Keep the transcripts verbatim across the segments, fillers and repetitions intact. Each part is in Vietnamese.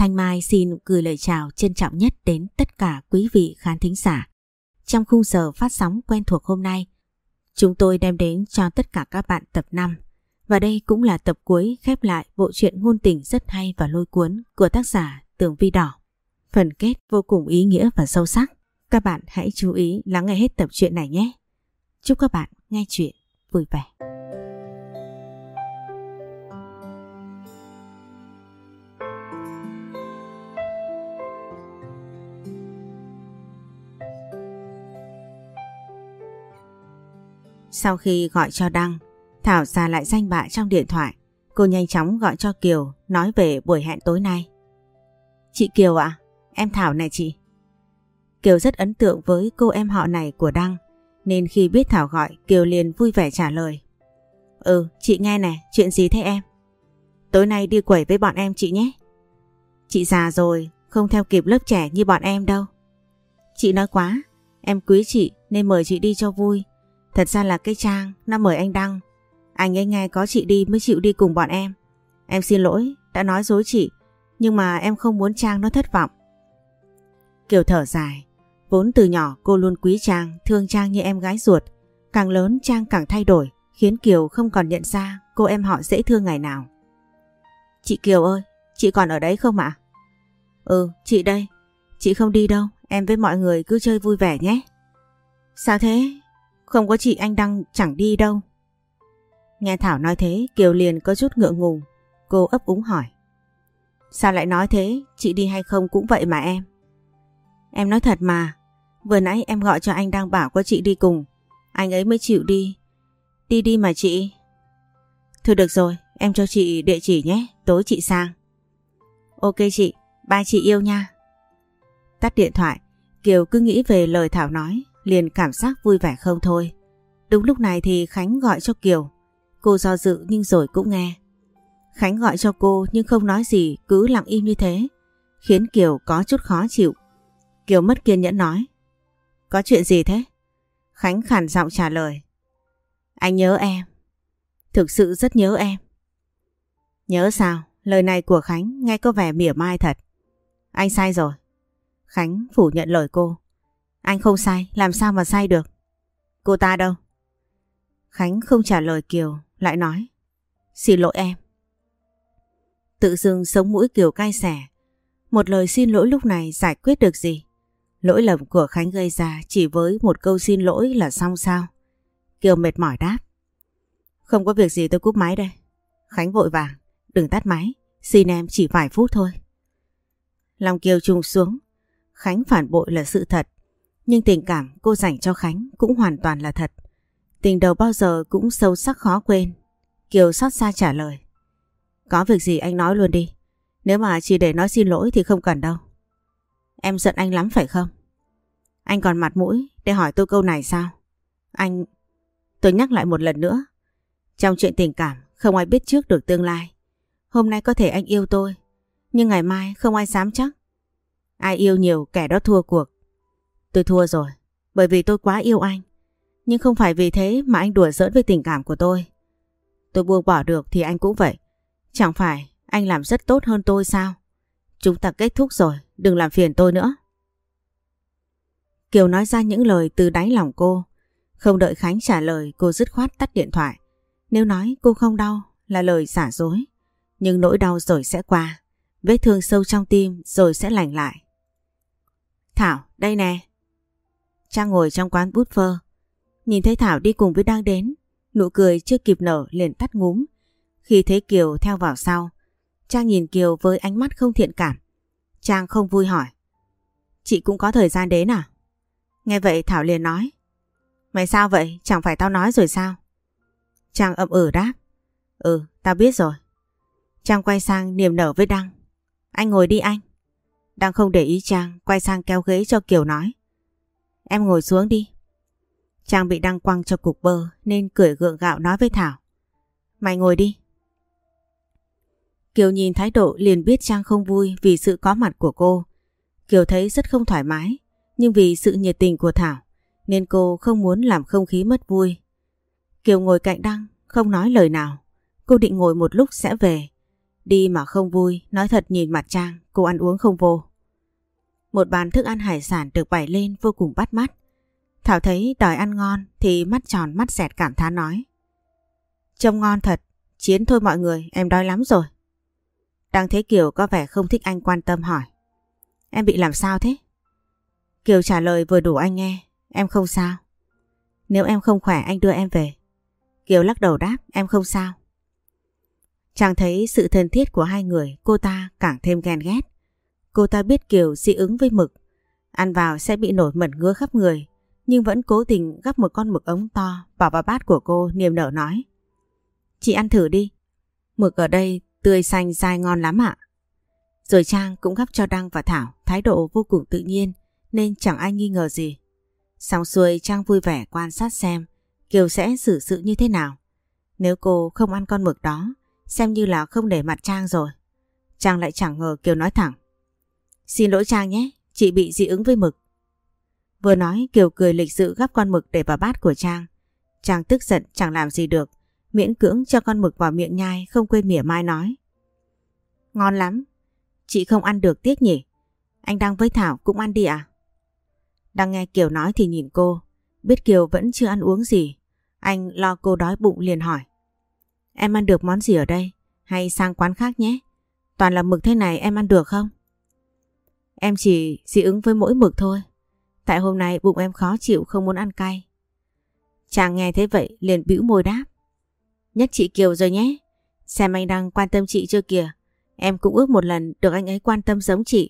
Thanh Mai xin gửi lời chào trân trọng nhất đến tất cả quý vị khán thính giả. Trong khung giờ phát sóng quen thuộc hôm nay, chúng tôi đem đến cho tất cả các bạn tập năm. Và đây cũng là tập cuối khép lại bộ truyện ngôn tình rất hay và lôi cuốn của tác giả Tường Vi Đỏ. Phần kết vô cùng ý nghĩa và sâu sắc. Các bạn hãy chú ý lắng nghe hết tập truyện này nhé. Chúc các bạn nghe truyện vui vẻ. Sau khi gọi cho Đăng, Thảo xà lại danh bạ trong điện thoại. Cô nhanh chóng gọi cho Kiều nói về buổi hẹn tối nay. Chị Kiều ạ, à? Em Thảo này chị. Kiều rất ấn tượng với cô em họ này của Đăng, nên khi biết Thảo gọi, Kiều liền vui vẻ trả lời. Ừ, chị nghe nè, chuyện gì thế em? Tối nay đi quẩy với bọn em chị nhé. Chị già rồi, không theo kịp lớp trẻ như bọn em đâu. Chị nói quá, em quý chị nên mời chị đi cho vui. Thật ra là cái Trang nó mời anh Đăng. Anh ấy nghe có chị đi mới chịu đi cùng bọn em. Em xin lỗi, đã nói dối chị, nhưng mà em không muốn Trang nó thất vọng. Kiều thở dài. Vốn từ nhỏ cô luôn quý Trang, thương Trang như em gái ruột. Càng lớn Trang càng thay đổi, khiến Kiều không còn nhận ra cô em họ dễ thương ngày nào. Chị Kiều ơi, chị còn ở đấy không ạ? Ừ, chị đây. Chị không đi đâu, em với mọi người cứ chơi vui vẻ nhé. Sao thế? Không có chị anh Đăng chẳng đi đâu. Nghe Thảo nói thế, Kiều liền có chút ngượng ngùng. Cô ấp úng hỏi. Sao lại nói thế? Chị đi hay không cũng vậy mà em. Em nói thật mà. Vừa nãy em gọi cho anh Đăng bảo có chị đi cùng. Anh ấy mới chịu đi. Đi đi mà chị. Thôi được rồi, em cho chị địa chỉ nhé. Tối chị sang. Ok chị, bye chị yêu nha. Tắt điện thoại, Kiều cứ nghĩ về lời Thảo nói, liền cảm giác vui vẻ không thôi. Đúng lúc này thì Khánh gọi cho Kiều. Cô do dự nhưng rồi cũng nghe. Khánh gọi cho cô nhưng không nói gì, cứ lặng im như thế, khiến Kiều có chút khó chịu. Kiều mất kiên nhẫn nói. Có chuyện gì thế? Khánh khàn giọng trả lời. Anh nhớ em. Thực sự rất nhớ em. Nhớ sao? Lời này của Khánh nghe có vẻ mỉa mai thật. Anh sai rồi. Khánh phủ nhận lời cô. Anh không sai, làm sao mà sai được? Cô ta đâu? Khánh không trả lời Kiều, lại nói. Xin lỗi em. Tự dưng sống mũi Kiều cay xẻ. Một lời xin lỗi lúc này giải quyết được gì? Lỗi lầm của Khánh gây ra chỉ với một câu xin lỗi là xong sao? Kiều mệt mỏi đáp. Không có việc gì, tôi cúp máy đây. Khánh vội vàng. Đừng tắt máy, xin em chỉ vài phút thôi. Lòng Kiều trùng xuống. Khánh phản bội là sự thật, nhưng tình cảm cô dành cho Khánh cũng hoàn toàn là thật. Tình đầu bao giờ cũng sâu sắc khó quên. Kiều xót xa trả lời. Có việc gì anh nói luôn đi. Nếu mà chỉ để nói xin lỗi thì không cần đâu. Em giận anh lắm phải không? Anh còn mặt mũi để hỏi tôi câu này sao? Anh... Tôi nhắc lại một lần nữa. Trong chuyện tình cảm không ai biết trước được tương lai. Hôm nay có thể anh yêu tôi, nhưng ngày mai không ai dám chắc. Ai yêu nhiều kẻ đó thua cuộc. Tôi thua rồi, bởi vì tôi quá yêu anh. Nhưng không phải vì thế mà anh đùa giỡn với tình cảm của tôi. Tôi buông bỏ được thì anh cũng vậy. Chẳng phải anh làm rất tốt hơn tôi sao? Chúng ta kết thúc rồi, đừng làm phiền tôi nữa. Kiều nói ra những lời từ đáy lòng cô. Không đợi Khánh trả lời, cô dứt khoát tắt điện thoại. Nếu nói cô không đau là lời giả dối. Nhưng nỗi đau rồi sẽ qua. Vết thương sâu trong tim rồi sẽ lành lại. Thảo, đây nè. Trang ngồi trong quán bút phơ. Nhìn thấy Thảo đi cùng với Đăng đến, nụ cười chưa kịp nở liền tắt ngúm. Khi thấy Kiều theo vào sau, Trang nhìn Kiều với ánh mắt không thiện cảm. Trang không vui hỏi. Chị cũng có thời gian đến à? Nghe vậy Thảo liền nói. Mày sao vậy? Chẳng phải tao nói rồi sao? Trang ậm ừ đáp. Ừ, tao biết rồi. Trang quay sang niềm nở với Đăng. Anh ngồi đi anh. Đăng không để ý Trang, quay sang kéo ghế cho Kiều nói. Em ngồi xuống đi. Trang bị Đăng quăng cho cục bơ nên cười gượng gạo nói với Thảo. Mày ngồi đi. Kiều nhìn thái độ liền biết Trang không vui vì sự có mặt của cô. Kiều thấy rất không thoải mái, nhưng vì sự nhiệt tình của Thảo nên cô không muốn làm không khí mất vui. Kiều ngồi cạnh Đăng, không nói lời nào. Cô định ngồi một lúc sẽ về. Đi mà không vui, nói thật nhìn mặt Trang, cô ăn uống không vô. Một bàn thức ăn hải sản được bày lên vô cùng bắt mắt. Thảo thấy đòi ăn ngon thì mắt tròn mắt dẹt cảm thán nói. Trông ngon thật, chiến thôi mọi người, em đói lắm rồi. Đang thấy Kiều có vẻ không thích anh quan tâm hỏi. Em bị làm sao thế? Kiều trả lời vừa đủ anh nghe, em không sao. Nếu em không khỏe anh đưa em về. Kiều lắc đầu đáp, em không sao. Chàng thấy sự thân thiết của hai người, cô ta càng thêm ghen ghét. Cô ta biết Kiều dị ứng với mực, ăn vào sẽ bị nổi mẩn ngứa khắp người, nhưng vẫn cố tình gắp một con mực ống to bỏ vào bát của cô, niềm nở nói. Chị ăn thử đi, mực ở đây tươi xanh dai ngon lắm ạ. Rồi Trang cũng gắp cho Đăng và Thảo, thái độ vô cùng tự nhiên nên chẳng ai nghi ngờ gì. Xong xuôi Trang vui vẻ quan sát xem Kiều sẽ xử sự như thế nào. Nếu cô không ăn con mực đó, xem như là không để mặt Trang rồi. Trang lại chẳng ngờ Kiều nói thẳng. Xin lỗi Trang nhé, chị bị dị ứng với mực. Vừa nói Kiều cười lịch sự gắp con mực để vào bát của Trang. Trang tức giận chẳng làm gì được, miễn cưỡng cho con mực vào miệng nhai, không quên mỉa mai nói. Ngon lắm, chị không ăn được tiếc nhỉ. Anh Đăng với Thảo cũng ăn đi à? Đăng nghe Kiều nói thì nhìn cô, biết Kiều vẫn chưa ăn uống gì. Anh lo cô đói bụng liền hỏi. Em ăn được món gì ở đây? Hay sang quán khác nhé? Toàn là mực thế này em ăn được không? Em chỉ dị ứng với mỗi mực thôi. Tại hôm nay bụng em khó chịu không muốn ăn cay. Chàng nghe thế vậy liền bĩu môi đáp. Nhất chị Kiều rồi nhé. Xem anh Đăng quan tâm chị chưa kìa. Em cũng ước một lần được anh ấy quan tâm giống chị.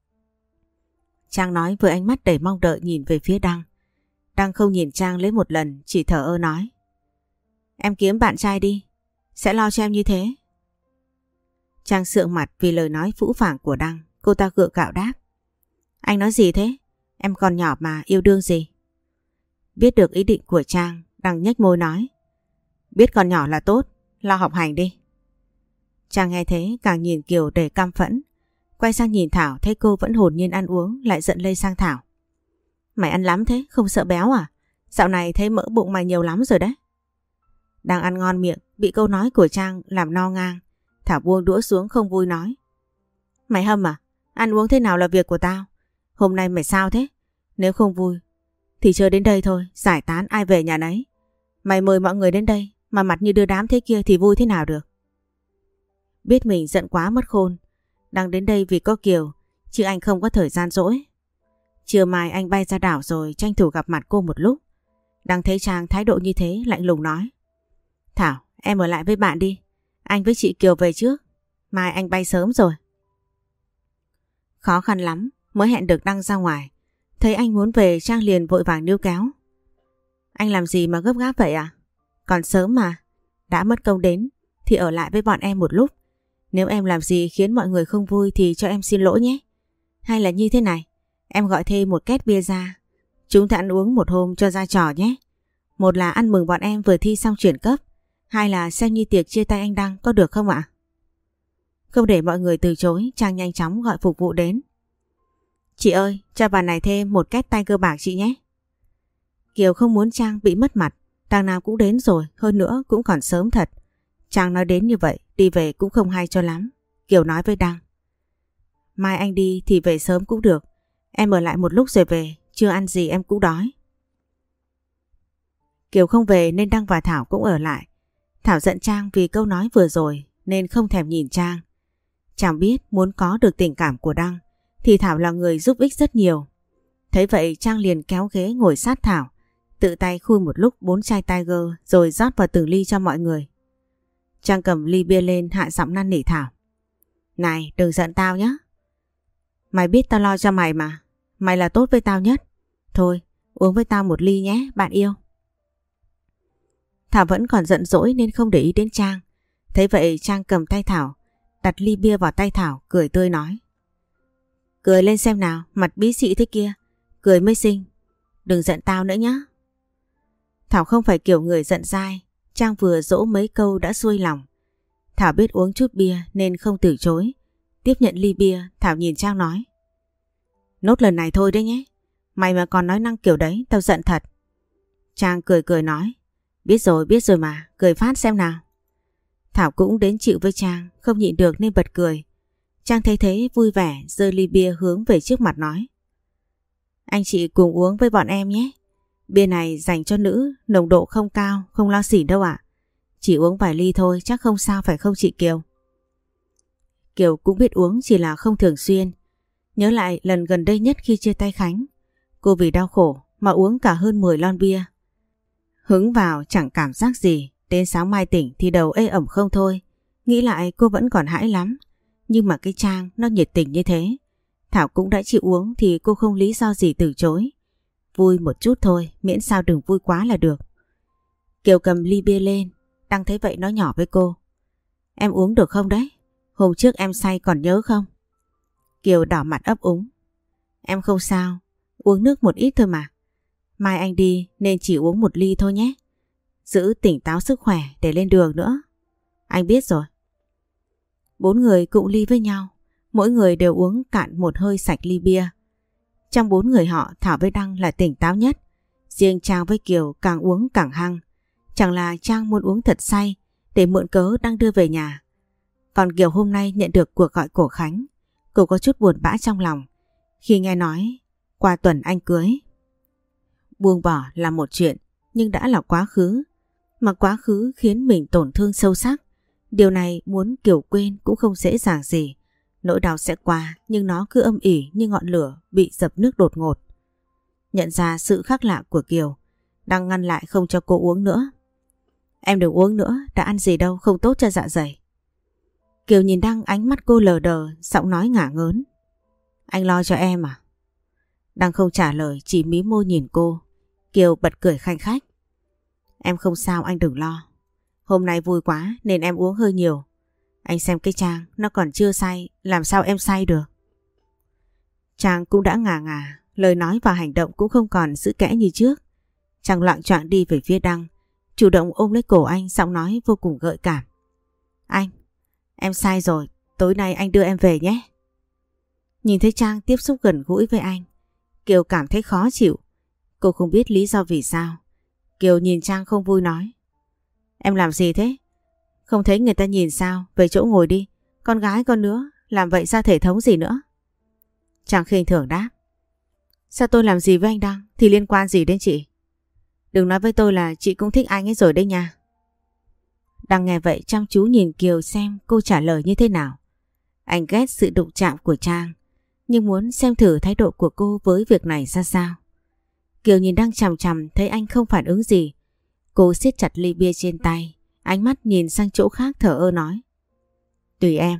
Trang nói với ánh mắt đầy mong đợi nhìn về phía Đăng. Đăng không nhìn Trang lấy một lần, chỉ thở ơ nói. Em kiếm bạn trai đi, sẽ lo cho em như thế. Trang sượng mặt vì lời nói phũ phàng của Đăng. Cô ta gượng gạo đáp. Anh nói gì thế? Em còn nhỏ mà yêu đương gì? Biết được ý định của Trang, Đăng nhếch môi nói. Biết còn nhỏ là tốt, lo học hành đi. Trang nghe thế càng nhìn Kiều đầy căm phẫn. Quay sang nhìn Thảo thấy cô vẫn hồn nhiên ăn uống, lại giận lây sang Thảo. Mày ăn lắm thế, không sợ béo à? Dạo này thấy mỡ bụng mày nhiều lắm rồi đấy. Đang ăn ngon miệng, bị câu nói của Trang làm no ngang. Thảo buông đũa xuống không vui nói. Mày hâm à? Ăn uống thế nào là việc của tao. Hôm nay mày sao thế? Nếu không vui thì chơi đến đây thôi, giải tán ai về nhà nấy. Mày mời mọi người đến đây mà mặt như đưa đám thế kia thì vui thế nào được? Biết mình giận quá mất khôn, đang đến đây vì có Kiều, chứ anh không có thời gian dỗi. Trưa mai anh bay ra đảo rồi tranh thủ gặp mặt cô một lúc. Đang thấy Trang thái độ như thế lạnh lùng nói. Thảo, em ở lại với bạn đi. Anh với chị Kiều về trước. Mai anh bay sớm rồi. Khó khăn lắm mới hẹn được Đăng ra ngoài. Thấy anh muốn về Trang liền vội vàng níu kéo. Anh làm gì mà gấp gáp vậy à? Còn sớm mà. Đã mất công đến thì ở lại với bọn em một lúc. Nếu em làm gì khiến mọi người không vui thì cho em xin lỗi nhé. Hay là như thế này, em gọi thêm một két bia ra. Chúng ta ăn uống một hôm cho ra trò nhé. Một là ăn mừng bọn em vừa thi xong chuyển cấp. Hai là xem như tiệc chia tay anh Đăng, có được không ạ? Không để mọi người từ chối, Trang nhanh chóng gọi phục vụ đến. Chị ơi, cho bàn này thêm một két Tiger bạc chị nhé. Kiều không muốn Trang bị mất mặt. Đằng nào cũng đến rồi, hơn nữa cũng còn sớm thật. Trang nói đến như vậy, đi về cũng không hay cho lắm. Kiều nói với Đăng. Mai anh đi thì về sớm cũng được. Em ở lại một lúc rồi về, chưa ăn gì em cũng đói. Kiều không về nên Đăng và Thảo cũng ở lại. Thảo giận Trang vì câu nói vừa rồi nên không thèm nhìn Trang. Chẳng biết muốn có được tình cảm của Đăng thì Thảo là người giúp ích rất nhiều. Thấy vậy Trang liền kéo ghế ngồi sát Thảo, tự tay khui một lúc bốn chai Tiger rồi rót vào từng ly cho mọi người. Trang cầm ly bia lên hạ giọng năn nỉ Thảo. Này, đừng giận tao nhé. Mày biết tao lo cho mày mà. Mày là tốt với tao nhất. Thôi, uống với tao một ly nhé, bạn yêu. Thảo vẫn còn giận dỗi nên không để ý đến Trang. Thấy vậy Trang cầm tay Thảo, đặt ly bia vào tay Thảo, cười tươi nói. Cười lên xem nào, mặt bí xị thế kia. Cười mới xinh. Đừng giận tao nữa nhé. Thảo không phải kiểu người giận dai. Trang vừa dỗ mấy câu đã xuôi lòng. Thảo biết uống chút bia nên không từ chối. Tiếp nhận ly bia, Thảo nhìn Trang nói. Nốt lần này thôi đấy nhé. Mày mà còn nói năng kiểu đấy, tao giận thật. Trang cười cười nói. Biết rồi, biết rồi mà, cười phát xem nào. Thảo cũng đến chịu với Trang, không nhịn được nên bật cười. Trang thấy thế vui vẻ giơ ly bia hướng về trước mặt nói: Anh chị cùng uống với bọn em nhé. Bia này dành cho nữ, nồng độ không cao, không lo xỉn đâu ạ. Chỉ uống vài ly thôi chắc không sao phải không chị Kiều? Kiều cũng biết uống chỉ là không thường xuyên. Nhớ lại lần gần đây nhất khi chia tay Khánh, cô vì đau khổ mà uống cả hơn mười lon bia. Hứng vào chẳng cảm giác gì, đến sáng mai tỉnh thì đầu ê ẩm không thôi. Nghĩ lại cô vẫn còn hãi lắm. Nhưng mà cái Trang nó nhiệt tình như thế, Thảo cũng đã chịu uống thì cô không lý do gì từ chối. Vui một chút thôi, miễn sao đừng vui quá là được. Kiều cầm ly bia lên, Đăng thấy vậy nói nhỏ với cô: Em uống được không đấy? Hôm trước em say còn nhớ không? Kiều đỏ mặt ấp úng: Em không sao, uống nước một ít thôi mà. Mai anh đi nên chỉ uống một ly thôi nhé. Giữ tỉnh táo sức khỏe để lên đường nữa. Anh biết rồi. Bốn người cụng ly với nhau, mỗi người đều uống cạn một hơi sạch ly bia. Trong bốn người họ, Thảo với Đăng là tỉnh táo nhất. Riêng Trang với Kiều càng uống càng hăng. Chẳng là Trang muốn uống thật say để mượn cớ Đăng đưa về nhà. Còn Kiều hôm nay nhận được cuộc gọi của Khánh, cô có chút buồn bã trong lòng khi nghe nói qua tuần anh cưới. Buông bỏ là một chuyện, nhưng đã là quá khứ. Mà quá khứ khiến mình tổn thương sâu sắc. Điều này muốn Kiều quên cũng không dễ dàng gì. Nỗi đau sẽ qua nhưng nó cứ âm ỉ như ngọn lửa bị dập nước đột ngột. Nhận ra sự khác lạ của Kiều, Đăng ngăn lại không cho cô uống nữa. Em đừng uống nữa, đã ăn gì đâu, không tốt cho dạ dày. Kiều nhìn Đăng, ánh mắt cô lờ đờ, giọng nói ngả ngớn: Anh lo cho em à? Đăng không trả lời, chỉ mí môi nhìn cô. Kiều bật cười khanh khách: Em không sao, anh đừng lo. Hôm nay vui quá nên em uống hơi nhiều. Anh xem cái Trang, nó còn chưa say, làm sao em say được? Trang cũng đã ngà ngà, lời nói và hành động cũng không còn giữ kẽ như trước. Trang loạng choạng đi về phía Đăng, chủ động ôm lấy cổ anh, giọng nói vô cùng gợi cảm: Anh, em sai rồi, tối nay anh đưa em về nhé. Nhìn thấy Trang tiếp xúc gần gũi với anh, Kiều cảm thấy khó chịu. Cô không biết lý do vì sao. Kiều nhìn Trang không vui nói: Em làm gì thế? Không thấy người ta nhìn sao? Về chỗ ngồi đi. Con gái con nữa, làm vậy ra thể thống gì nữa? Trang khinh thường đáp: Sao tôi làm gì với anh Đăng thì liên quan gì đến chị? Đừng nói với tôi là chị cũng thích anh ấy rồi đấy nha. Đăng nghe vậy chăm chú nhìn Kiều xem cô trả lời như thế nào. Anh ghét sự đụng chạm của Trang, nhưng muốn xem thử thái độ của cô với việc này ra sao. Kiều nhìn Đăng chằm chằm, thấy anh không phản ứng gì. Cô siết chặt ly bia trên tay, ánh mắt nhìn sang chỗ khác thở ơ nói: Tùy em.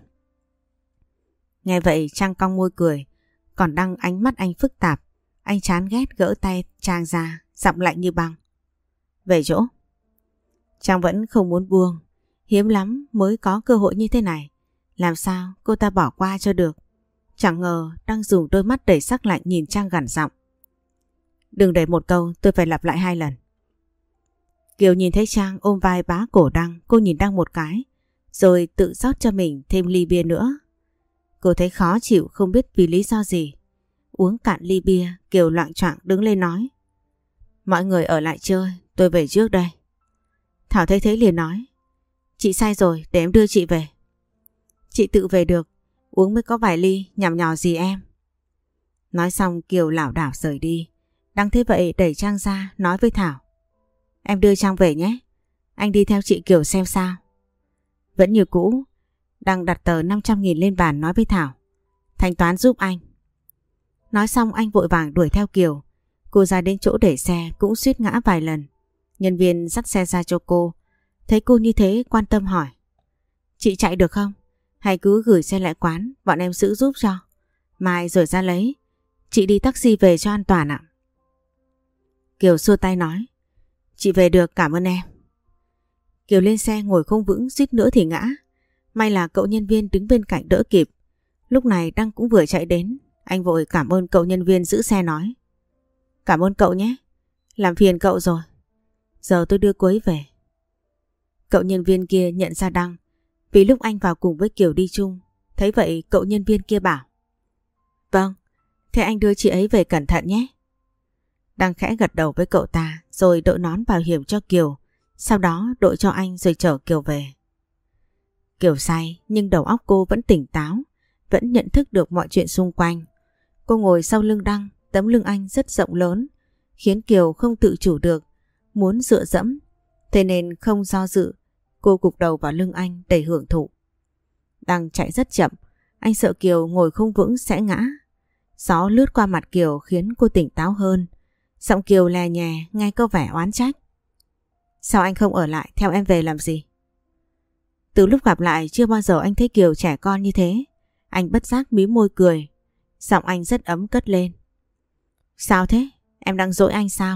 Nghe vậy Trang cong môi cười, còn Đăng ánh mắt anh phức tạp. Anh chán ghét gỡ tay Trang ra, giọng lạnh như băng: Về chỗ. Trang vẫn không muốn buông, hiếm lắm mới có cơ hội như thế này. Làm sao cô ta bỏ qua cho được? Chẳng ngờ Đăng dùng đôi mắt đầy sắc lạnh nhìn Trang gằn giọng: Đừng để một câu tôi phải lặp lại hai lần. Kiều nhìn thấy Trang ôm vai bá cổ Đăng, cô nhìn Đăng một cái, rồi tự rót cho mình thêm ly bia nữa. Cô thấy khó chịu không biết vì lý do gì. Uống cạn ly bia, Kiều loạng choạng đứng lên nói: Mọi người ở lại chơi, tôi về trước đây. Thảo thấy thế liền nói: Chị say rồi, để em đưa chị về. Chị tự về được, uống mới có vài ly, nhằm nhò gì em. Nói xong Kiều lảo đảo rời đi. Đăng thấy vậy đẩy Trang ra nói với Thảo: Em đưa Trang về nhé, anh đi theo chị Kiều xem sao. Vẫn như cũ, Đăng đặt tờ năm trăm nghìn lên bàn nói với Thảo: Thanh toán giúp anh. Nói xong anh vội vàng đuổi theo Kiều. Cô ra đến chỗ để xe cũng suýt ngã vài lần. Nhân viên dắt xe ra cho cô, thấy cô như thế quan tâm hỏi: Chị chạy được không? Hay cứ gửi xe lại quán, bọn em giữ giúp cho. Mai rồi ra lấy. Chị đi taxi về cho an toàn ạ. Kiều xua tay nói: Chị về được, cảm ơn em. Kiều lên xe ngồi không vững, suýt nữa thì ngã. May là cậu nhân viên đứng bên cạnh đỡ kịp. Lúc này Đăng cũng vừa chạy đến. Anh vội cảm ơn cậu nhân viên giữ xe nói: Cảm ơn cậu nhé, làm phiền cậu rồi. Giờ tôi đưa cô ấy về. Cậu nhân viên kia nhận ra Đăng, vì lúc anh vào cùng với Kiều đi chung. Thấy vậy cậu nhân viên kia bảo: Vâng, thế anh đưa chị ấy về cẩn thận nhé. Đăng khẽ gật đầu với cậu ta, rồi đội nón bảo hiểm cho Kiều. Sau đó đội cho anh rồi chở Kiều về. Kiều say nhưng đầu óc cô vẫn tỉnh táo, vẫn nhận thức được mọi chuyện xung quanh. Cô ngồi sau lưng Đăng, tấm lưng anh rất rộng lớn, khiến Kiều không tự chủ được, muốn dựa dẫm. Thế nên không do dự, cô gục đầu vào lưng anh để hưởng thụ. Đăng chạy rất chậm, anh sợ Kiều ngồi không vững sẽ ngã. Gió lướt qua mặt Kiều khiến cô tỉnh táo hơn. Giọng Kiều lè nhè nghe có vẻ oán trách. Sao anh không ở lại theo em về làm gì? Từ lúc gặp lại chưa bao giờ anh thấy Kiều trẻ con như thế. Anh bất giác mím môi cười. Giọng anh rất ấm cất lên. Sao thế? Em đang dỗi anh sao?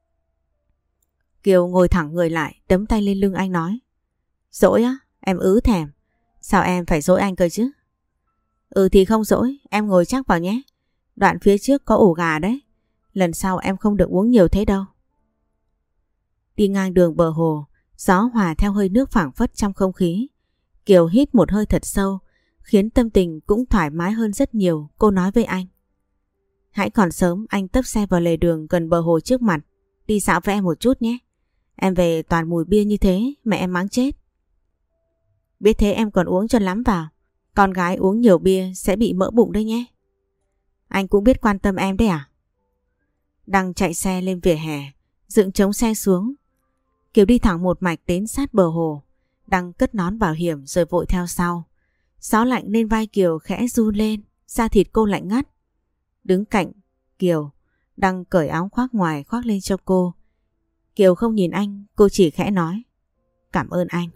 Kiều ngồi thẳng người lại, đấm tay lên lưng anh nói. Dỗi á? Em ứ thèm. Sao em phải dỗi anh cơ chứ? Ừ thì không dỗi, em ngồi chắc vào nhé. Đoạn phía trước có ổ gà đấy. Lần sau em không được uống nhiều thế đâu. Đi ngang đường bờ hồ, gió hòa theo hơi nước phảng phất trong không khí. Kiều hít một hơi thật sâu, khiến tâm tình cũng thoải mái hơn rất nhiều. Cô nói với anh. Hãy còn sớm, anh tấp xe vào lề đường gần bờ hồ trước mặt. Đi dạo với em một chút nhé. Em về toàn mùi bia như thế, mẹ em mắng chết. Biết thế em còn uống cho lắm vào. Con gái uống nhiều bia sẽ bị mỡ bụng đấy nhé. Anh cũng biết quan tâm em đấy à? Đăng chạy xe lên vỉa hè, dựng trống xe xuống. Kiều đi thẳng một mạch đến sát bờ hồ. Đăng cất nón bảo hiểm rồi vội theo sau. Gió lạnh nên vai Kiều khẽ run lên, da thịt cô lạnh ngắt. Đứng cạnh Kiều, Đăng cởi áo khoác ngoài khoác lên cho cô. Kiều không nhìn anh, cô chỉ khẽ nói. Cảm ơn anh.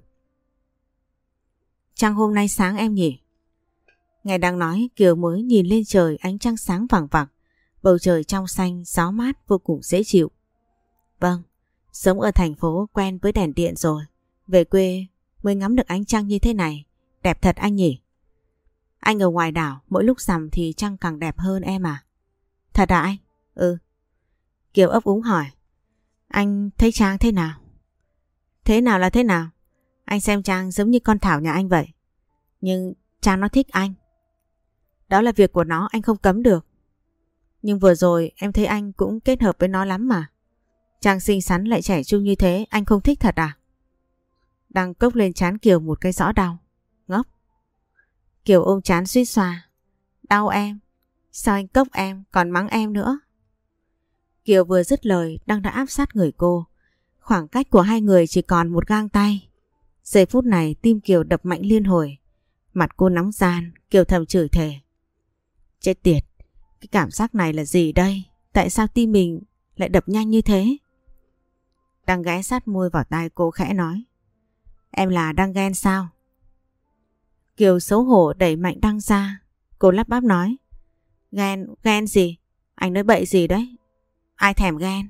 Trăng hôm nay sáng em nhỉ? Nghe Đăng nói, Kiều mới nhìn lên trời, ánh trăng sáng vằng vặc. Bầu trời trong xanh, gió mát vô cùng dễ chịu. Vâng, sống ở thành phố quen với đèn điện rồi. Về quê mới ngắm được ánh trăng như thế này. Đẹp thật anh nhỉ? Anh ở ngoài đảo, mỗi lúc rằm thì trăng càng đẹp hơn em à? Thật à anh? Ừ. Kiều ấp úng hỏi. Anh thấy Trang thế nào? Thế nào là thế nào? Anh xem Trang giống như con Thảo nhà anh vậy. Nhưng Trang nó thích anh. Đó là việc của nó, anh không cấm được. Nhưng vừa rồi em thấy anh cũng kết hợp với nó lắm mà. Trang xinh xắn lại trẻ trung như thế, anh không thích thật à? Đăng cốc lên trán Kiều một cái rõ đau. Ngốc. Kiều ôm trán suýt xoa. Đau em? Sao anh cốc em còn mắng em nữa? Kiều vừa dứt lời, Đăng đã áp sát người cô. Khoảng cách của hai người chỉ còn một gang tay. Giây phút này tim Kiều đập mạnh liên hồi. Mặt cô nóng ran, Kiều thầm chửi thề. Chết tiệt, cái cảm giác này là gì đây? Tại sao tim mình lại đập nhanh như thế? Đăng ghé sát môi vào tai cô khẽ nói. Em là đang ghen sao? Kiều xấu hổ đẩy mạnh Đăng ra. Cô lắp bắp nói. Ghen, ghen gì? Anh nói bậy gì đấy? Ai thèm ghen?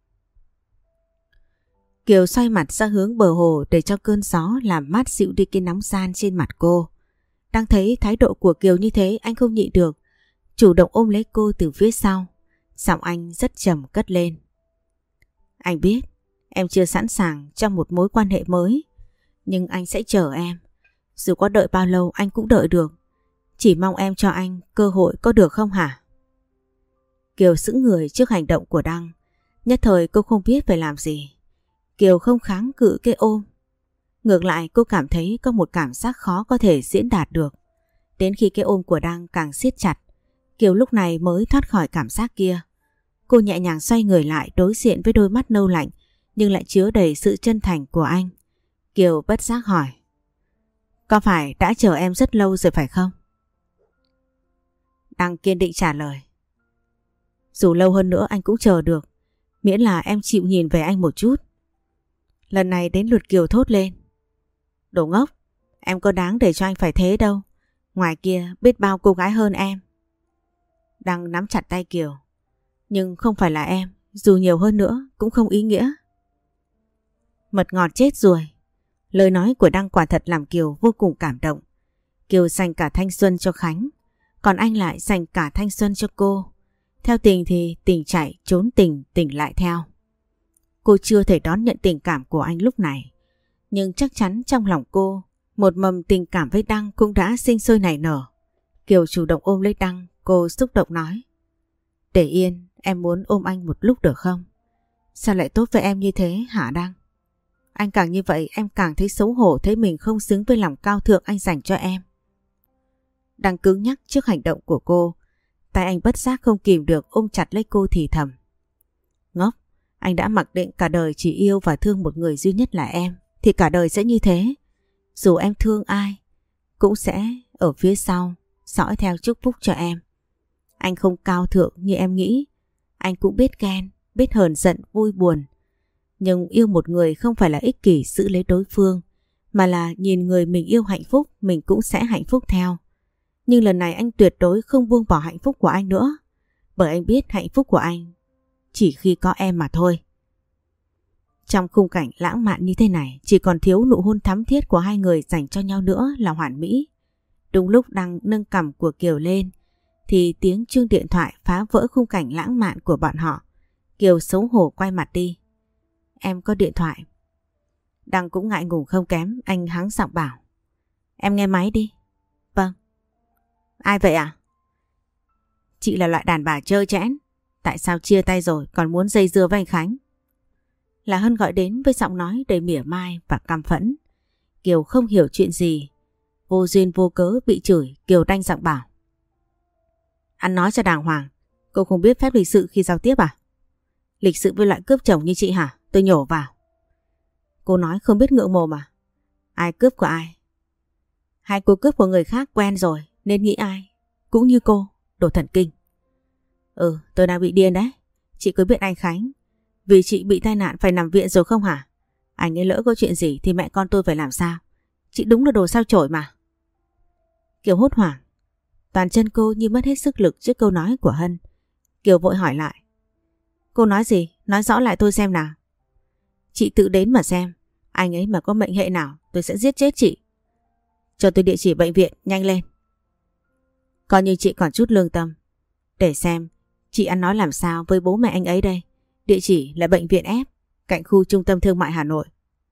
Kiều xoay mặt ra hướng bờ hồ để cho cơn gió làm mát dịu đi cái nóng ran trên mặt cô. Đang thấy thái độ của Kiều như thế, anh không nhịn được, chủ động ôm lấy cô từ phía sau. Giọng anh rất trầm cất lên. Anh biết em chưa sẵn sàng cho một mối quan hệ mới, nhưng anh sẽ chờ em. Dù có đợi bao lâu anh cũng đợi được. Chỉ mong em cho anh cơ hội, có được không hả? Kiều sững người trước hành động của Đăng. Nhất thời cô không biết phải làm gì. Kiều không kháng cự cái ôm. Ngược lại cô cảm thấy có một cảm giác khó có thể diễn đạt được. Đến khi cái ôm của Đăng càng siết chặt, Kiều lúc này mới thoát khỏi cảm giác kia. Cô nhẹ nhàng xoay người lại đối diện với đôi mắt nâu lạnh nhưng lại chứa đầy sự chân thành của anh. Kiều bất giác hỏi. Có phải đã chờ em rất lâu rồi phải không? Đăng kiên định trả lời. Dù lâu hơn nữa anh cũng chờ được, miễn là em chịu nhìn về anh một chút. Lần này đến lượt Kiều thốt lên. Đồ ngốc, em có đáng để cho anh phải thế đâu. Ngoài kia biết bao cô gái hơn em. Đăng nắm chặt tay Kiều. Nhưng không phải là em, dù nhiều hơn nữa cũng không ý nghĩa. Mật ngọt chết rồi. Lời nói của Đăng quả thật làm Kiều vô cùng cảm động. Kiều dành cả thanh xuân cho Khánh, còn anh lại dành cả thanh xuân cho cô. Theo tình thì tình chạy, trốn tình, tình lại theo. Cô chưa thể đón nhận tình cảm của anh lúc này, nhưng chắc chắn trong lòng cô, một mầm tình cảm với Đăng cũng đã sinh sôi nảy nở. Kiều chủ động ôm lấy Đăng, cô xúc động nói. Để yên, em muốn ôm anh một lúc được không? Sao lại tốt với em như thế hả Đăng? Anh càng như vậy em càng thấy xấu hổ, thấy mình không xứng với lòng cao thượng anh dành cho em. Đang cứng nhắc trước hành động của cô, tay anh bất giác không kìm được ôm chặt lấy cô thì thầm. Ngốc, anh đã mặc định cả đời chỉ yêu và thương một người duy nhất là em, thì cả đời sẽ như thế. Dù em thương ai, cũng sẽ ở phía sau, dõi theo chúc phúc cho em. Anh không cao thượng như em nghĩ, anh cũng biết ghen, biết hờn giận, vui buồn. Nhưng yêu một người không phải là ích kỷ giữ lấy đối phương, mà là nhìn người mình yêu hạnh phúc, mình cũng sẽ hạnh phúc theo. Nhưng lần này anh tuyệt đối không buông bỏ hạnh phúc của anh nữa, bởi anh biết hạnh phúc của anh chỉ khi có em mà thôi. Trong khung cảnh lãng mạn như thế này, chỉ còn thiếu nụ hôn thắm thiết của hai người dành cho nhau nữa là hoàn mỹ. Đúng lúc đang nâng cằm của Kiều lên, thì tiếng chuông điện thoại phá vỡ khung cảnh lãng mạn của bọn họ. Kiều xấu hổ quay mặt đi. Em có điện thoại. Đăng cũng ngại ngùng không kém, anh hắng giọng bảo. Em nghe máy đi. Vâng. Ai vậy à? Chị là loại đàn bà trơ trẽn. Tại sao chia tay rồi còn muốn dây dưa với anh Khánh? Là Hân gọi đến với giọng nói đầy mỉa mai và căm phẫn. Kiều không hiểu chuyện gì. Vô duyên vô cớ bị chửi, Kiều đanh giọng bảo. Anh nói cho đàng hoàng, cô không biết phép lịch sự khi giao tiếp à? Lịch sự với loại cướp chồng như chị hả? Tôi nhổ vào. Cô nói không biết ngượng mồm à? Ai cướp của ai? Hai cô cướp của người khác quen rồi, nên nghĩ ai cũng như cô, đồ thần kinh. Ừ, tôi đang bị điên đấy. Chị có biết anh Khánh vì chị bị tai nạn phải nằm viện rồi không hả? Anh ấy lỡ có chuyện gì thì mẹ con tôi phải làm sao? Chị đúng là đồ sao chổi mà. Kiều hốt hoảng. Toàn chân cô như mất hết sức lực trước câu nói của Hân. Kiều vội hỏi lại. Cô nói gì? Nói rõ lại tôi xem nào. Chị tự đến mà xem. Anh ấy mà có mệnh hệ nào tôi sẽ giết chết chị. Cho tôi địa chỉ bệnh viện, nhanh lên. Coi như chị còn chút lương tâm. Để xem chị ăn nói làm sao với bố mẹ anh ấy đây. Địa chỉ là bệnh viện F, cạnh khu trung tâm thương mại Hà Nội.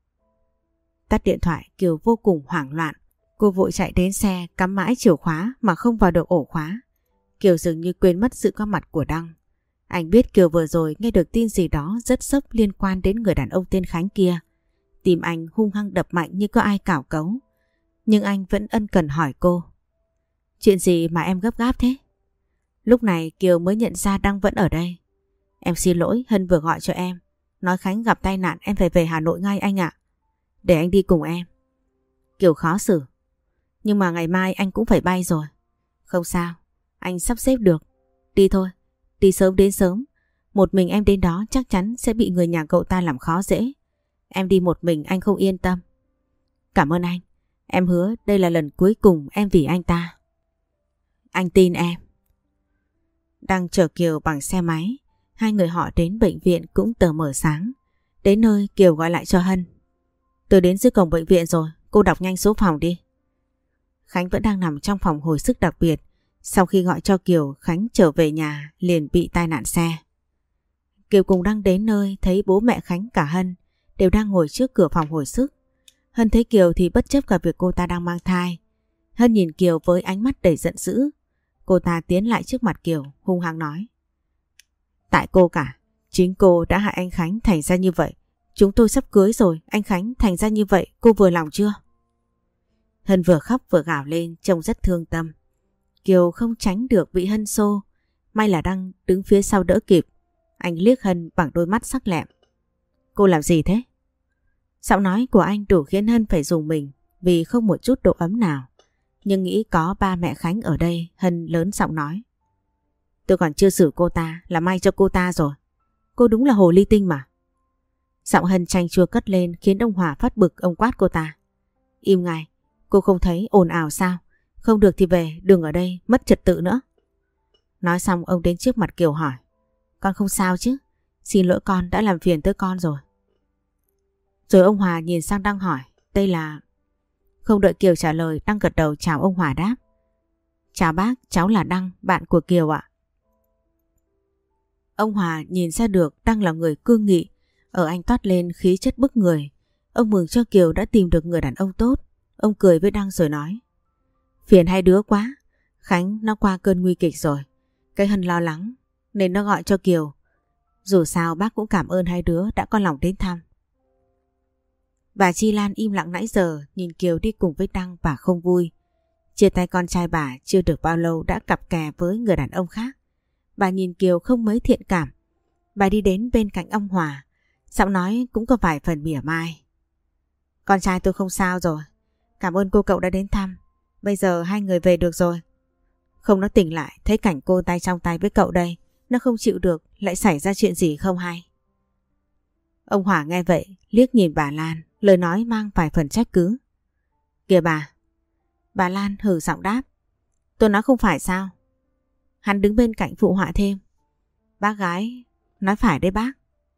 Tắt điện thoại, Kiều vô cùng hoảng loạn. Cô vội chạy đến xe, cắm mãi chìa khóa mà không vào được ổ khóa. Kiều dường như quên mất sự có mặt của Đăng. Anh biết Kiều vừa rồi nghe được tin gì đó rất sốc liên quan đến người đàn ông tên Khánh kia. Tim anh hung hăng đập mạnh như có ai cào cấu. Nhưng anh vẫn ân cần hỏi cô. Chuyện gì mà em gấp gáp thế? Lúc này Kiều mới nhận ra Đăng vẫn ở đây. Em xin lỗi, Hân vừa gọi cho em. Nói Khánh gặp tai nạn, em phải về Hà Nội ngay anh ạ. Để anh đi cùng em. Kiều khó xử. Nhưng mà ngày mai anh cũng phải bay rồi. Không sao, anh sắp xếp được. Đi thôi, đi sớm đến sớm. Một mình em đến đó chắc chắn sẽ bị người nhà cậu ta làm khó dễ. Em đi một mình anh không yên tâm. Cảm ơn anh. Em hứa đây là lần cuối cùng em vì anh ta. Anh tin em. Đang chở Kiều bằng xe máy. Hai người họ đến bệnh viện cũng tờ mờ sáng. Đến nơi Kiều gọi lại cho Hân. Tôi đến dưới cổng bệnh viện rồi, cô đọc nhanh số phòng đi. Khánh vẫn đang nằm trong phòng hồi sức đặc biệt. Sau khi gọi cho Kiều, Khánh trở về nhà liền bị tai nạn xe. Kiều cùng đang đến nơi thấy bố mẹ Khánh cả Hân đều đang ngồi trước cửa phòng hồi sức. Hân thấy Kiều thì bất chấp cả việc cô ta đang mang thai. Hân nhìn Kiều với ánh mắt đầy giận dữ. Cô ta tiến lại trước mặt Kiều hung hăng nói. Tại cô cả, chính cô đã hại anh Khánh thành ra như vậy. Chúng tôi sắp cưới rồi, anh Khánh thành ra như vậy, cô vừa lòng chưa? Hân vừa khóc vừa gào lên, trông rất thương tâm. Kiều không tránh được bị Hân xô. May là Đăng đứng phía sau đỡ kịp. Anh liếc Hân bằng đôi mắt sắc lẹm. Cô làm gì thế? Giọng nói của anh đủ khiến Hân phải dùng mình vì không một chút độ ấm nào. Nhưng nghĩ có ba mẹ Khánh ở đây, Hân lớn giọng nói. Tôi còn chưa xử cô ta, là may cho cô ta rồi. Cô đúng là hồ ly tinh mà. Giọng Hân chanh chua cất lên khiến ông Hòa phát bực, ông quát cô ta. Im ngay, cô không thấy ồn ào sao? Không được thì về, đừng ở đây, mất trật tự nữa. Nói xong ông đến trước mặt Kiều hỏi. Con không sao chứ? Xin lỗi con đã làm phiền tới con rồi. Rồi ông Hòa nhìn sang Đăng hỏi. Đây là... Không đợi Kiều trả lời, Đăng gật đầu chào ông Hòa đáp. Chào bác, cháu là Đăng, bạn của Kiều ạ. Ông Hòa nhìn ra được Đăng là người cương nghị. Ở anh toát lên khí chất bức người. Ông mừng cho Kiều đã tìm được người đàn ông tốt. Ông cười với Đăng rồi nói. Phiền hai đứa quá. Khánh nó qua cơn nguy kịch rồi. Cái Hân lo lắng nên nó gọi cho Kiều. Dù sao bác cũng cảm ơn hai đứa đã có lòng đến thăm. Bà Chi Lan im lặng nãy giờ nhìn Kiều đi cùng với Đăng và không vui. Chia tay con trai bà chưa được bao lâu đã cặp kè với người đàn ông khác. Bà nhìn Kiều không mấy thiện cảm. Bà đi đến bên cạnh ông Hòa, giọng nói cũng có vài phần mỉa mai. Con trai tôi không sao rồi. Cảm ơn cô cậu đã đến thăm. Bây giờ hai người về được rồi. Không, nó tỉnh lại thấy cảnh cô tay trong tay với cậu đây, nó không chịu được, lại xảy ra chuyện gì không hay. Ông Hòa nghe vậy liếc nhìn bà Lan, lời nói mang vài phần trách cứ. Kìa bà. Bà Lan hừ giọng đáp. Tôi nói không phải sao. Hắn đứng bên cạnh phụ họa thêm. Bác gái nói phải đấy bác.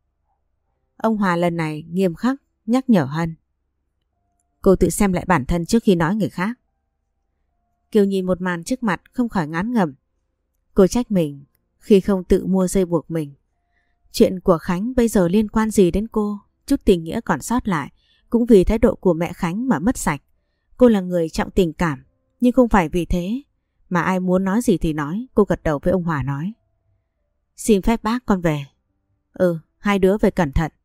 Ông Hòa lần này nghiêm khắc nhắc nhở Hân. Cô tự xem lại bản thân trước khi nói người khác. Kiều nhìn một màn trước mặt không khỏi ngán ngẩm. Cô trách mình khi không tự mua dây buộc mình. Chuyện của Khánh bây giờ liên quan gì đến cô? Chút tình nghĩa còn sót lại cũng vì thái độ của mẹ Khánh mà mất sạch. Cô là người trọng tình cảm, nhưng không phải vì thế mà ai muốn nói gì thì nói. Cô gật đầu với ông Hòa nói. Xin phép bác con về. Ừ, hai đứa về cẩn thận.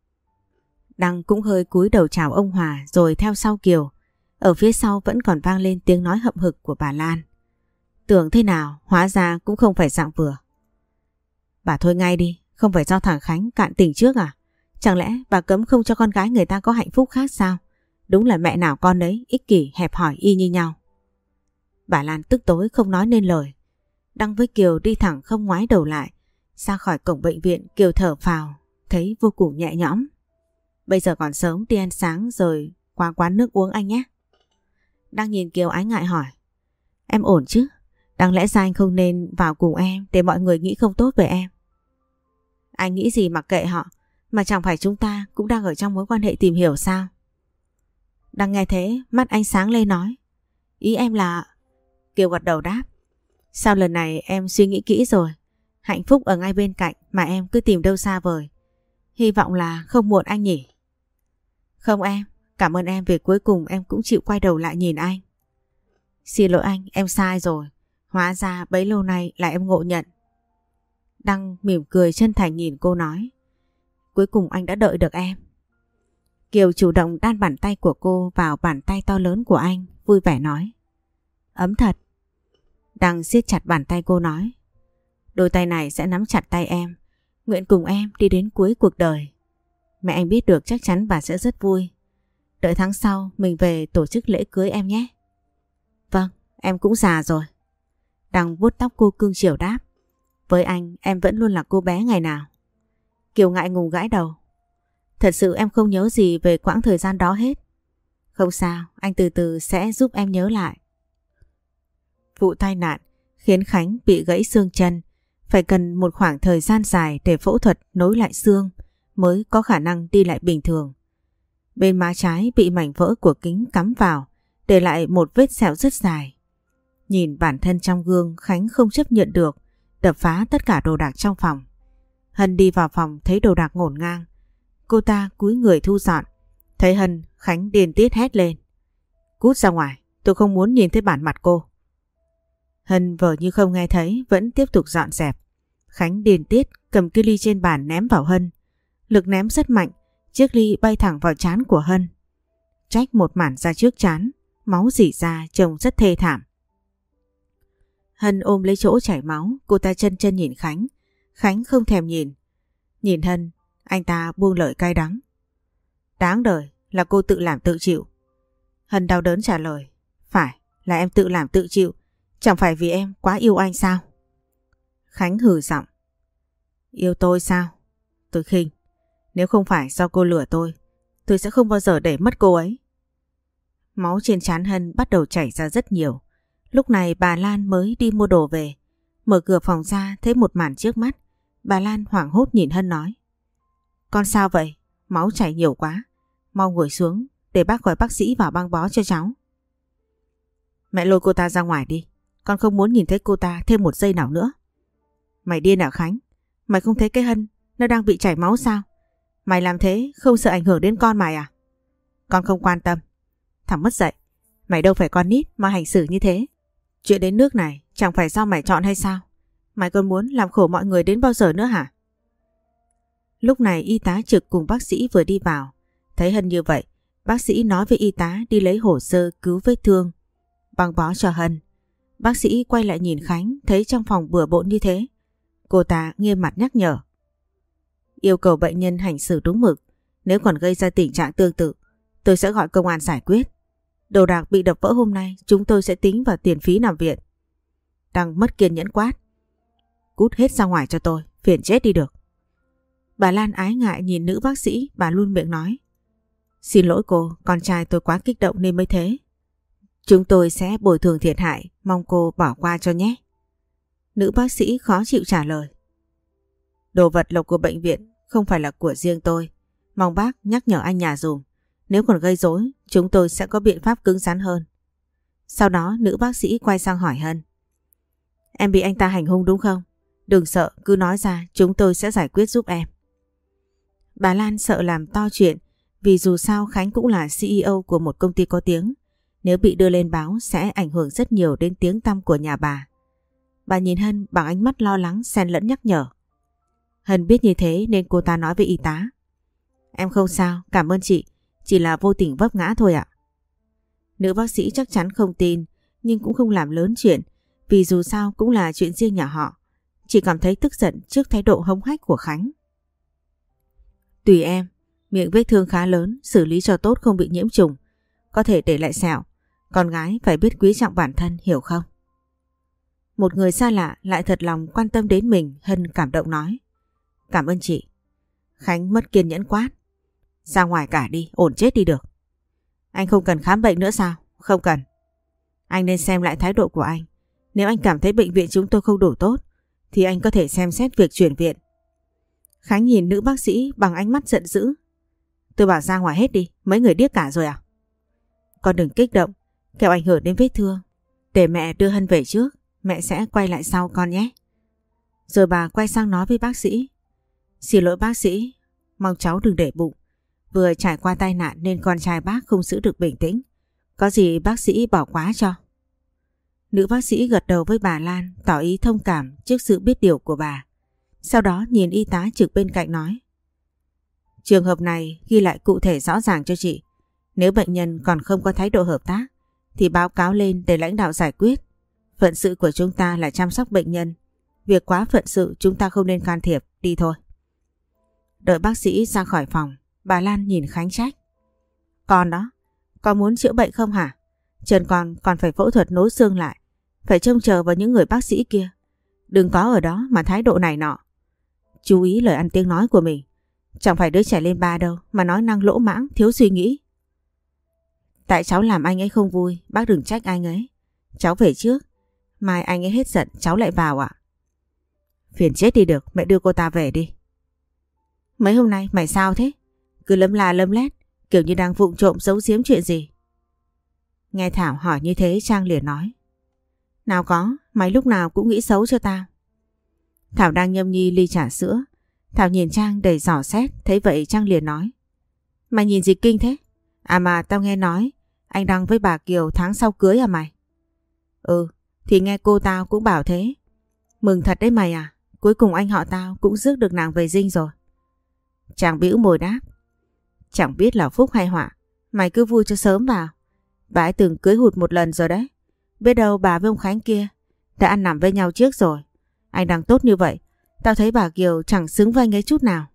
Đăng cũng hơi cúi đầu chào ông Hòa rồi theo sau Kiều. Ở phía sau vẫn còn vang lên tiếng nói hậm hực của bà Lan. Tưởng thế nào, hóa ra cũng không phải dạng vừa. Bà thôi ngay đi, không phải do thằng Khánh cạn tình trước à? Chẳng lẽ bà cấm không cho con gái người ta có hạnh phúc khác sao? Đúng là mẹ nào con đấy, ích kỷ, hẹp hòi y như nhau. Bà Lan tức tối không nói nên lời. Đăng với Kiều đi thẳng không ngoái đầu lại. Ra khỏi cổng bệnh viện, Kiều thở phào, thấy vô cùng nhẹ nhõm. Bây giờ còn sớm, đi ăn sáng rồi qua quán nước uống anh nhé. Đăng nhìn Kiều ái ngại hỏi. Em ổn chứ? Đáng lẽ ra anh không nên vào cùng em để mọi người nghĩ không tốt về em. Anh nghĩ gì mặc kệ họ, mà chẳng phải chúng ta cũng đang ở trong mối quan hệ tìm hiểu sao? Đăng nghe thế, mắt anh sáng lên nói. Ý em là... Kiều gật đầu đáp. Sao lần này em suy nghĩ kỹ rồi. Hạnh phúc ở ngay bên cạnh mà em cứ tìm đâu xa vời. Hy vọng là không muộn anh nhỉ? Không em, cảm ơn em vì cuối cùng em cũng chịu quay đầu lại nhìn anh. Xin lỗi anh, em sai rồi. Hóa ra bấy lâu nay là em ngộ nhận. Đăng mỉm cười chân thành nhìn cô nói. Cuối cùng anh đã đợi được em. Kiều chủ động đan bàn tay của cô vào bàn tay to lớn của anh, vui vẻ nói. Ấm thật. Đăng siết chặt bàn tay cô nói. Đôi tay này sẽ nắm chặt tay em, nguyện cùng em đi đến cuối cuộc đời. Mẹ anh biết được chắc chắn bà sẽ rất vui. Đợi tháng sau mình về tổ chức lễ cưới em nhé. Vâng, em cũng già rồi. Đăng vuốt tóc cô cưng chiều đáp. Với anh em vẫn luôn là cô bé ngày nào. Kiều ngại ngùng gãi đầu. Thật sự em không nhớ gì về quãng thời gian đó hết. Không sao, anh từ từ sẽ giúp em nhớ lại. Vụ tai nạn khiến Khánh bị gãy xương chân, phải cần một khoảng thời gian dài để phẫu thuật nối lại xương mới có khả năng đi lại bình thường. Bên má trái bị mảnh vỡ của kính cắm vào, để lại một vết sẹo rất dài. Nhìn bản thân trong gương, Khánh không chấp nhận được, đập phá tất cả đồ đạc trong phòng. Hân đi vào phòng thấy đồ đạc ngổn ngang. Cô ta cúi người thu dọn. Thấy Hân, Khánh điên tiết hét lên. Cút ra ngoài, tôi không muốn nhìn thấy bản mặt cô. Hân vờ như không nghe thấy, vẫn tiếp tục dọn dẹp. Khánh điên tiết cầm cái ly trên bàn ném vào Hân. Lực ném rất mạnh, chiếc ly bay thẳng vào trán của Hân. Trách một mảng ra trước trán, máu rỉ ra trông rất thê thảm. Hân ôm lấy chỗ chảy máu, cô ta chân chân nhìn Khánh. Khánh không thèm nhìn. Nhìn Hân, anh ta buông lời cay đắng. Đáng đời, là cô tự làm tự chịu. Hân đau đớn trả lời. Phải, là em tự làm tự chịu. Chẳng phải vì em quá yêu anh sao? Khánh hừ giọng. Yêu tôi sao? Tôi khinh. Nếu không phải do cô lừa tôi, tôi sẽ không bao giờ để mất cô ấy. Máu trên trán Hân bắt đầu chảy ra rất nhiều. Lúc này bà Lan mới đi mua đồ về. Mở cửa phòng ra thấy một màn trước mắt. Bà Lan hoảng hốt nhìn Hân nói. Con sao vậy? Máu chảy nhiều quá. Mau ngồi xuống để bác gọi bác sĩ vào băng bó cho cháu. Mẹ lôi cô ta ra ngoài đi. Con không muốn nhìn thấy cô ta thêm một giây nào nữa. Mày điên à Khánh? Mày không thấy cái Hân nó đang bị chảy máu sao? Mày làm thế không sợ ảnh hưởng đến con mày à? Con không quan tâm. Thằng mất dạy. Mày đâu phải con nít mà hành xử như thế. Chuyện đến nước này chẳng phải do mày chọn hay sao? Mày còn muốn làm khổ mọi người đến bao giờ nữa hả? Lúc này y tá trực cùng bác sĩ vừa đi vào. Thấy Hân như vậy, Bác sĩ nói với y tá đi lấy hồ sơ cứu vết thương, băng bó cho Hân. Bác sĩ quay lại nhìn Khánh, thấy trong phòng bừa bộn như thế. Cô ta nghiêm mặt nhắc nhở. Yêu cầu bệnh nhân hành xử đúng mực. Nếu còn gây ra tình trạng tương tự, tôi sẽ gọi công an giải quyết. Đồ đạc bị đập vỡ hôm nay chúng tôi sẽ tính vào tiền phí nằm viện. Đăng mất kiên nhẫn quát. Cút hết ra ngoài cho tôi, phiền chết đi được. Bà Lan ái ngại nhìn nữ bác sĩ, bà luôn miệng nói. Xin lỗi cô, con trai tôi quá kích động nên mới thế. Chúng tôi sẽ bồi thường thiệt hại, mong cô bỏ qua cho nhé. Nữ bác sĩ khó chịu trả lời. Đồ vật lộc của bệnh viện không phải là của riêng tôi. Mong bác nhắc nhở anh nhà dùm. Nếu còn gây rối, chúng tôi sẽ có biện pháp cứng rắn hơn. Sau đó nữ bác sĩ quay sang hỏi Hân. Em bị anh ta hành hung đúng không? Đừng sợ, cứ nói ra, chúng tôi sẽ giải quyết giúp em. Bà Lan sợ làm to chuyện, vì dù sao Khánh cũng là xê e ô của một công ty có tiếng. Nếu bị đưa lên báo sẽ ảnh hưởng rất nhiều đến tiếng tăm của nhà bà. Bà nhìn Hân bằng ánh mắt lo lắng xen lẫn nhắc nhở. Hân biết như thế nên cô ta nói với y tá. Em không sao, cảm ơn chị, chỉ là vô tình vấp ngã thôi ạ. Nữ bác sĩ chắc chắn không tin, nhưng cũng không làm lớn chuyện, vì dù sao cũng là chuyện riêng nhà họ. Chỉ cảm thấy tức giận trước thái độ hống hách của Khánh. Tùy em, miệng vết thương khá lớn, xử lý cho tốt không bị nhiễm trùng, có thể để lại sẹo. Con gái phải biết quý trọng bản thân, hiểu không? Một người xa lạ lại thật lòng quan tâm đến mình, Hân cảm động nói. Cảm ơn chị. Khánh mất kiên nhẫn quát. Ra ngoài cả đi, ổn chết đi được. Anh không cần khám bệnh nữa sao? Không cần. Anh nên xem lại thái độ của anh. Nếu anh cảm thấy bệnh viện chúng tôi không đủ tốt, thì anh có thể xem xét việc chuyển viện. Khánh nhìn nữ bác sĩ bằng ánh mắt giận dữ. Tôi bảo ra ngoài hết đi, mấy người điếc cả rồi à? Con đừng kích động, kẻo ảnh hưởng đến vết thương. Để mẹ đưa Hân về trước, mẹ sẽ quay lại sau con nhé. Rồi bà quay sang nói với bác sĩ. Xin lỗi bác sĩ, mong cháu đừng để bụng. Vừa trải qua tai nạn nên con trai bác không giữ được bình tĩnh. Có gì bác sĩ bỏ qua cho. Nữ bác sĩ gật đầu với bà Lan, tỏ ý thông cảm trước sự biết điều của bà. Sau đó nhìn y tá trực bên cạnh nói. Trường hợp này ghi lại cụ thể rõ ràng cho chị. Nếu bệnh nhân còn không có thái độ hợp tác thì báo cáo lên để lãnh đạo giải quyết. Phận sự của chúng ta là chăm sóc bệnh nhân. Việc quá phận sự chúng ta không nên can thiệp, đi thôi. Đợi bác sĩ ra khỏi phòng, bà Lan nhìn Khánh trách. Con đó, con muốn chữa bệnh không hả? Chân con còn phải phẫu thuật nối xương lại. Phải trông chờ vào những người bác sĩ kia. Đừng có ở đó mà thái độ này nọ. Chú ý lời ăn tiếng nói của mình. Chẳng phải đứa trẻ lên ba đâu mà nói năng lỗ mãng, thiếu suy nghĩ. Tại cháu làm anh ấy không vui, bác đừng trách anh ấy. Cháu về trước, mai anh ấy hết giận cháu lại vào ạ. Phiền chết đi được, mẹ đưa cô ta về đi. Mấy hôm nay mày sao thế? Cứ lấm la lấm lét, kiểu như đang vụng trộm giấu giếm chuyện gì. Nghe Thảo hỏi như thế Trang liền nói. Nào có, mày lúc nào cũng nghĩ xấu cho tao. Thảo đang nhâm nhi ly trà sữa. Thảo nhìn Trang đầy dò xét, thấy vậy Trang liền nói. Mày nhìn gì kinh thế? À mà tao nghe nói anh Đăng với bà Kiều tháng sau cưới à mày? Ừ, thì nghe cô tao cũng bảo thế. Mừng thật đấy mày à, cuối cùng anh họ tao cũng rước được nàng về dinh rồi. Trang bĩu môi đáp. Chẳng biết là phúc hay họa, mày cứ vui cho sớm vào. Bà ấy từng cưới hụt một lần rồi đấy. Biết đâu bà với ông Khánh kia đã ăn nằm với nhau trước rồi. Anh Đăng tốt như vậy, tao thấy bà Kiều chẳng xứng với anh ấy chút nào.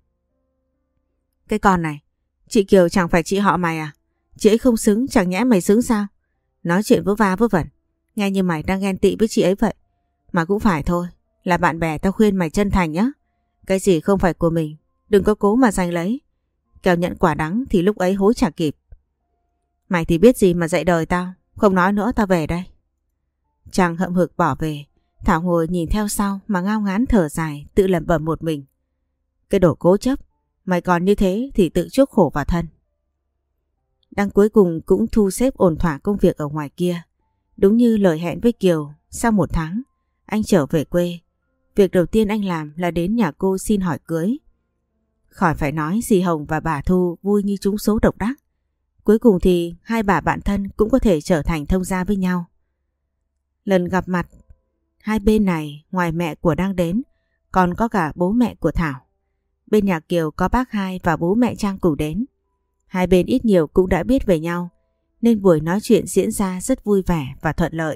Cái con này, chị Kiều chẳng phải chị họ mày à? Chị ấy không xứng, chẳng nhẽ mày xứng sao? Nói chuyện vớ va vớ vẩn, nghe như mày đang ghen tị với chị ấy vậy. Mà cũng phải thôi, là bạn bè tao khuyên mày chân thành nhá. Cái gì không phải của mình, đừng có cố mà giành lấy. Kẻo nhận quả đắng thì lúc ấy hối chả kịp. Mày thì biết gì mà dạy đời tao. Không nói nữa, tao về đây. Trang hậm hực bỏ về. Thảo ngồi nhìn theo sau mà ngao ngán thở dài, tự lẩm bẩm một mình. Cái đồ cố chấp, mày còn như thế thì tự chuốc khổ vào thân. Đăng cuối cùng cũng thu xếp ổn thỏa công việc ở ngoài kia. Đúng như lời hẹn với Kiều, sau một tháng, anh trở về quê. Việc đầu tiên anh làm là đến nhà cô xin hỏi cưới. Khỏi phải nói, dì Hồng và bà Thu vui như trúng số độc đắc. Cuối cùng thì hai bà bạn thân cũng có thể trở thành thông gia với nhau. Lần gặp mặt hai bên này, ngoài mẹ của Đăng đến, còn có cả bố mẹ của Thảo. Bên nhà Kiều có bác hai và bố mẹ Trang cùng đến. Hai bên ít nhiều cũng đã biết về nhau, nên buổi nói chuyện diễn ra rất vui vẻ và thuận lợi.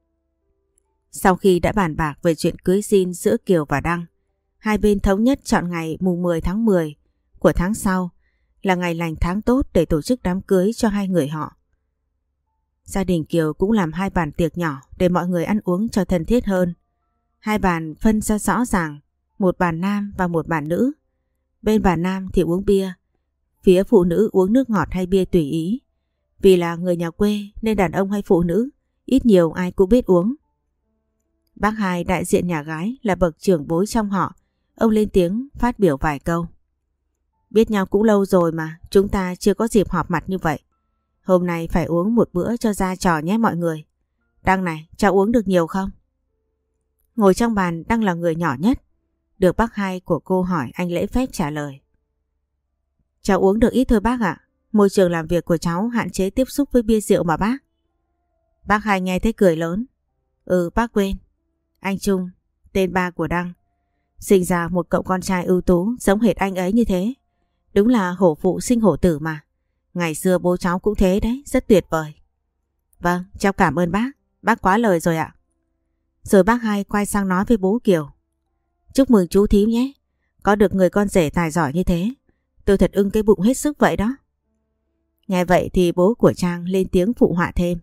Sau khi đã bàn bạc về chuyện cưới xin giữa Kiều và Đăng, hai bên thống nhất chọn ngày mùng mười tháng mười của tháng sau là ngày lành tháng tốt để tổ chức đám cưới cho hai người họ. Gia đình Kiều cũng làm hai bàn tiệc nhỏ để mọi người ăn uống cho thân thiết hơn. Hai bàn phân ra rõ ràng, một bàn nam và một bàn nữ. Bên bàn nam thì uống bia, phía phụ nữ uống nước ngọt hay bia tùy ý. Vì là người nhà quê nên đàn ông hay phụ nữ ít nhiều ai cũng biết uống. Bác Hai, đại diện nhà gái, là bậc trưởng bối trong họ. Ông lên tiếng phát biểu vài câu. Biết nhau cũng lâu rồi mà chúng ta chưa có dịp họp mặt như vậy. Hôm nay phải uống một bữa cho ra trò nhé mọi người. Đăng này, cháu uống được nhiều không? Ngồi trong bàn, Đăng là người nhỏ nhất. Được bác Hai của cô hỏi, anh lễ phép trả lời. Cháu uống được ít thôi bác ạ. Môi trường làm việc của cháu hạn chế tiếp xúc với bia rượu mà bác. Bác Hai nghe thấy cười lớn. Ừ, bác quên. Anh Trung, tên ba của Đăng, sinh ra một cậu con trai ưu tú giống hệt anh ấy như thế. Đúng là hổ phụ sinh hổ tử mà. Ngày xưa bố cháu cũng thế đấy, rất tuyệt vời. Vâng, cháu cảm ơn bác. Bác quá lời rồi ạ. Rồi bác Hai quay sang nói với bố Kiều. Chúc mừng chú thím nhé. Có được người con rể tài giỏi như thế. Tôi thật ưng cái bụng hết sức vậy đó. Nghe vậy thì bố của Trang lên tiếng phụ họa thêm.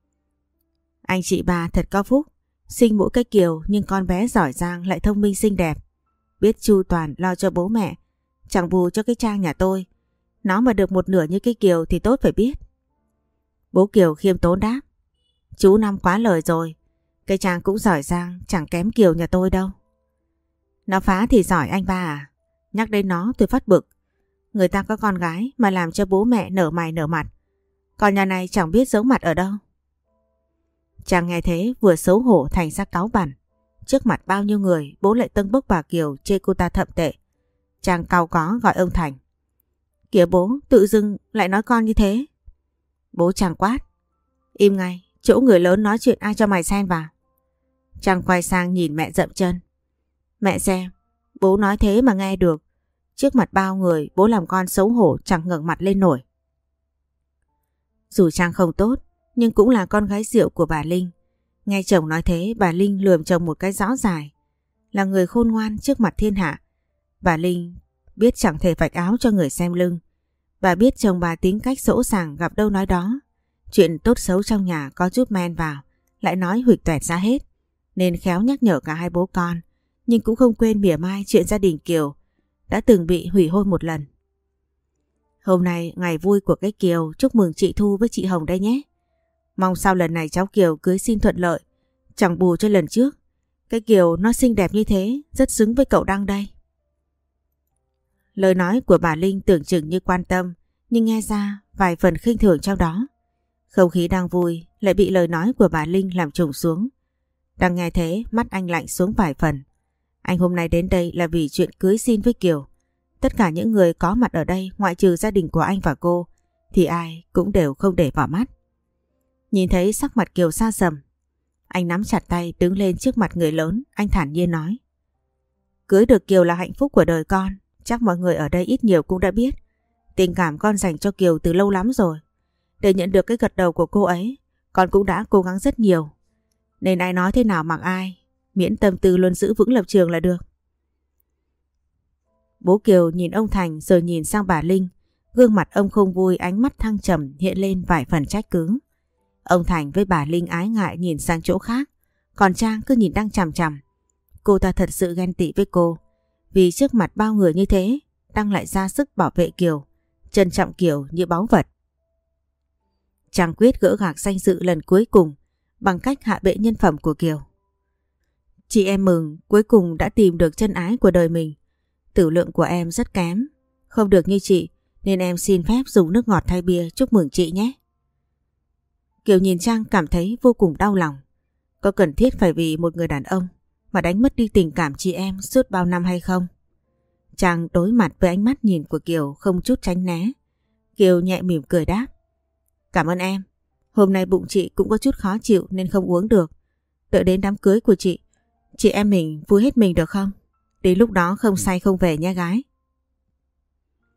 Anh chị bà thật có phúc. Sinh mỗi cái Kiều nhưng con bé giỏi giang lại thông minh xinh đẹp. Biết chu toàn lo cho bố mẹ. Chẳng bù cho cái Trang nhà tôi. Nó mà được một nửa như cái Kiều thì tốt phải biết. Bố Kiều khiêm tốn đáp. Chú Năm quá lời rồi. Cái Trang cũng giỏi giang, chẳng kém Kiều nhà tôi đâu. Nó phá thì giỏi anh ba à. Nhắc đến nó tôi phát bực. Người ta có con gái mà làm cho bố mẹ nở mày nở mặt. Còn nhà này chẳng biết giấu mặt ở đâu. Chàng nghe thế vừa xấu hổ thành ra cáu bẳn. Trước mặt bao nhiêu người bố lại tâng bốc bà Kiều chê cô ta thậm tệ. Chàng cau có gọi ông Thành. Kìa bố, tự dưng lại nói con như thế. Bố chàng quát. Im ngay, chỗ người lớn nói chuyện ai cho mày xen vào. Chàng quay sang nhìn mẹ dậm chân. Mẹ xem, bố nói thế mà nghe được. Trước mặt bao người bố làm con xấu hổ chẳng ngẩng mặt lên nổi. Dù Trang không tốt nhưng cũng là con gái rượu của bà Linh. Nghe chồng nói thế bà Linh lườm chồng một cái rõ dài. Là người khôn ngoan trước mặt thiên hạ. Bà Linh biết chẳng thể vạch áo cho người xem lưng. Bà biết chồng bà tính cách sỗ sàng gặp đâu nói đó. Chuyện tốt xấu trong nhà có chút men vào lại nói huỵch toẹt ra hết. Nên khéo nhắc nhở cả hai bố con. Nhưng cũng không quên mỉa mai chuyện gia đình Kiều đã từng bị hủy hôn một lần. Hôm nay ngày vui của cái Kiều, chúc mừng chị Thu với chị Hồng đây nhé. Mong sau lần này cháu Kiều cưới xin thuận lợi. Chẳng bù cho lần trước. Cái Kiều nó xinh đẹp như thế, rất xứng với cậu Đăng đây. Lời nói của bà Linh tưởng chừng như quan tâm, nhưng nghe ra vài phần khinh thường trong đó. Không khí đang vui lại bị lời nói của bà Linh làm trùng xuống. Đang nghe thế mắt anh lạnh xuống vài phần. Anh hôm nay đến đây là vì chuyện cưới xin với Kiều. Tất cả những người có mặt ở đây ngoại trừ gia đình của anh và cô thì ai cũng đều không để vào mắt. Nhìn thấy sắc mặt Kiều xa sầm, anh nắm chặt tay đứng lên trước mặt người lớn. Anh thản nhiên nói. Cưới được Kiều là hạnh phúc của đời con. Chắc mọi người ở đây ít nhiều cũng đã biết. Tình cảm con dành cho Kiều từ lâu lắm rồi. Để nhận được cái gật đầu của cô ấy, con cũng đã cố gắng rất nhiều. Nên ai nói thế nào mặc ai, miễn tâm tư luôn giữ vững lập trường là được. Bố Kiều nhìn ông Thành rồi nhìn sang bà Linh. Gương mặt ông không vui, ánh mắt thăng trầm hiện lên vài phần trách cứ. Ông Thành với bà Linh ái ngại nhìn sang chỗ khác. Còn Trang cứ nhìn Đăng chằm chằm. Cô ta thật sự ghen tị với cô. Vì trước mặt bao người như thế, Đăng lại ra sức bảo vệ Kiều, trân trọng Kiều như báu vật. Trang quyết gỡ gạc danh dự lần cuối cùng bằng cách hạ bệ nhân phẩm của Kiều. Chị em mừng cuối cùng đã tìm được chân ái của đời mình. Tử lượng của em rất kém, không được như chị, nên em xin phép dùng nước ngọt thay bia chúc mừng chị nhé. Kiều nhìn Trang cảm thấy vô cùng đau lòng. Có cần thiết phải vì một người đàn ông mà đánh mất đi tình cảm chị em suốt bao năm hay không? Trang đối mặt với ánh mắt nhìn của Kiều không chút tránh né. Kiều nhẹ mỉm cười đáp. Cảm ơn em. Hôm nay bụng chị cũng có chút khó chịu nên không uống được. Đợi đến đám cưới của chị, chị em mình vui hết mình được không? Đến lúc đó không say không về nha gái.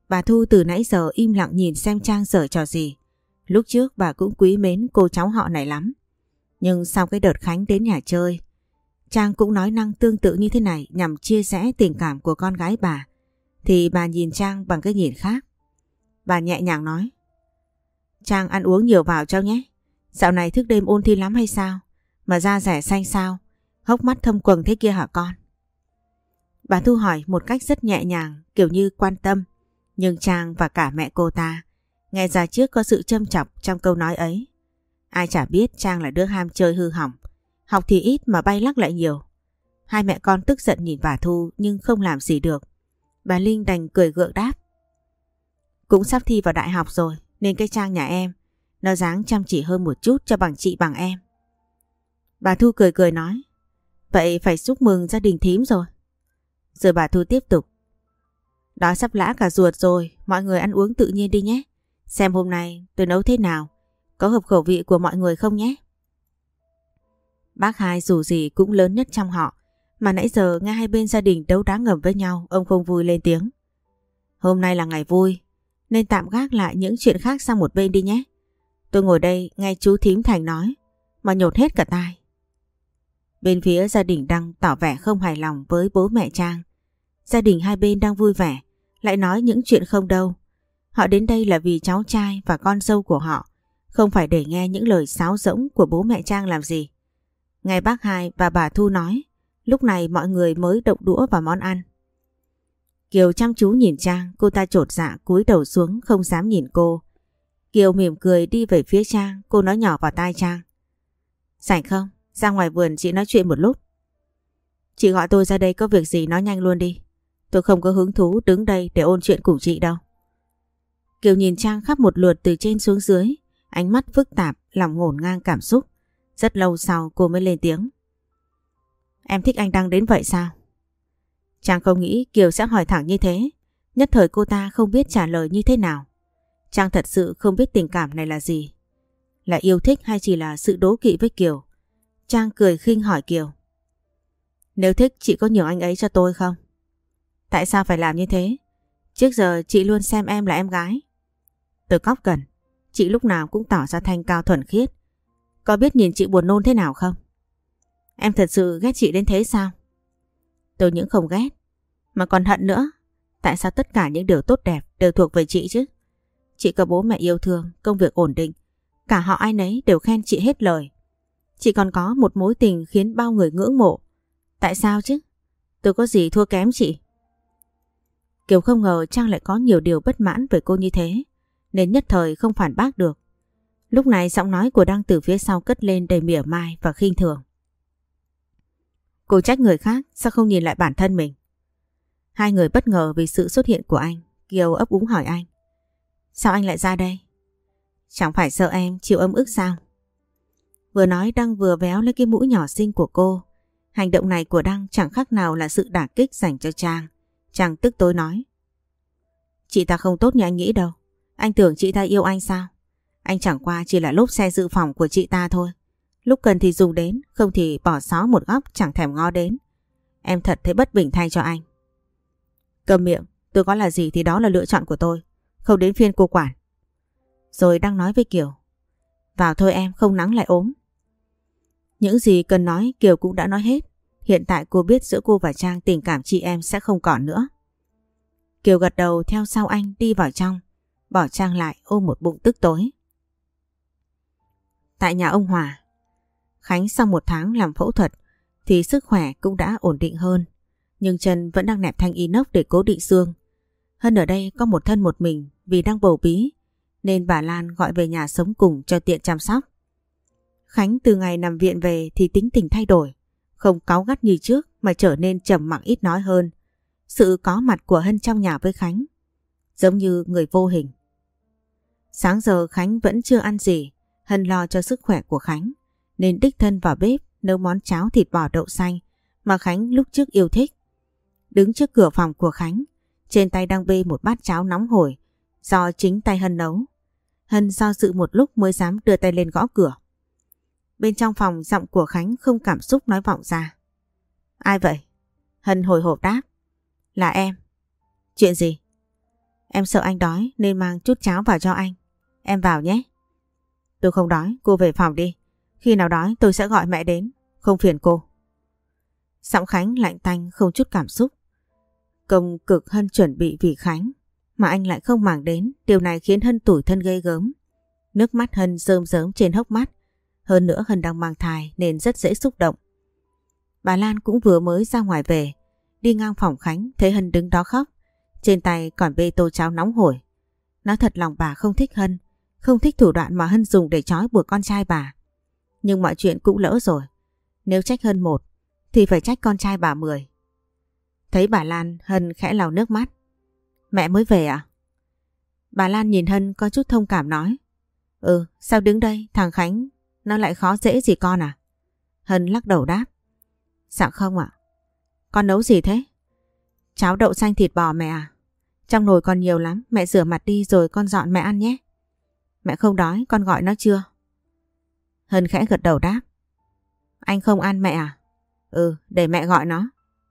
Bà Thu từ nãy giờ im lặng nhìn xem Trang giở trò gì. Lúc trước bà cũng quý mến cô cháu họ này lắm. Nhưng sau cái đợt Khánh đến nhà chơi, Trang cũng nói năng tương tự như thế này nhằm chia sẻ tình cảm của con gái bà, thì bà nhìn Trang bằng cái nhìn khác. Bà nhẹ nhàng nói: Trang ăn uống nhiều vào cháu nhé. Dạo này thức đêm ôn thi lắm hay sao? Mà da rẻ xanh sao? Hốc mắt thâm quầng thế kia hả con? Bà Thu hỏi một cách rất nhẹ nhàng, kiểu như quan tâm. Nhưng Trang và cả mẹ cô ta nghe ra trước có sự châm chọc trong câu nói ấy. Ai chả biết Trang là đứa ham chơi hư hỏng, học thì ít mà bay lắc lại nhiều. Hai mẹ con tức giận nhìn bà Thu nhưng không làm gì được. Bà Linh đành cười gượng đáp: Cũng sắp thi vào đại học rồi, nên cái Trang nhà em nó dáng chăm chỉ hơn một chút cho bằng chị bằng em. Bà Thu cười cười nói: Vậy phải chúc mừng gia đình thím rồi. Rồi bà Thu tiếp tục: Đói sắp lã cả ruột rồi, mọi người ăn uống tự nhiên đi nhé. Xem hôm nay tôi nấu thế nào, có hợp khẩu vị của mọi người không nhé. Bác hai dù gì cũng lớn nhất trong họ, mà nãy giờ nghe hai bên gia đình đấu đá ngầm với nhau, ông không vui lên tiếng: Hôm nay là ngày vui, nên tạm gác lại những chuyện khác sang một bên đi nhé. Tôi ngồi đây nghe chú thím Thành nói mà nhột hết cả tai. Bên phía gia đình Đăng tỏ vẻ không hài lòng với bố mẹ Trang. Gia đình hai bên đang vui vẻ lại nói những chuyện không đâu. Họ đến đây là vì cháu trai và con dâu của họ, không phải để nghe những lời sáo rỗng của bố mẹ Trang làm gì. Nghe bác hai và bà Thu nói, lúc này mọi người mới động đũa vào món ăn. Kiều chăm chú nhìn Trang, cô ta chột dạ cúi đầu xuống không dám nhìn cô. Kiều mỉm cười đi về phía Trang, cô nói nhỏ vào tai Trang: Rảnh không? Ra ngoài vườn chị nói chuyện một lúc. Chị gọi tôi ra đây có việc gì nói nhanh luôn đi. Tôi không có hứng thú đứng đây để ôn chuyện cùng chị đâu. Kiều nhìn Trang khắp một lượt từ trên xuống dưới, ánh mắt phức tạp, lòng ngổn ngang cảm xúc. Rất lâu sau cô mới lên tiếng: Em thích anh Đăng đến vậy sao? Trang không nghĩ Kiều sẽ hỏi thẳng như thế. Nhất thời cô ta không biết trả lời như thế nào. Trang thật sự không biết tình cảm này là gì. Là yêu thích hay chỉ là sự đố kỵ với Kiều? Trang cười khinh hỏi Kiều: Nếu thích chị có nhiều anh ấy cho tôi không? Tại sao phải làm như thế? Trước giờ chị luôn xem em là em gái. Tôi cóc cần, chị lúc nào cũng tỏ ra thanh cao thuần khiết. Có biết nhìn chị buồn nôn thế nào không? Em thật sự ghét chị đến thế sao? Tôi những không ghét, mà còn hận nữa. Tại sao tất cả những điều tốt đẹp đều thuộc về chị chứ? Chị có bố mẹ yêu thương, công việc ổn định, cả họ ai nấy đều khen chị hết lời. Chị còn có một mối tình khiến bao người ngưỡng mộ. Tại sao chứ? Tôi có gì thua kém chị? Kiều không ngờ Trang lại có nhiều điều bất mãn về cô như thế, nên nhất thời không phản bác được. Lúc này giọng nói của Đăng từ phía sau cất lên đầy mỉa mai và khinh thường: Cô trách người khác, sao không nhìn lại bản thân mình? Hai người bất ngờ vì sự xuất hiện của anh. Kiều ấp úng hỏi anh: Sao anh lại ra đây? Chẳng phải sợ em chịu âm ức sao? Vừa nói Đăng vừa véo lấy cái mũi nhỏ xinh của cô. Hành động này của Đăng chẳng khác nào là sự đả kích dành cho Trang. Trang tức tối nói: Chị ta không tốt như anh nghĩ đâu. Anh tưởng chị ta yêu anh sao? Anh chẳng qua chỉ là lốp xe dự phòng của chị ta thôi. Lúc cần thì dùng đến, không thì bỏ xó một góc chẳng thèm ngó đến. Em thật thấy bất bình thay cho anh. Cầm miệng, tôi có là gì thì đó là lựa chọn của tôi, không đến phiên cô quản. Rồi đang nói với Kiều: Vào thôi em, không nắng lại ốm. Những gì cần nói Kiều cũng đã nói hết. Hiện tại cô biết giữa cô và Trang tình cảm chị em sẽ không còn nữa. Kiều gật đầu theo sau anh đi vào trong, bỏ Trang lại ôm một bụng tức tối. Tại nhà ông Hòa, Khánh sau một tháng làm phẫu thuật thì sức khỏe cũng đã ổn định hơn, nhưng chân vẫn đang nẹp thanh inox để cố định xương. Hân ở đây có một thân một mình vì đang bầu bí, nên bà Lan gọi về nhà sống cùng cho tiện chăm sóc. Khánh từ ngày nằm viện về thì tính tình thay đổi, không cáu gắt như trước mà trở nên trầm mặc ít nói hơn. Sự có mặt của Hân trong nhà với Khánh giống như người vô hình. Sáng giờ Khánh vẫn chưa ăn gì, Hân lo cho sức khỏe của Khánh nên đích thân vào bếp nấu món cháo thịt bò đậu xanh mà Khánh lúc trước yêu thích. Đứng trước cửa phòng của Khánh, trên tay đang bê một bát cháo nóng hổi do chính tay Hân nấu. Hân do dự một lúc mới dám đưa tay lên gõ cửa. Bên trong phòng giọng của Khánh không cảm xúc nói vọng ra: Ai vậy? Hân hồi hộp đáp: Là em. Chuyện gì? Em sợ anh đói nên mang chút cháo vào cho anh. Em vào nhé. Tôi không đói, cô về phòng đi. Khi nào đói tôi sẽ gọi mẹ đến, không phiền cô. Giọng Khánh lạnh tanh không chút cảm xúc. Công cực Hân chuẩn bị vì Khánh mà anh lại không màng đến. Điều này khiến Hân tủi thân ghê gớm. Nước mắt Hân rơm rớm trên hốc mắt. Hơn nữa Hân đang mang thai nên rất dễ xúc động. Bà Lan cũng vừa mới ra ngoài về. Đi ngang phòng Khánh thấy Hân đứng đó khóc. Trên tay còn bê tô cháo nóng hổi. Nói thật lòng bà không thích Hân. Không thích thủ đoạn mà Hân dùng để trói buộc con trai bà. Nhưng mọi chuyện cũng lỡ rồi. Nếu trách Hân một thì phải trách con trai bà mười. Thấy bà Lan, Hân khẽ lau nước mắt. Mẹ mới về à? Bà Lan nhìn Hân có chút thông cảm nói. Ừ, sao đứng đây, thằng Khánh nó lại khó dễ gì con à? Hân lắc đầu đáp. Dạ không ạ. Con nấu gì thế? Cháo đậu xanh thịt bò mẹ à? Trong nồi còn nhiều lắm, mẹ rửa mặt đi rồi con dọn mẹ ăn nhé. Mẹ không đói, con gọi nó chưa? Hân khẽ gật đầu đáp. Anh không ăn mẹ à? Ừ, để mẹ gọi nó.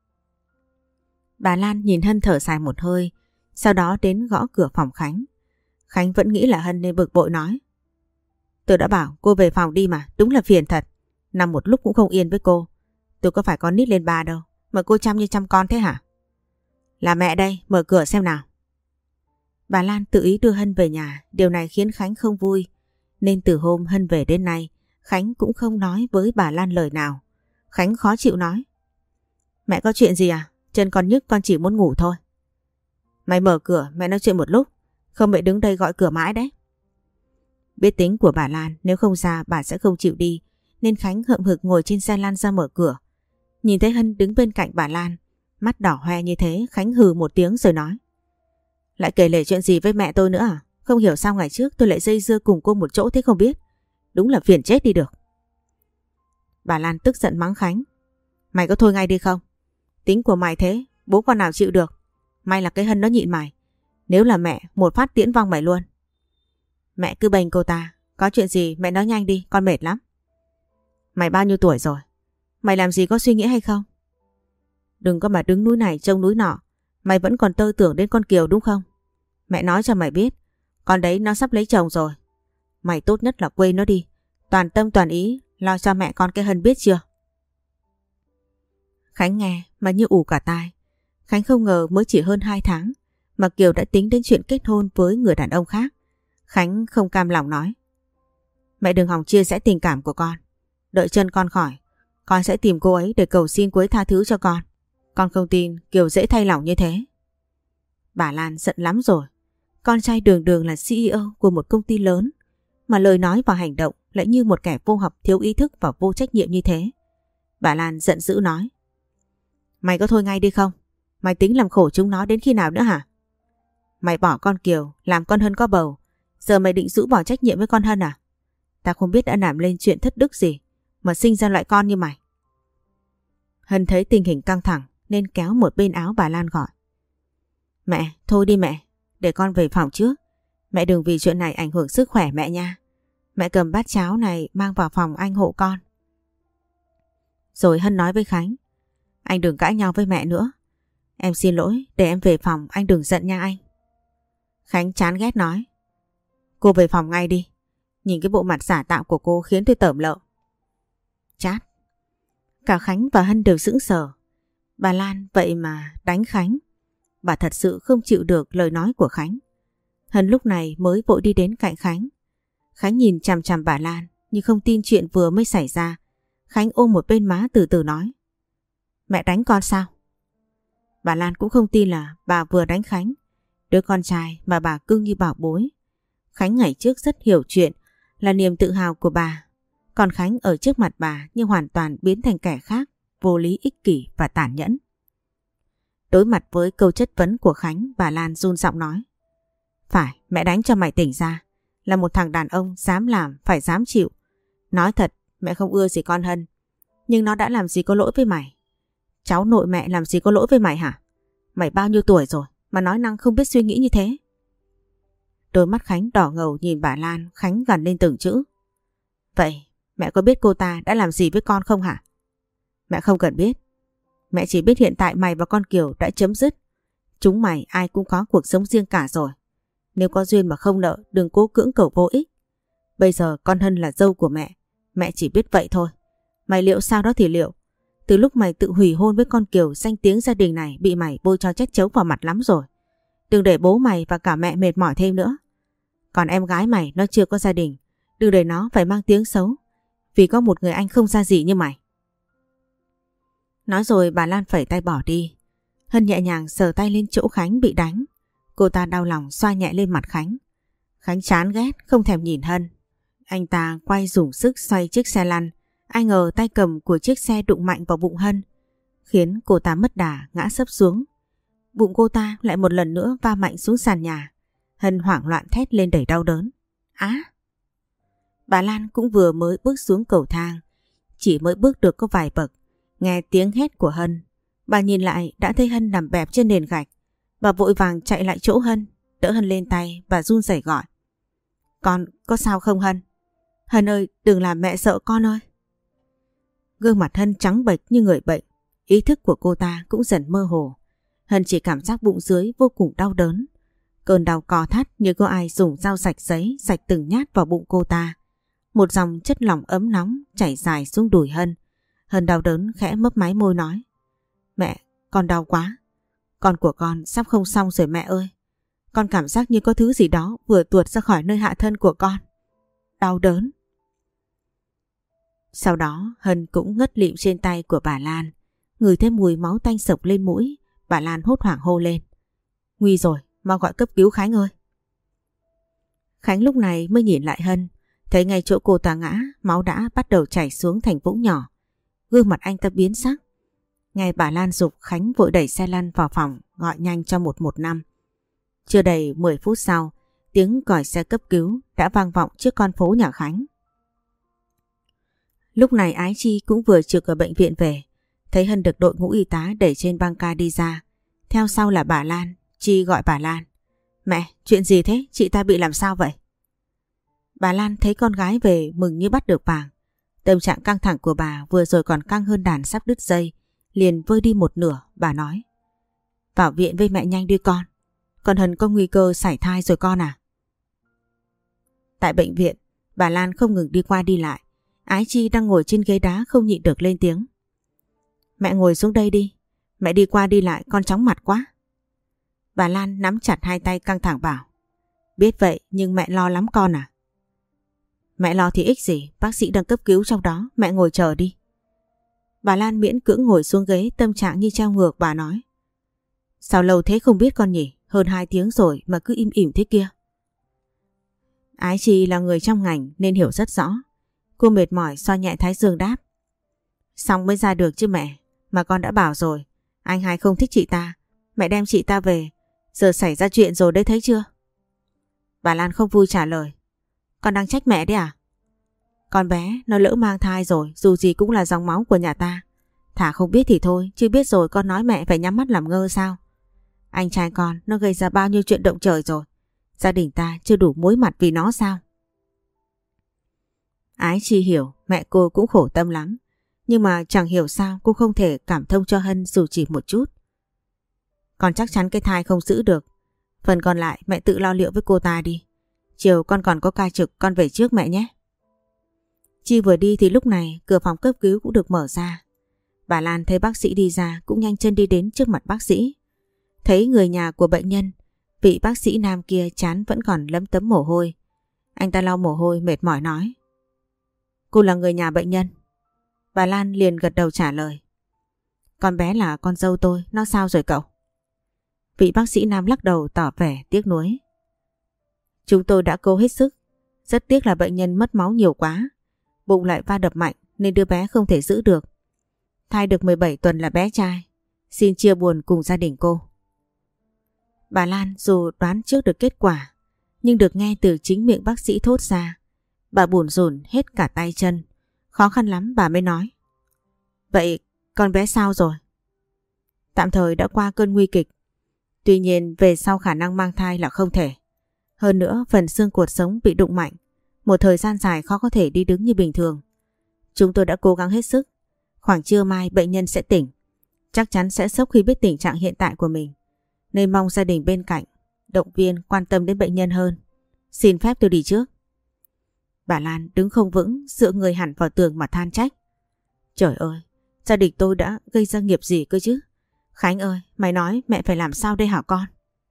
Bà Lan nhìn Hân thở dài một hơi, sau đó đến gõ cửa phòng Khánh. Khánh vẫn nghĩ là Hân nên bực bội nói. Tôi đã bảo cô về phòng đi mà, đúng là phiền thật. Nằm một lúc cũng không yên với cô. Tôi có phải con nít lên ba đâu, mà cô chăm như chăm con thế hả? Là mẹ đây, mở cửa xem nào. Bà Lan tự ý đưa Hân về nhà, điều này khiến Khánh không vui. Nên từ hôm Hân về đến nay, Khánh cũng không nói với bà Lan lời nào. Khánh khó chịu nói. Mẹ có chuyện gì à? Chân con nhức, con chỉ muốn ngủ thôi. Mày mở cửa, mẹ nói chuyện một lúc. Không mẹ đứng đây gọi cửa mãi đấy. Biết tính của bà Lan, nếu không ra bà sẽ không chịu đi. Nên Khánh hậm hực ngồi trên xe lăn ra mở cửa. Nhìn thấy Hân đứng bên cạnh bà Lan, mắt đỏ hoe như thế, Khánh hừ một tiếng rồi nói. Lại kể lể chuyện gì với mẹ tôi nữa à? Không hiểu sao ngày trước tôi lại dây dưa cùng cô một chỗ thế không biết. Đúng là phiền chết đi được. Bà Lan tức giận mắng Khánh. Mày có thôi ngay đi không? Tính của mày thế, bố con nào chịu được. May là cái Hân nó nhịn mày. Nếu là mẹ, một phát tiễn vong mày luôn. Mẹ cứ bênh cô ta. Có chuyện gì mẹ nói nhanh đi, con mệt lắm. Mày bao nhiêu tuổi rồi? Mày làm gì có suy nghĩ hay không? Đừng có mà đứng núi này trông núi nọ. Mày vẫn còn tơ tưởng đến con Kiều đúng không? Mẹ nói cho mày biết, con đấy nó sắp lấy chồng rồi. Mày tốt nhất là quên nó đi. Toàn tâm toàn ý lo cho mẹ con cái Hân biết chưa? Khánh nghe mà như ù cả tai. Khánh không ngờ mới chỉ hơn hai tháng mà Kiều đã tính đến chuyện kết hôn với người đàn ông khác. Khánh không cam lòng nói. Mẹ đừng hòng chia sẻ tình cảm của con. Đợi chân con khỏi, con sẽ tìm cô ấy để cầu xin cô ấy tha thứ cho con. Con không tin Kiều dễ thay lòng như thế. Bà Lan giận lắm rồi. Con trai đường đường là xê e ô của một công ty lớn mà lời nói và hành động lại như một kẻ vô học, thiếu ý thức và vô trách nhiệm như thế. Bà Lan giận dữ nói. Mày có thôi ngay đi không? Mày tính làm khổ chúng nó đến khi nào nữa hả? Mày bỏ con Kiều làm con Hân có bầu. Giờ mày định rũ bỏ trách nhiệm với con Hân à? Ta không biết đã làm lên chuyện thất đức gì mà sinh ra loại con như mày. Hân thấy tình hình căng thẳng nên kéo một bên áo bà Lan gọi. Mẹ, thôi đi mẹ, để con về phòng trước. Mẹ đừng vì chuyện này ảnh hưởng sức khỏe mẹ nha. Mẹ cầm bát cháo này mang vào phòng anh hộ con. Rồi Hân nói với Khánh. Anh đừng cãi nhau với mẹ nữa. Em xin lỗi, để em về phòng, anh đừng giận nha anh. Khánh chán ghét nói. Cô về phòng ngay đi. Nhìn cái bộ mặt giả tạo của cô khiến tôi tởm lợm. Chát. Cả Khánh và Hân đều sững sờ. Bà Lan vậy mà đánh Khánh. Bà thật sự không chịu được lời nói của Khánh. Hân lúc này mới vội đi đến cạnh Khánh. Khánh nhìn chằm chằm bà Lan như không tin chuyện vừa mới xảy ra. Khánh ôm một bên má từ từ nói. Mẹ đánh con sao? Bà Lan cũng không tin là bà vừa đánh Khánh. Đứa con trai mà bà cưng như bảo bối. Khánh ngày trước rất hiểu chuyện, là niềm tự hào của bà. Còn Khánh ở trước mặt bà như hoàn toàn biến thành kẻ khác, vô lý, ích kỷ và tàn nhẫn. Đối mặt với câu chất vấn của Khánh, bà Lan run giọng nói. Phải, mẹ đánh cho mày tỉnh ra. Là một thằng đàn ông dám làm, phải dám chịu. Nói thật, mẹ không ưa gì con Hân. Nhưng nó đã làm gì có lỗi với mày? Cháu nội mẹ làm gì có lỗi với mày hả? Mày bao nhiêu tuổi rồi mà nói năng không biết suy nghĩ như thế? Đôi mắt Khánh đỏ ngầu nhìn bà Lan. Khánh gằn lên từng chữ. Vậy mẹ có biết cô ta đã làm gì với con không hả? Mẹ không cần biết. Mẹ chỉ biết hiện tại mày và con Kiều đã chấm dứt. Chúng mày ai cũng có cuộc sống riêng cả rồi. Nếu có duyên mà không nợ, đừng cố cưỡng cầu vô ích. Bây giờ con Hân là dâu của mẹ, mẹ chỉ biết vậy thôi. Mày liệu sao đó thì liệu. Từ lúc mày tự hủy hôn với con Kiều, danh tiếng gia đình này bị mày bôi cho trách chấu vào mặt lắm rồi. Đừng để bố mày và cả mẹ mệt mỏi thêm nữa. Còn em gái mày nó chưa có gia đình, đừng để nó phải mang tiếng xấu vì có một người anh không ra gì như mày. Nói rồi bà Lan phẩy tay bỏ đi. Hân nhẹ nhàng sờ tay lên chỗ Khánh bị đánh. Cô ta đau lòng xoa nhẹ lên mặt Khánh. Khánh chán ghét không thèm nhìn Hân. Anh ta quay dùng sức xoay chiếc xe lăn. Ai ngờ tay cầm của chiếc xe đụng mạnh vào bụng Hân, khiến cô ta mất đà ngã sấp xuống. Bụng cô ta lại một lần nữa va mạnh xuống sàn nhà. Hân hoảng loạn thét lên đầy đau đớn. Á! Bà Lan cũng vừa mới bước xuống cầu thang. Chỉ mới bước được có vài bậc, nghe tiếng hét của Hân. Bà nhìn lại đã thấy Hân nằm bẹp trên nền gạch. Bà vội vàng chạy lại chỗ Hân, đỡ Hân lên tay và run rẩy gọi. Con có sao không Hân? Hân ơi, đừng làm mẹ sợ con ơi. Gương mặt Hân trắng bệch như người bệnh. Ý thức của cô ta cũng dần mơ hồ. Hân chỉ cảm giác bụng dưới vô cùng đau đớn. Cơn đau cò thắt như có ai dùng dao rạch giấy rạch từng nhát vào bụng cô ta. Một dòng chất lỏng ấm nóng chảy dài xuống đùi Hân. Hân đau đớn khẽ mấp máy môi nói. Mẹ, con đau quá. Con của con sắp không xong rồi mẹ ơi. Con cảm giác như có thứ gì đó vừa tuột ra khỏi nơi hạ thân của con. Đau đớn. Sau đó Hân cũng ngất lịm trên tay của bà Lan. Ngửi thấy mùi máu tanh sộc lên mũi. Bà Lan hốt hoảng hô lên. Nguy rồi, mau gọi cấp cứu Khánh ơi. Khánh lúc này mới nhìn lại Hân. Thấy ngay chỗ cô ta ngã, máu đã bắt đầu chảy xuống thành vũng nhỏ. Gương mặt anh ta biến sắc. Nghe bà Lan giục, Khánh vội đẩy xe lăn vào phòng gọi nhanh cho một một năm. Chưa đầy mười phút sau, tiếng còi xe cấp cứu đã vang vọng trước con phố nhà Khánh. Lúc này Ái Chi cũng vừa trực ở bệnh viện về. Thấy Hân được đội ngũ y tá đẩy trên băng ca đi ra. Theo sau là bà Lan. Chi gọi bà Lan. Mẹ, chuyện gì thế? Chị ta bị làm sao vậy? Bà Lan thấy con gái về mừng như bắt được vàng. Tâm trạng căng thẳng của bà vừa rồi còn căng hơn đàn sắp đứt dây. Liền vơi đi một nửa, bà nói. Vào viện với mẹ nhanh đi con. Còn Hân có nguy cơ sảy thai rồi con à? Tại bệnh viện, bà Lan không ngừng đi qua đi lại. Ái Chi đang ngồi trên ghế đá không nhịn được lên tiếng. Mẹ ngồi xuống đây đi. Mẹ đi qua đi lại con chóng mặt quá. Bà Lan nắm chặt hai tay căng thẳng bảo. Biết vậy nhưng mẹ lo lắm con à? Mẹ lo thì ích gì, bác sĩ đang cấp cứu trong đó, mẹ ngồi chờ đi. Bà Lan miễn cưỡng ngồi xuống ghế, tâm trạng như treo ngược. Bà nói. Sao lâu thế không biết con nhỉ? Hơn hai tiếng rồi mà cứ im ỉm thế kia. Ái Chi là người trong ngành nên hiểu rất rõ. Cô mệt mỏi xoa nhẹ thái dương đáp. Xong mới ra được chứ mẹ. Mà con đã bảo rồi, anh hai không thích chị ta. Mẹ đem chị ta về. Giờ xảy ra chuyện rồi đấy thấy chưa? Bà Lan không vui trả lời. Con đang trách mẹ đấy à? Con bé nó lỡ mang thai rồi, dù gì cũng là dòng máu của nhà ta. Thà không biết thì thôi, chứ biết rồi con nói mẹ phải nhắm mắt làm ngơ sao? Anh trai con nó gây ra bao nhiêu chuyện động trời rồi. Gia đình ta chưa đủ muối mặt vì nó sao? Ái Chi hiểu mẹ cô cũng khổ tâm lắm. Nhưng mà chẳng hiểu sao cô không thể cảm thông cho Hân dù chỉ một chút. Con chắc chắn cái thai không giữ được. Phần còn lại mẹ tự lo liệu với cô ta đi. Chiều con còn có ca trực, con về trước mẹ nhé. Chi vừa đi thì lúc này cửa phòng cấp cứu cũng được mở ra. Bà Lan thấy bác sĩ đi ra cũng nhanh chân đi đến trước mặt bác sĩ. Thấy người nhà của bệnh nhân, vị bác sĩ nam kia trán vẫn còn lấm tấm mồ hôi. Anh ta lau mồ hôi mệt mỏi nói. Cô là người nhà bệnh nhân. Bà Lan liền gật đầu trả lời. Con bé là con dâu tôi, nó sao rồi cậu? Vị bác sĩ nam lắc đầu tỏ vẻ tiếc nuối. Chúng tôi đã cố hết sức. Rất tiếc là bệnh nhân mất máu nhiều quá. Bụng lại va đập mạnh nên đứa bé không thể giữ được. Thai được mười bảy tuần là bé trai. Xin chia buồn cùng gia đình cô. Bà Lan dù đoán trước được kết quả, nhưng được nghe từ chính miệng bác sĩ thốt ra, bà bủn rủn hết cả tay chân. Khó khăn lắm bà mới nói. Vậy con bé sao rồi? Tạm thời đã qua cơn nguy kịch. Tuy nhiên về sau khả năng mang thai là không thể. Hơn nữa phần xương cột sống bị đụng mạnh. Một thời gian dài khó có thể đi đứng như bình thường. Chúng tôi đã cố gắng hết sức. Khoảng trưa mai bệnh nhân sẽ tỉnh. Chắc chắn sẽ sốc khi biết tình trạng hiện tại của mình. nên mong gia đình bên cạnh động viên quan tâm đến bệnh nhân hơn. Xin phép tôi đi trước. Bà Lan đứng không vững, dựa người hẳn vào tường mà than trách. Trời ơi, gia đình tôi đã gây ra nghiệp gì cơ chứ? Khánh ơi, mày nói mẹ phải làm sao đây hả con?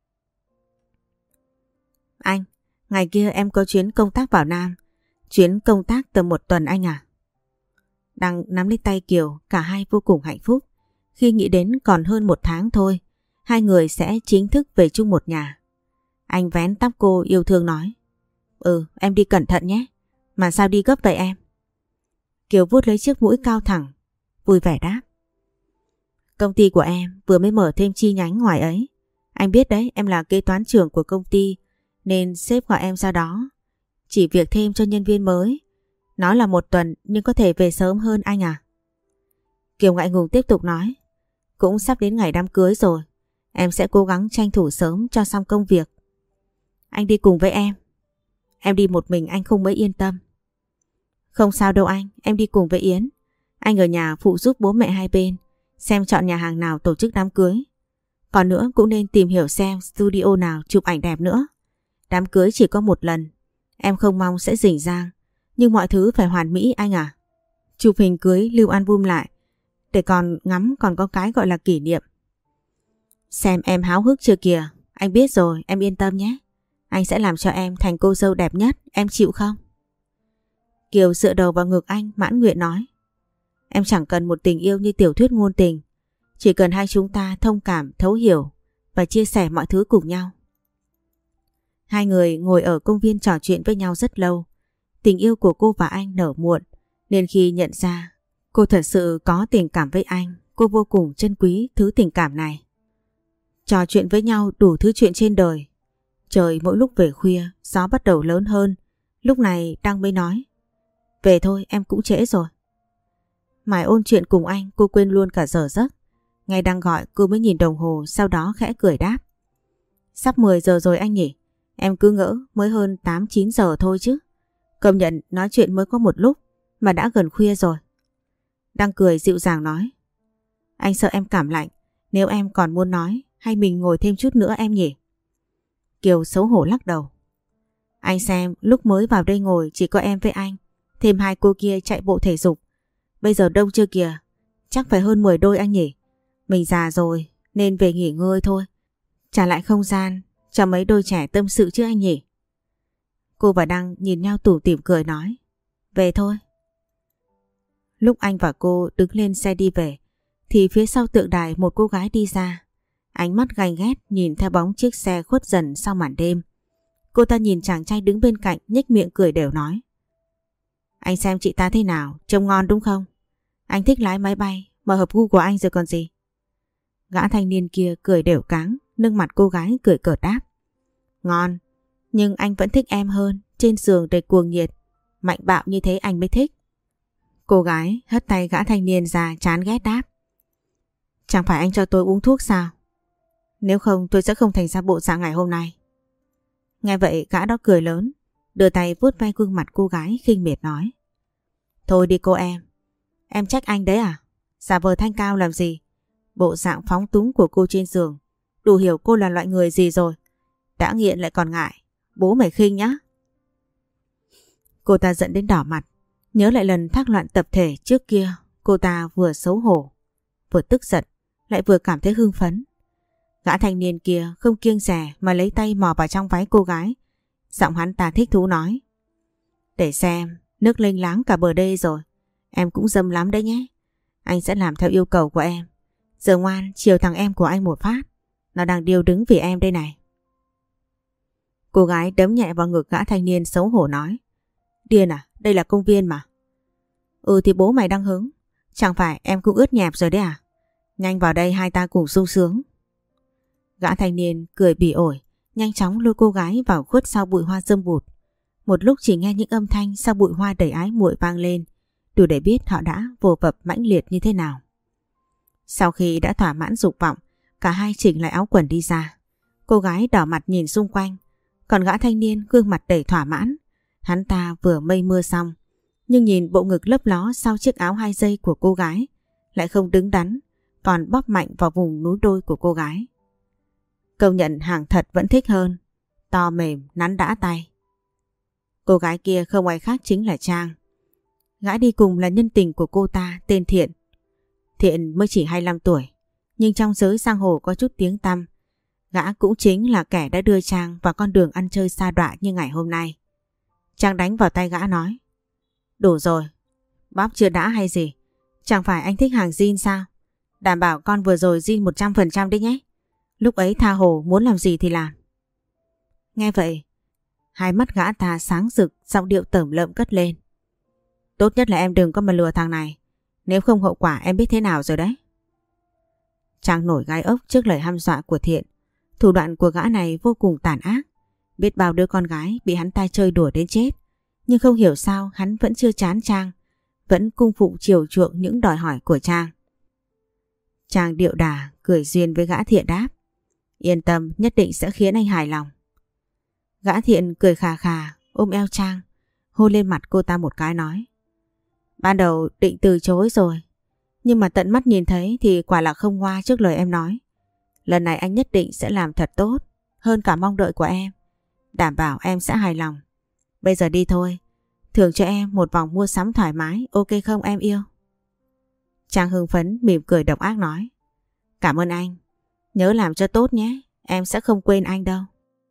Anh, ngày kia em có chuyến công tác vào Nam. Chuyến công tác tầm một tuần anh à? Đăng nắm lấy tay Kiều, cả hai vô cùng hạnh phúc. Khi nghĩ đến còn hơn một tháng thôi, hai người sẽ chính thức về chung một nhà. Anh vén tóc cô yêu thương nói. Ừ, em đi cẩn thận nhé. Mà sao đi gấp vậy em? Kiều vuốt lấy chiếc mũi cao thẳng, vui vẻ đáp. Công ty của em vừa mới mở thêm chi nhánh ngoài ấy. Anh biết đấy, em là kế toán trưởng của công ty nên sếp gọi em ra đó. Chỉ việc thêm cho nhân viên mới. Nói là một tuần nhưng có thể về sớm hơn anh à? Kiều ngại ngùng tiếp tục nói. Cũng sắp đến ngày đám cưới rồi. Em sẽ cố gắng tranh thủ sớm cho xong công việc. Anh đi cùng với em. Em đi một mình anh không mấy yên tâm. Không sao đâu anh, em đi cùng với Yến. Anh ở nhà phụ giúp bố mẹ hai bên, xem chọn nhà hàng nào tổ chức đám cưới. Còn nữa cũng nên tìm hiểu xem studio nào chụp ảnh đẹp nữa. Đám cưới chỉ có một lần, em không mong sẽ rình rang, nhưng mọi thứ phải hoàn mỹ anh à. Chụp hình cưới lưu album lại, để còn ngắm còn có cái gọi là kỷ niệm. Xem em háo hức chưa kìa, anh biết rồi, em yên tâm nhé. Anh sẽ làm cho em thành cô dâu đẹp nhất, em chịu không? Kiều dựa đầu vào ngực anh mãn nguyện nói. Em chẳng cần một tình yêu như tiểu thuyết ngôn tình. Chỉ cần hai chúng ta thông cảm, thấu hiểu và chia sẻ mọi thứ cùng nhau. Hai người ngồi ở công viên trò chuyện với nhau rất lâu. Tình yêu của cô và anh nở muộn, nên khi nhận ra cô thật sự có tình cảm với anh, cô vô cùng trân quý thứ tình cảm này. Trò chuyện với nhau đủ thứ chuyện trên đời. Trời mỗi lúc về khuya, gió bắt đầu lớn hơn. Lúc này Đăng mới nói. Về thôi, em cũng trễ rồi. Mãi ôn chuyện cùng anh, cô quên luôn cả giờ giấc. Nghe Đăng gọi cô mới nhìn đồng hồ, sau đó khẽ cười đáp. Sắp mười giờ rồi anh nhỉ? Em cứ ngỡ mới hơn tám chín giờ thôi chứ. Công nhận nói chuyện mới có một lúc mà đã gần khuya rồi. Đăng cười dịu dàng nói. Anh sợ em cảm lạnh, nếu em còn muốn nói hay mình ngồi thêm chút nữa em nhỉ? Kiều xấu hổ lắc đầu. Anh xem lúc mới vào đây ngồi chỉ có em với anh, thêm hai cô kia chạy bộ thể dục. Bây giờ đông chưa kìa, chắc phải hơn mười đôi anh nhỉ? Mình già rồi nên về nghỉ ngơi thôi. Trả lại không gian cho mấy đôi trẻ tâm sự chứ anh nhỉ? Cô và Đăng nhìn nhau tủm tỉm cười nói. Về thôi. Lúc anh và cô đứng lên xe đi về thì phía sau tượng đài một cô gái đi ra. Ánh mắt ganh ghét nhìn theo bóng chiếc xe khuất dần sau màn đêm. Cô ta nhìn chàng trai đứng bên cạnh nhếch miệng cười đều nói. Anh xem chị ta thế nào, trông ngon đúng không? Anh thích lái máy bay mà hợp gu của anh rồi còn gì. Gã thanh niên kia cười đều cáng, nâng mặt cô gái cười cợt đáp. Ngon, nhưng anh vẫn thích em hơn, trên giường đầy cuồng nhiệt, mạnh bạo như thế anh mới thích. Cô gái hất tay gã thanh niên ra chán ghét đáp. Chẳng phải anh cho tôi uống thuốc sao? Nếu không tôi sẽ không thành ra bộ dạng ngày hôm nay. Nghe vậy gã đó cười lớn, đưa tay vuốt ve gương mặt cô gái khinh miệt nói. Thôi đi cô em, em trách anh đấy à? Giả vờ thanh cao làm gì? Bộ dạng phóng túng của cô trên giường đủ hiểu cô là loại người gì rồi. Đã nghiện lại còn ngại, bố mày khinh nhá. Cô ta giận đến đỏ mặt, nhớ lại lần thác loạn tập thể trước kia. Cô ta vừa xấu hổ, vừa tức giận, lại vừa cảm thấy hưng phấn. Gã thanh niên kia không kiêng dè mà lấy tay mò vào trong váy cô gái. Giọng hắn ta thích thú nói. Để xem, nước lênh láng cả bờ đê rồi. Em cũng dâm lắm đấy nhé. Anh sẽ làm theo yêu cầu của em. Giờ ngoan chiều thằng em của anh một phát. Nó đang điêu đứng vì em đây này. Cô gái đấm nhẹ vào ngực gã thanh niên xấu hổ nói. Điên à, đây là công viên mà. Ừ thì bố mày đang hứng. Chẳng phải em cũng ướt nhẹp rồi đấy à? Nhanh vào đây hai ta cùng sung sướng. Gã thanh niên cười bỉ ổi, nhanh chóng lôi cô gái vào khuất sau bụi hoa râm bụt. Một lúc chỉ nghe những âm thanh sau bụi hoa đầy ái muội vang lên, đủ để biết họ đã vồ vập mãnh liệt như thế nào. Sau khi đã thỏa mãn dục vọng, cả hai chỉnh lại áo quần đi ra. Cô gái đỏ mặt nhìn xung quanh, còn gã thanh niên gương mặt đầy thỏa mãn. Hắn ta vừa mây mưa xong, nhưng nhìn bộ ngực lấp ló sau chiếc áo hai dây của cô gái lại không đứng đắn, còn bóp mạnh vào vùng núi đôi của cô gái. Công nhận hàng thật vẫn thích hơn. To mềm, nắn đã tay. Cô gái kia không ai khác chính là Trang. Gã đi cùng là nhân tình của cô ta tên Thiện. Thiện mới chỉ hai mươi lăm tuổi, nhưng trong giới giang hồ có chút tiếng tăm. Gã cũng chính là kẻ đã đưa Trang vào con đường ăn chơi sa đọa như ngày hôm nay. Trang đánh vào tay gã nói: Đủ rồi, bóp chưa đã hay gì? Chẳng phải anh thích hàng jean sao? Đảm bảo con vừa rồi jean một trăm phần trăm đấy nhé. Lúc ấy tha hồ muốn làm gì thì làm. Nghe vậy, hai mắt gã ta sáng rực, giọng điệu tởm lợm cất lên: Tốt nhất là em đừng có mà lừa thằng này. Nếu không hậu quả em biết thế nào rồi đấy. Trang nổi gai ốc trước lời hăm dọa của Thiện. Thủ đoạn của gã này vô cùng tàn ác. Biết bao đứa con gái bị hắn ta chơi đùa đến chết. Nhưng không hiểu sao hắn vẫn chưa chán Trang, vẫn cung phụng chiều chuộng những đòi hỏi của Trang. Trang điệu đà cười duyên với gã Thiện đáp: Yên tâm, nhất định sẽ khiến anh hài lòng. Gã Thiện cười khà khà ôm eo Trang, hôn lên mặt cô ta một cái nói: Ban đầu định từ chối rồi, nhưng mà tận mắt nhìn thấy thì quả là không ngoa trước lời em nói. Lần này anh nhất định sẽ làm thật tốt, hơn cả mong đợi của em. Đảm bảo em sẽ hài lòng. Bây giờ đi thôi, thưởng cho em một vòng mua sắm thoải mái, ok không em yêu? Trang hưng phấn mỉm cười độc ác nói: Cảm ơn anh, nhớ làm cho tốt nhé, em sẽ không quên anh đâu.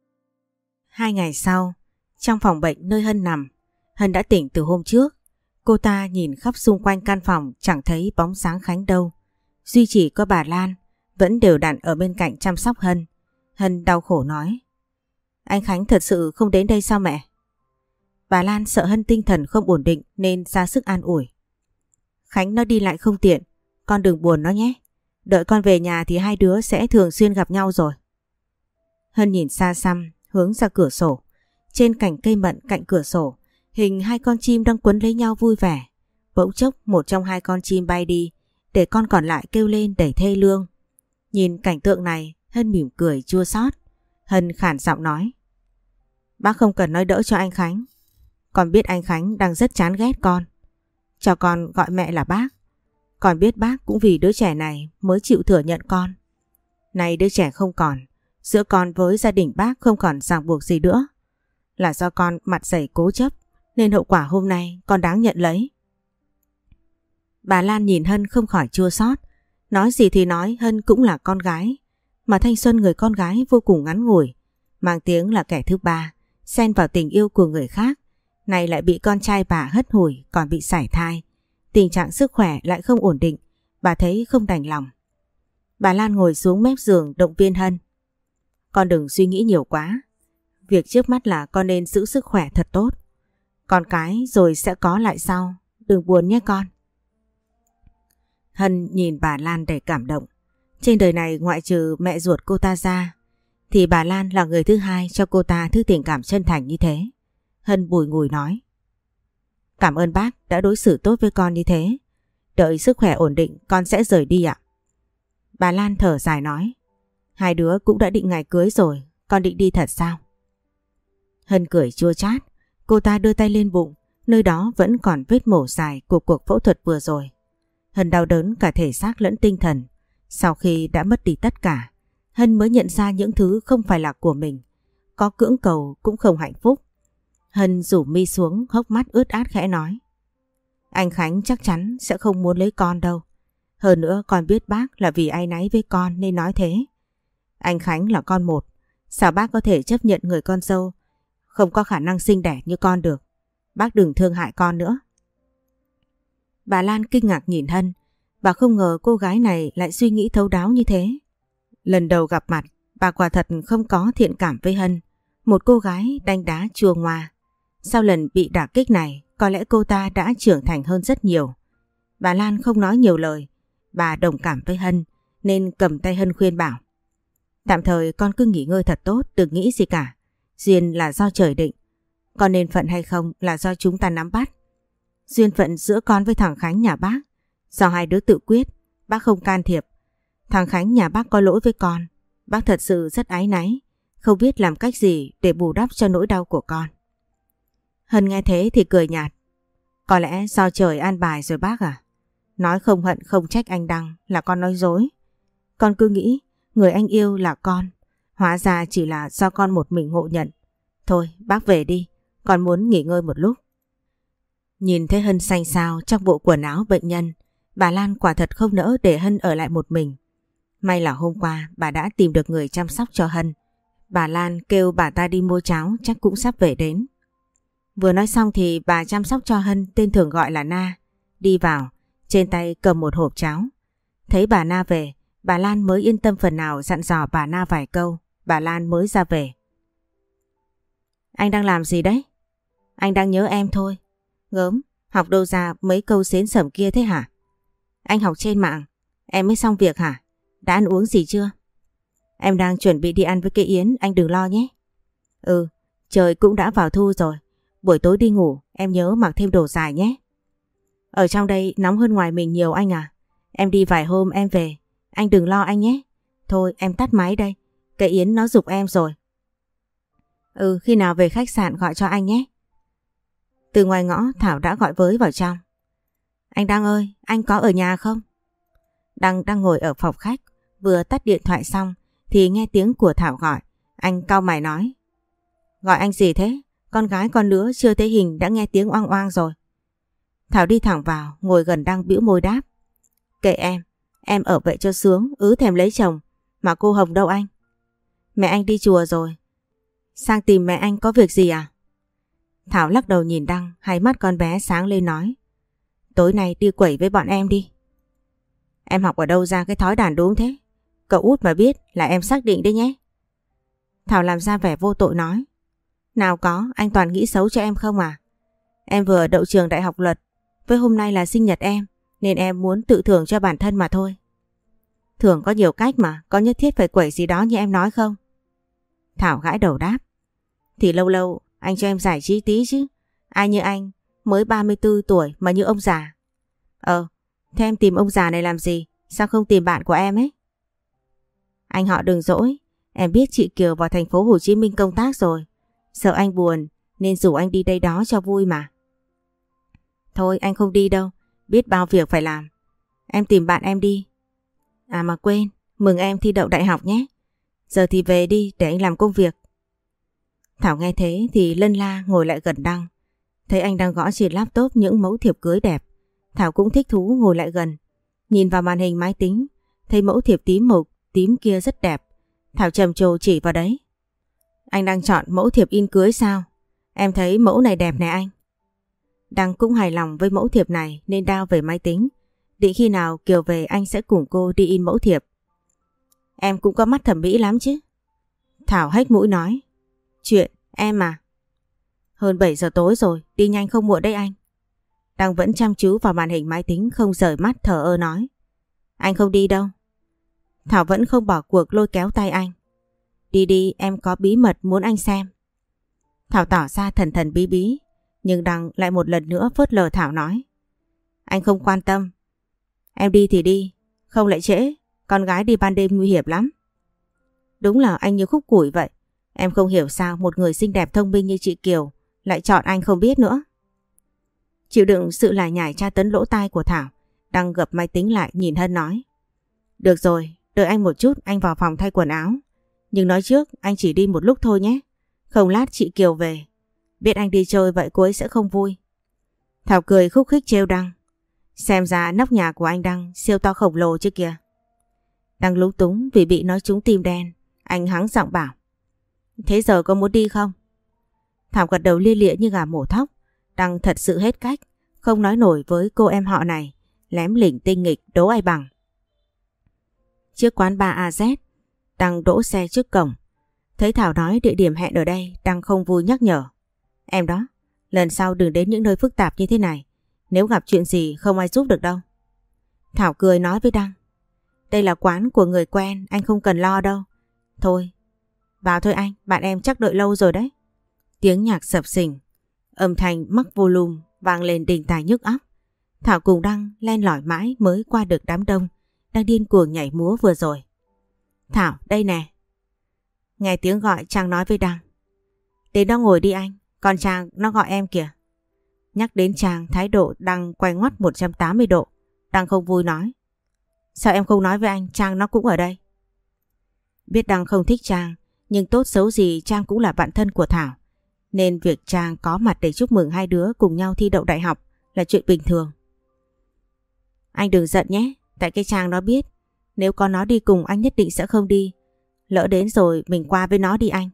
Hai ngày sau, trong phòng bệnh nơi Hân nằm, Hân đã tỉnh từ hôm trước. Cô ta nhìn khắp xung quanh căn phòng chẳng thấy bóng dáng Khánh đâu. Duy chỉ có bà Lan vẫn đều đặn ở bên cạnh chăm sóc Hân. Hân đau khổ nói: Anh Khánh thật sự không đến đây sao mẹ? Bà Lan sợ Hân tinh thần không ổn định nên ra sức an ủi: Khánh nó đi lại không tiện, con đừng buồn nó nhé. Đợi con về nhà thì hai đứa sẽ thường xuyên gặp nhau rồi. Hân nhìn xa xăm hướng ra cửa sổ. Trên cành cây mận cạnh cửa sổ, hình hai con chim đang quấn lấy nhau vui vẻ. Bỗng chốc một trong hai con chim bay đi, để con còn lại kêu lên đầy thê lương. Nhìn cảnh tượng này, Hân mỉm cười chua xót. Hân khản giọng nói: Bác không cần nói đỡ cho anh Khánh. Con biết anh Khánh đang rất chán ghét con. Cho con gọi mẹ là bác. Con biết bác cũng vì đứa trẻ này mới chịu thừa nhận con. Này đứa trẻ không còn, giữa con với gia đình bác không còn ràng buộc gì nữa. Là do con mặt dày cố chấp nên hậu quả hôm nay con đáng nhận lấy. Bà Lan nhìn Hân không khỏi chua xót. Nói gì thì nói, Hân cũng là con gái. Mà thanh xuân người con gái vô cùng ngắn ngủi, mang tiếng là kẻ thứ ba, xen vào tình yêu của người khác. Này lại bị con trai bà hất hủi, còn bị sảy thai. Tình trạng sức khỏe lại không ổn định. Bà thấy không đành lòng. Bà Lan ngồi xuống mép giường động viên Hân: Con đừng suy nghĩ nhiều quá. Việc trước mắt là con nên giữ sức khỏe thật tốt. Con cái rồi sẽ có lại sau. Đừng buồn nhé con. Hân nhìn bà Lan đầy cảm động. Trên đời này ngoại trừ mẹ ruột cô ta ra, thì bà Lan là người thứ hai cho cô ta thứ tình cảm chân thành như thế. Hân bùi ngùi nói: Cảm ơn bác đã đối xử tốt với con như thế. Đợi sức khỏe ổn định con sẽ rời đi ạ. Bà Lan thở dài nói: Hai đứa cũng đã định ngày cưới rồi, con định đi thật sao? Hân cười chua chát. Cô ta đưa tay lên bụng, nơi đó vẫn còn vết mổ dài của cuộc phẫu thuật vừa rồi. Hân đau đớn cả thể xác lẫn tinh thần. Sau khi đã mất đi tất cả, Hân mới nhận ra những thứ không phải là của mình. Có cưỡng cầu cũng không hạnh phúc. Hân rủ mi xuống, hốc mắt ướt át khẽ nói: Anh Khánh chắc chắn sẽ không muốn lấy con đâu. Hơn nữa con biết bác là vì áy náy với con nên nói thế. Anh Khánh là con một, sao bác có thể chấp nhận người con dâu không có khả năng sinh đẻ như con được. Bác đừng thương hại con nữa. Bà Lan kinh ngạc nhìn Hân. Bà không ngờ cô gái này lại suy nghĩ thấu đáo như thế. Lần đầu gặp mặt, bà quả thật không có thiện cảm với Hân. Một cô gái đanh đá chua ngoa. Sau lần bị đả kích này, có lẽ cô ta đã trưởng thành hơn rất nhiều. Bà Lan không nói nhiều lời. Bà đồng cảm với Hân nên cầm tay Hân khuyên bảo: Tạm thời con cứ nghỉ ngơi thật tốt, đừng nghĩ gì cả. Duyên là do trời định. Con nên phận hay không là do chúng ta nắm bắt. Duyên phận giữa con với thằng Khánh nhà bác, do hai đứa tự quyết, bác không can thiệp. Thằng Khánh nhà bác có lỗi với con. Bác thật sự rất áy náy, không biết làm cách gì để bù đắp cho nỗi đau của con. Hân nghe thế thì cười nhạt: Có lẽ do trời an bài rồi bác à. Nói không hận không trách anh Đăng là con nói dối. Con cứ nghĩ người anh yêu là con, Hóa ra chỉ là do con một mình ngộ nhận. Thôi bác về đi, con muốn nghỉ ngơi một lúc. Nhìn thấy Hân xanh xao trong bộ quần áo bệnh nhân, bà Lan quả thật không nỡ để Hân ở lại một mình. May là hôm qua bà đã tìm được người chăm sóc cho Hân. Bà Lan kêu bà ta đi mua cháo, chắc cũng sắp về đến. Vừa nói xong thì bà chăm sóc cho Hân, tên thường gọi là Na, đi vào, trên tay cầm một hộp cháo. Thấy bà Na về, bà Lan mới yên tâm phần nào, dặn dò bà Na vài câu, bà Lan mới ra về. Anh đang làm gì đấy? Anh đang nhớ em thôi. Gớm, học đâu ra mấy câu xến sẩm kia thế hả? Anh học trên mạng, em mới xong việc hả? Đã ăn uống gì chưa? Em đang chuẩn bị đi ăn với cây Yến, anh đừng lo nhé. Ừ, trời cũng đã vào thu rồi. Buổi tối đi ngủ, em nhớ mặc thêm đồ dài nhé. Ở trong đây nóng hơn ngoài mình nhiều anh à. Em đi vài hôm em về, anh đừng lo anh nhé. Thôi em tắt máy đây, cây Yến nó giục em rồi. Ừ, khi nào về khách sạn gọi cho anh nhé. Từ ngoài ngõ Thảo đã gọi với vào trong. Anh Đăng ơi, anh có ở nhà không? Đăng đang ngồi ở phòng khách, vừa tắt điện thoại xong thì nghe tiếng của Thảo gọi. Anh cau mày nói. Gọi anh gì thế? Con gái con nữa chưa thấy hình đã nghe tiếng oang oang rồi. Thảo đi thẳng vào, ngồi gần Đăng bĩu môi đáp. Kệ em, em ở vậy cho sướng, ứ thèm lấy chồng. Mà cô Hồng đâu anh? Mẹ anh đi chùa rồi. Sang tìm mẹ anh có việc gì à? Thảo lắc đầu nhìn Đăng, hai mắt con bé sáng lên nói. Tối nay đi quẩy với bọn em đi. Em học ở đâu ra cái thói đàn đúm thế? Cậu út mà biết là em xác định đấy nhé. Thảo làm ra vẻ vô tội nói. Nào có, anh toàn nghĩ xấu cho em không à? Em vừa đậu trường đại học luật, với hôm nay là sinh nhật em, nên em muốn tự thưởng cho bản thân mà thôi. Thưởng có nhiều cách mà, có nhất thiết phải quẩy gì đó như em nói không? Thảo gãi đầu đáp. Thì lâu lâu anh cho em giải trí tí chứ. Ai như anh mới ba mươi tư tuổi mà như ông già. Ờ, thế em tìm ông già này làm gì? Sao không tìm bạn của em ấy? Anh họ đừng dỗi. Em biết chị Kiều vào thành phố Hồ Chí Minh công tác rồi. Sợ anh buồn nên rủ anh đi đây đó cho vui mà. Thôi anh không đi đâu. Biết bao việc phải làm. Em tìm bạn em đi. À mà quên, mừng em thi đậu đại học nhé. Giờ thì về đi để anh làm công việc. Thảo nghe thế thì lân la ngồi lại gần Đăng. Thấy anh đang gõ trên laptop những mẫu thiệp cưới đẹp. Thảo cũng thích thú ngồi lại gần. Nhìn vào màn hình máy tính, thấy mẫu thiệp tím mộc, tím kia rất đẹp. Thảo trầm trồ chỉ vào đấy. Anh đang chọn mẫu thiệp in cưới sao? Em thấy mẫu này đẹp nè anh. Đăng cũng hài lòng với mẫu thiệp này nên đao về máy tính. Định khi nào Kiều về anh sẽ cùng cô đi in mẫu thiệp. Em cũng có mắt thẩm mỹ lắm chứ. Thảo hếch mũi nói. Chuyện, em à? Hơn bảy giờ tối rồi, đi nhanh không muộn đấy anh. Đăng vẫn chăm chú vào màn hình máy tính không rời mắt, thờ ơ nói. Anh không đi đâu. Thảo vẫn không bỏ cuộc lôi kéo tay anh. Đi đi, em có bí mật muốn anh xem. Thảo tỏ ra thần thần bí bí, nhưng Đăng lại một lần nữa phớt lờ Thảo nói. Anh không quan tâm. Em đi thì đi, không lại trễ, con gái đi ban đêm nguy hiểm lắm. Đúng là anh như khúc củi vậy. Em không hiểu sao một người xinh đẹp thông minh như chị Kiều lại chọn anh không biết nữa. Chịu đựng sự lải nhải tra tấn lỗ tai của Thảo, Đăng gập máy tính lại nhìn Hân nói. Được rồi, đợi anh một chút, anh vào phòng thay quần áo. Nhưng nói trước anh chỉ đi một lúc thôi nhé. Không lát chị Kiều về. Biết anh đi chơi vậy cô ấy sẽ không vui. Thảo cười khúc khích trêu Đăng. Xem ra nóc nhà của anh Đăng siêu to khổng lồ chứ kìa. Đăng lúng túng vì bị nói trúng tim đen. Anh hắng giọng bảo. Thế giờ có muốn đi không? Thảo gật đầu lia lịa như gà mổ thóc. Đăng thật sự hết cách, không nói nổi với cô em họ này. Lém lỉnh tinh nghịch đố ai bằng. Trước quán bar a dét, Đăng đỗ xe trước cổng. Thấy Thảo nói địa điểm hẹn ở đây, Đăng không vui nhắc nhở. Em đó, lần sau đừng đến những nơi phức tạp như thế này. Nếu gặp chuyện gì không ai giúp được đâu. Thảo cười nói với Đăng. Đây là quán của người quen, anh không cần lo đâu. Thôi, vào thôi anh, bạn em chắc đợi lâu rồi đấy. Tiếng nhạc sập sình, âm thanh mắc volume vang lên đình tài nhức óc. Thảo cùng Đăng len lỏi mãi mới qua được đám đông đang điên cuồng nhảy múa vừa rồi. Thảo, đây nè. Nghe tiếng gọi Trang nói với Đăng. Đến đó ngồi đi anh, còn Trang nó gọi em kìa. Nhắc đến Trang, thái độ Đăng quay ngoắt một trăm tám mươi độ. Đăng không vui nói. Sao em không nói với anh, Trang nó cũng ở đây. Biết Đăng không thích Trang Nhưng tốt xấu gì Trang cũng là bạn thân của Thảo, nên việc Trang có mặt để chúc mừng hai đứa cùng nhau thi đậu đại học là chuyện bình thường. Anh đừng giận nhé, tại cái Trang nó biết nếu có nó đi cùng anh nhất định sẽ không đi. Lỡ đến rồi mình qua với nó đi anh.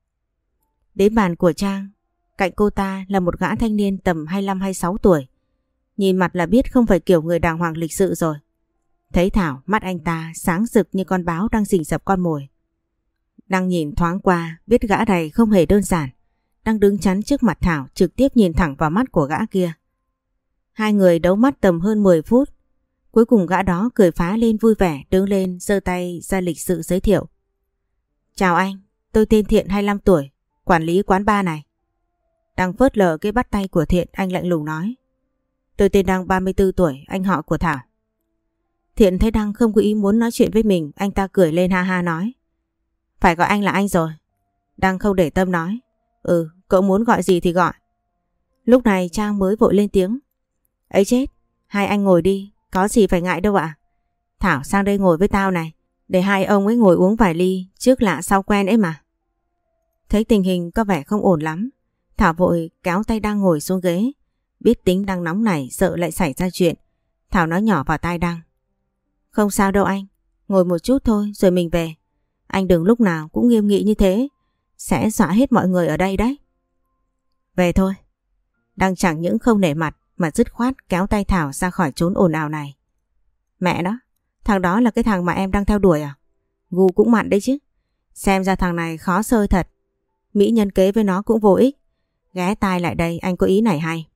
Đến bàn của Trang, cạnh cô ta là một gã thanh niên tầm hai mươi lăm hai mươi sáu tuổi. Nhìn mặt là biết không phải kiểu người đàng hoàng lịch sự rồi. Thấy Thảo, mắt anh ta sáng rực như con báo đang rình rập con mồi. Đang nhìn thoáng qua, biết gã này không hề đơn giản. Đang đứng chắn trước mặt Thảo, trực tiếp nhìn thẳng vào mắt của gã kia. Hai người đấu mắt tầm hơn mười phút. Cuối cùng gã đó cười phá lên vui vẻ, đứng lên giơ tay ra lịch sự giới thiệu. Chào anh, tôi tên Thiện hai mươi lăm tuổi, quản lý quán bar này. Đang phớt lờ cái bắt tay của Thiện, anh lạnh lùng nói. Tôi tên Đăng ba mươi tư tuổi, anh họ của Thảo. Thiện thấy Đăng không có ý muốn nói chuyện với mình, anh ta cười lên ha ha nói. Phải gọi anh là anh rồi. Đăng không để tâm nói. Ừ, cậu muốn gọi gì thì gọi. Lúc này Trang mới vội lên tiếng. Ấy chết, hai anh ngồi đi, có gì phải ngại đâu ạ. Thảo sang đây ngồi với tao này, để hai ông ấy ngồi uống vài ly, trước lạ sau quen ấy mà. Thấy tình hình có vẻ không ổn lắm, Thảo vội kéo tay Đăng ngồi xuống ghế. Biết tính Đăng nóng nảy, sợ lại xảy ra chuyện, Thảo nói nhỏ vào tai Đăng. Không sao đâu anh, ngồi một chút thôi rồi mình về. Anh đừng lúc nào cũng nghiêm nghị như thế, sẽ dọa hết mọi người ở đây đấy. Về thôi. Đăng chẳng những không nể mặt mà dứt khoát kéo tay Thảo ra khỏi chốn ồn ào này. Mẹ đó, thằng đó là cái thằng mà em đang theo đuổi à? Gu cũng mặn đấy chứ. Xem ra thằng này khó xơi thật. Mỹ nhân kế với nó cũng vô ích. Ghé tai lại đây, anh có ý này hay.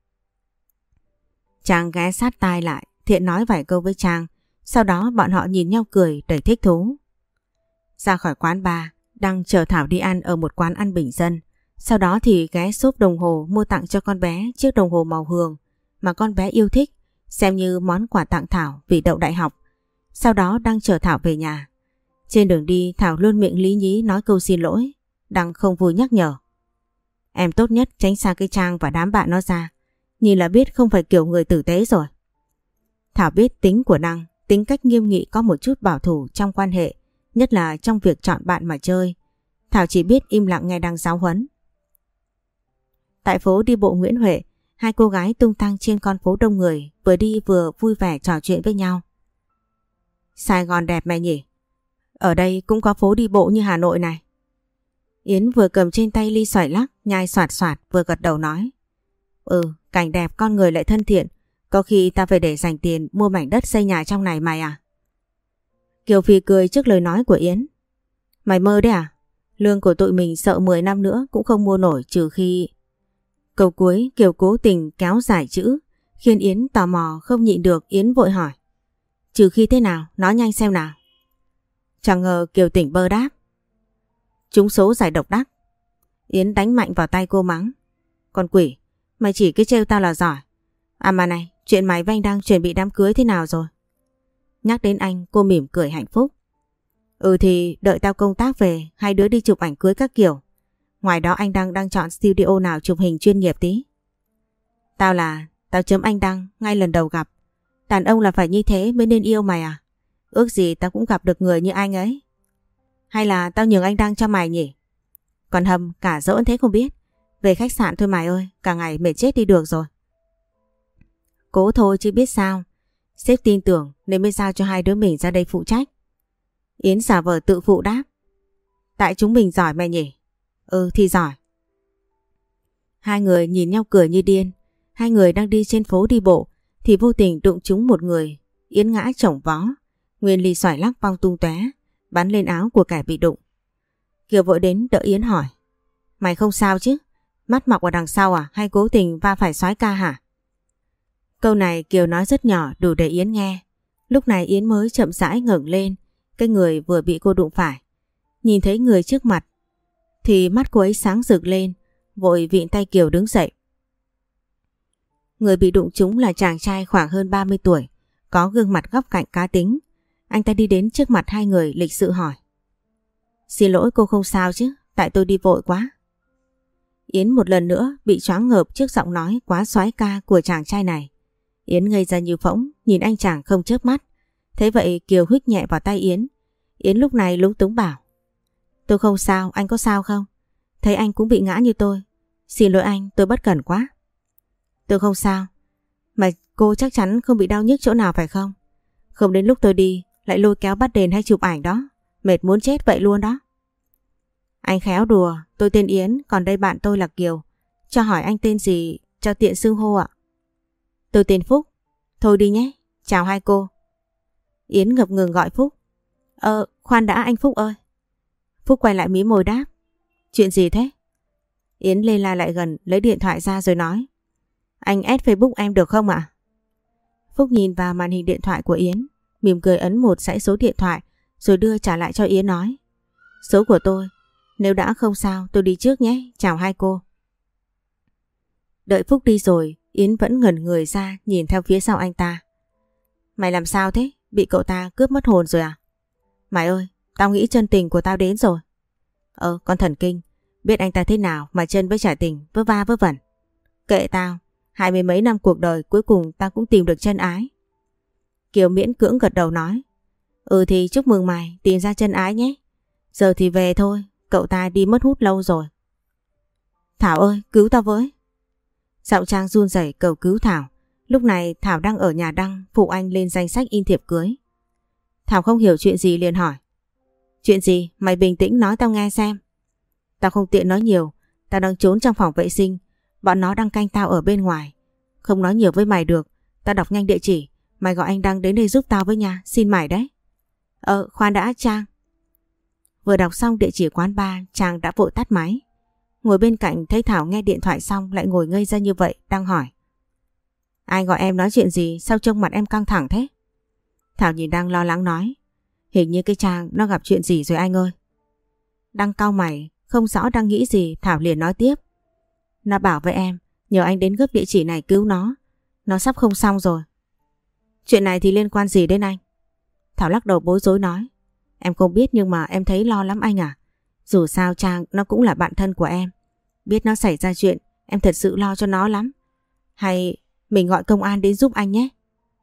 Trang ghé sát tai lại, Thiện nói vài câu với Trang. Sau đó bọn họ nhìn nhau cười đầy thích thú. Ra khỏi quán bar, Đăng chở Thảo đi ăn ở một quán ăn bình dân. Sau đó thì ghé shop đồng hồ mua tặng cho con bé chiếc đồng hồ màu hường mà con bé yêu thích, xem như món quà tặng Thảo vì đậu đại học. Sau đó Đăng chở Thảo về nhà. Trên đường đi Thảo luôn miệng lý nhí nói câu xin lỗi. Đăng không vui nhắc nhở. Em tốt nhất tránh xa cái Trang và đám bạn nó ra. Nhìn là biết không phải kiểu người tử tế rồi. Thảo biết tính của Đăng, tính cách nghiêm nghị có một chút bảo thủ trong quan hệ, nhất là trong việc chọn bạn mà chơi. Thảo chỉ biết im lặng nghe Đăng giáo huấn. Tại phố đi bộ Nguyễn Huệ, hai cô gái tung tăng trên con phố đông người, vừa đi vừa vui vẻ trò chuyện với nhau. Sài Gòn đẹp mày nhỉ? Ở đây cũng có phố đi bộ như Hà Nội này. Yến vừa cầm trên tay ly xoài lắc, nhai xoạt xoạt vừa gật đầu nói. Ừ, cảnh đẹp con người lại thân thiện. Có khi ta phải để dành tiền mua mảnh đất xây nhà trong này mày à? Kiều Phi cười trước lời nói của Yến. Mày mơ đấy à? Lương của tụi mình sợ mười năm nữa cũng không mua nổi trừ khi... Câu cuối Kiều cố tình kéo dài chữ, khiến Yến tò mò không nhịn được. Yến vội hỏi. Trừ khi thế nào? Nói nhanh xem nào. Chẳng ngờ Kiều tỉnh bơ đáp. Trúng số giải độc đắc. Yến đánh mạnh vào tay cô mắng. Con quỷ, mày chỉ cái trêu tao là giỏi. À mà này, chuyện mày với anh đang chuẩn bị đám cưới thế nào rồi? Nhắc đến anh, cô mỉm cười hạnh phúc. Ừ thì đợi tao công tác về, hai đứa đi chụp ảnh cưới các kiểu. Ngoài đó anh Đăng đang chọn studio nào chụp hình chuyên nghiệp tí. Tao là, tao chấm anh Đăng ngay lần đầu gặp. Đàn ông là phải như thế mới nên yêu mày à? Ước gì tao cũng gặp được người như anh ấy. Hay là tao nhường anh Đăng cho mày nhỉ? Còn Hầm cả dỡn thế không biết. Về khách sạn thôi mày ơi, cả ngày mệt chết đi được rồi. Cố thôi chứ biết sao. Sếp tin tưởng nên mới giao cho hai đứa mình ra đây phụ trách. Yến giả vờ tự phụ đáp. Tại chúng mình giỏi mày nhỉ? Ừ thì giỏi. Hai người nhìn nhau cười như điên. Hai người đang đi trên phố đi bộ thì vô tình đụng trúng một người. Yến ngã chổng vó. Nguyên ly xoài lắc văng tung tóe, bắn lên áo của kẻ bị đụng. Kiều vội đến đỡ Yến hỏi. Mày không sao chứ? Mắt mọc ở đằng sau à? Hay cố tình va phải soái ca hả? Câu này Kiều nói rất nhỏ đủ để Yến nghe. Lúc này Yến mới chậm rãi ngẩng lên cái người vừa bị cô đụng phải. Nhìn thấy người trước mặt thì mắt cô ấy sáng rực lên, vội vịn tay Kiều đứng dậy. Người bị đụng trúng là chàng trai khoảng hơn ba mươi tuổi, có gương mặt góc cạnh cá tính. Anh ta đi đến trước mặt hai người lịch sự hỏi. Xin lỗi cô không sao chứ, tại tôi đi vội quá. Yến một lần nữa bị choáng ngợp trước giọng nói quá soái ca của chàng trai này. Yến ngây ra như phỗng, nhìn anh chàng không chớp mắt. Thế vậy Kiều huých nhẹ vào tay Yến. Yến lúc này lúng túng bảo. Tôi không sao, anh có sao không? Thấy anh cũng bị ngã như tôi. Xin lỗi anh, tôi bất cẩn quá. Tôi không sao. Mà cô chắc chắn không bị đau nhức chỗ nào phải không? Không đến lúc tôi đi lại lôi kéo bắt đền hay chụp ảnh đó. Mệt muốn chết vậy luôn đó. Anh khéo đùa, tôi tên Yến, còn đây bạn tôi là Kiều. Cho hỏi anh tên gì cho tiện xưng hô ạ? Tôi tên Phúc. Thôi đi nhé, chào hai cô. Yến ngập ngừng gọi Phúc. Ờ, khoan đã anh Phúc ơi. Phúc quay lại mí môi đáp. Chuyện gì thế? Yến lê la lại gần, lấy điện thoại ra rồi nói. Anh add Facebook em được không ạ? Phúc nhìn vào màn hình điện thoại của Yến, mỉm cười ấn một dãy số điện thoại rồi đưa trả lại cho Yến nói. Số của tôi, nếu đã không sao tôi đi trước nhé, chào hai cô. Đợi Phúc đi rồi, Yến vẫn ngẩn người ra nhìn theo phía sau anh ta. Mày làm sao thế? Bị cậu ta cướp mất hồn rồi à? Mày ơi, tao nghĩ chân tình của tao đến rồi. Ờ, con thần kinh, biết anh ta thế nào mà chân với trả tình, vớ va vớ vẩn. Kệ tao, hai mươi mấy năm cuộc đời cuối cùng tao cũng tìm được chân ái. Kiều miễn cưỡng gật đầu nói. Ừ thì chúc mừng mày tìm ra chân ái nhé. Giờ thì về thôi, cậu ta đi mất hút lâu rồi. Thảo ơi, cứu tao với. Giọng Trang run rẩy cầu cứu Thảo. Lúc này Thảo đang ở nhà Đăng phụ anh lên danh sách in thiệp cưới. Thảo không hiểu chuyện gì liền hỏi. Chuyện gì? Mày bình tĩnh nói tao nghe xem. Tao không tiện nói nhiều, tao đang trốn trong phòng vệ sinh. Bọn nó đang canh tao ở bên ngoài. Không nói nhiều với mày được, tao đọc nhanh địa chỉ. Mày gọi anh Đăng đến đây giúp tao với nha, xin mày đấy. Ờ, khoan đã Trang. Vừa đọc xong địa chỉ quán bar, Trang đã vội tắt máy. Ngồi bên cạnh thấy Thảo nghe điện thoại xong lại ngồi ngây ra như vậy, đang hỏi. Ai gọi em nói chuyện gì, sao trông mặt em căng thẳng thế? Thảo nhìn Đăng lo lắng nói. Hình như cái Trang nó gặp chuyện gì rồi anh ơi. Đăng cau mày, không rõ đang nghĩ gì, Thảo liền nói tiếp. Nó bảo với em, nhờ anh đến gấp địa chỉ này cứu nó. Nó sắp không xong rồi. Chuyện này thì liên quan gì đến anh? Thảo lắc đầu bối rối nói. Em không biết nhưng mà em thấy lo lắm anh à. Dù sao Trang nó cũng là bạn thân của em. Biết nó xảy ra chuyện, em thật sự lo cho nó lắm. Hay mình gọi công an đến giúp anh nhé.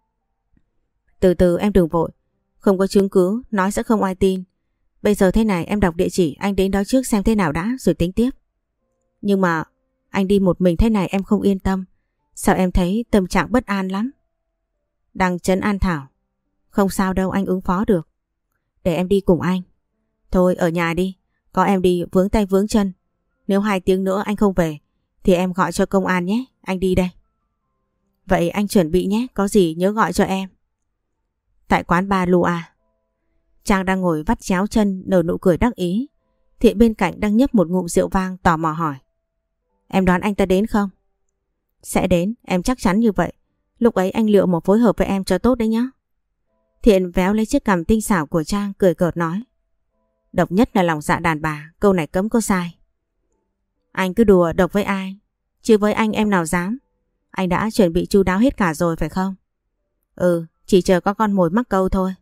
Từ từ em đừng vội. Không có chứng cứ, nói sẽ không ai tin. Bây giờ thế này em đọc địa chỉ, anh đến đó trước xem thế nào đã rồi tính tiếp. Nhưng mà anh đi một mình thế này em không yên tâm. Sao em thấy tâm trạng bất an lắm. Đăng trấn an Thảo. Không sao đâu, anh ứng phó được. Để em đi cùng anh. Thôi ở nhà đi, có em đi vướng tay vướng chân. Nếu hai tiếng nữa anh không về thì em gọi cho công an nhé, anh đi đây. Vậy anh chuẩn bị nhé, có gì nhớ gọi cho em. Tại quán bar Lua. Trang đang ngồi vắt chéo chân nở nụ cười đắc ý. Thiện bên cạnh đang nhấp một ngụm rượu vang tò mò hỏi. Em đoán anh ta đến không? Sẽ đến, em chắc chắn như vậy. Lúc ấy anh liệu một phối hợp với em cho tốt đấy nhá. Thiện véo lấy chiếc cằm tinh xảo của Trang cười cợt nói. Độc nhất là lòng dạ đàn bà, câu này cấm có sai. Anh cứ đùa độc với ai, chứ với anh em nào dám. Anh đã chuẩn bị chu đáo hết cả rồi phải không? Ừ, chỉ chờ có con mồi mắc câu thôi.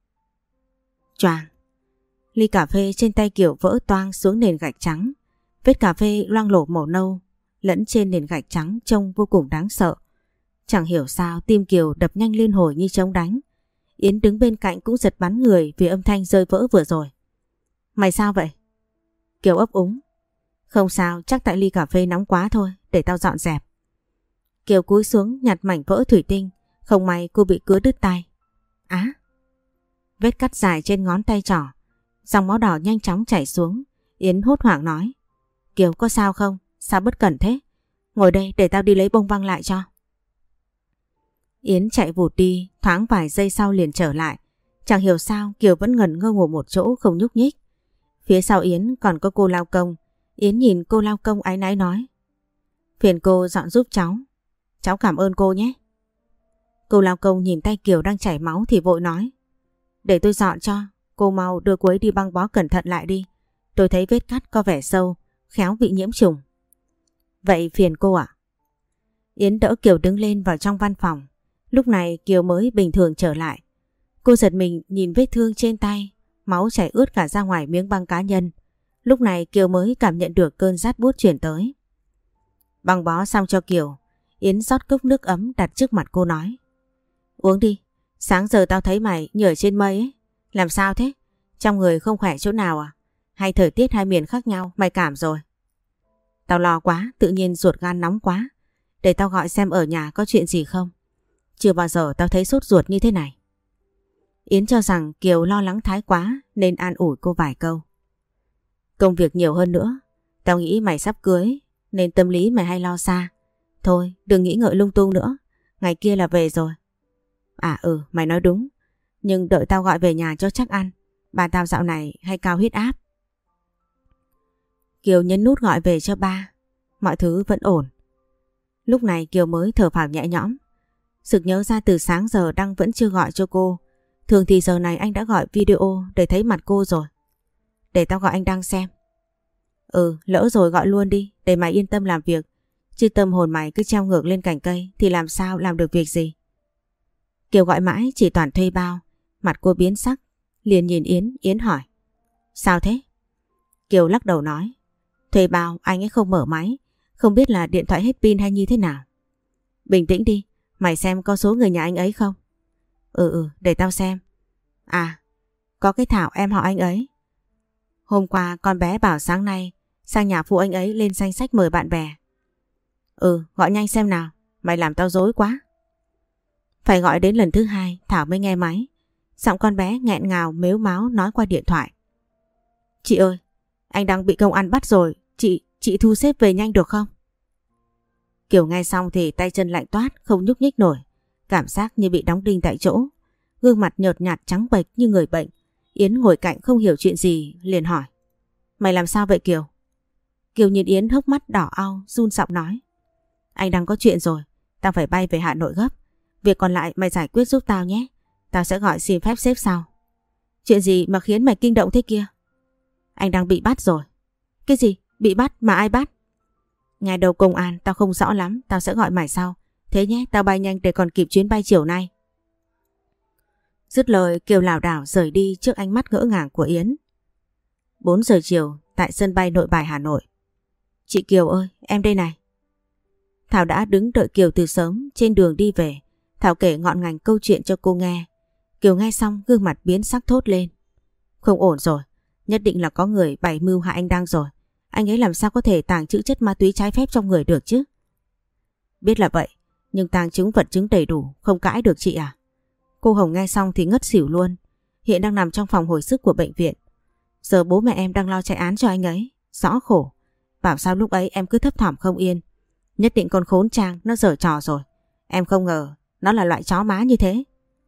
Choàng. Ly cà phê trên tay Kiều vỡ toang xuống nền gạch trắng. Vết cà phê loang lổ màu nâu lẫn trên nền gạch trắng trông vô cùng đáng sợ. Chẳng hiểu sao tim Kiều đập nhanh liên hồi như trống đánh. Yến đứng bên cạnh cũng giật bắn người vì âm thanh rơi vỡ vừa rồi. Mày sao vậy? Kiều ấp úng. Không sao, chắc tại ly cà phê nóng quá thôi, để tao dọn dẹp. Kiều cúi xuống nhặt mảnh vỡ thủy tinh, không may cô bị cứa đứt tay. Á! Vết cắt dài trên ngón tay trỏ, dòng máu đỏ nhanh chóng chảy xuống. Yến hốt hoảng nói. Kiều có sao không? Sao bất cẩn thế? Ngồi đây để tao đi lấy bông băng lại cho. Yến chạy vụt đi, thoáng vài giây sau liền trở lại. Chẳng hiểu sao Kiều vẫn ngẩn ngơ ngồi một chỗ không nhúc nhích. Phía sau Yến còn có cô lao công. Yến nhìn cô lao công áy náy nói. Phiền cô dọn giúp cháu. Cháu cảm ơn cô nhé. Cô lao công nhìn tay Kiều đang chảy máu thì vội nói. Để tôi dọn cho. Cô mau đưa cô ấy đi băng bó cẩn thận lại đi. Tôi thấy vết cắt có vẻ sâu, khéo bị nhiễm trùng. Vậy phiền cô ạ. Yến đỡ Kiều đứng lên vào trong văn phòng. Lúc này Kiều mới bình thường trở lại. Cô giật mình nhìn vết thương trên tay, máu chảy ướt cả ra ngoài miếng băng cá nhân. Lúc này Kiều mới cảm nhận được cơn rát buốt chuyển tới. Băng bó xong cho Kiều, Yến rót cốc nước ấm đặt trước mặt cô nói. Uống đi, sáng giờ tao thấy mày như ở trên mây ấy. Làm sao thế? Trong người không khỏe chỗ nào à? Hay thời tiết hai miền khác nhau mày cảm rồi? Tao lo quá, tự nhiên ruột gan nóng quá. Để tao gọi xem ở nhà có chuyện gì không. Chưa bao giờ tao thấy sốt ruột như thế này. Yến cho rằng Kiều lo lắng thái quá nên an ủi cô vài câu. Công việc nhiều hơn nữa. Tao nghĩ mày sắp cưới nên tâm lý mày hay lo xa. Thôi đừng nghĩ ngợi lung tung nữa. Ngày kia là về rồi. À ừ mày nói đúng. Nhưng đợi tao gọi về nhà cho chắc ăn. Bà tao dạo này hay cao huyết áp. Kiều nhấn nút gọi về cho ba. Mọi thứ vẫn ổn. Lúc này Kiều mới thở phào nhẹ nhõm. Sực nhớ ra từ sáng giờ Đăng vẫn chưa gọi cho cô. Thường thì giờ này anh đã gọi video để thấy mặt cô rồi. Để tao gọi anh Đăng xem. Ừ lỡ rồi gọi luôn đi để mày yên tâm làm việc. Chứ tâm hồn mày cứ treo ngược lên cành cây thì làm sao làm được việc gì. Kiều gọi mãi chỉ toàn thuê bao. Mặt cô biến sắc. Liền nhìn Yến, Yến hỏi. Sao thế? Kiều lắc đầu nói. Thuê bao anh ấy không mở máy. Không biết là điện thoại hết pin hay như thế nào. Bình tĩnh đi. Mày xem có số người nhà anh ấy không? Ừ ừ để tao xem. À có cái Thảo em họ anh ấy. Hôm qua con bé bảo sáng nay sang nhà phụ anh ấy lên danh sách mời bạn bè. Ừ gọi nhanh xem nào. Mày làm tao rối quá. Phải gọi đến lần thứ hai Thảo mới nghe máy. Giọng con bé nghẹn ngào mếu máo nói qua điện thoại. Chị ơi, anh đang bị công an bắt rồi. Chị, chị thu xếp về nhanh được không? Kiều nghe xong thì tay chân lạnh toát không nhúc nhích nổi. Cảm giác như bị đóng đinh tại chỗ. Gương mặt nhợt nhạt trắng bệch như người bệnh. Yến ngồi cạnh không hiểu chuyện gì liền hỏi. Mày làm sao vậy Kiều? Kiều nhìn Yến hốc mắt đỏ au run giọng nói. Anh đang có chuyện rồi. Tao phải bay về Hà Nội gấp. Việc còn lại mày giải quyết giúp tao nhé. Tao sẽ gọi xin phép sếp sau. Chuyện gì mà khiến mày kinh động thế kia? Anh đang bị bắt rồi. Cái gì? Bị bắt mà ai bắt? Ngày đầu công an tao không rõ lắm. Tao sẽ gọi mày sau. Thế nhé, tao bay nhanh để còn kịp chuyến bay chiều nay. Dứt lời Kiều lảo đảo rời đi trước ánh mắt ngỡ ngàng của Yến. bốn giờ chiều tại sân bay Nội Bài Hà Nội. Chị Kiều ơi, em đây này. Thảo đã đứng đợi Kiều từ sớm. Trên đường đi về Thảo kể ngọn ngành câu chuyện cho cô nghe. Kiều nghe xong gương mặt biến sắc thốt lên. Không ổn rồi. Nhất định là có người bày mưu hại anh Đăng rồi. Anh ấy làm sao có thể tàng trữ chất ma túy trái phép trong người được chứ? Biết là vậy. Nhưng tàng chứng vật chứng đầy đủ. Không cãi được chị à? Cô Hồng nghe xong thì ngất xỉu luôn. Hiện đang nằm trong phòng hồi sức của bệnh viện. Giờ bố mẹ em đang lo chạy án cho anh ấy. Rõ khổ. Bảo sao lúc ấy em cứ thấp thỏm không yên. Nhất định con khốn Trang nó giở trò rồi. Em không ngờ nó là loại chó má như thế.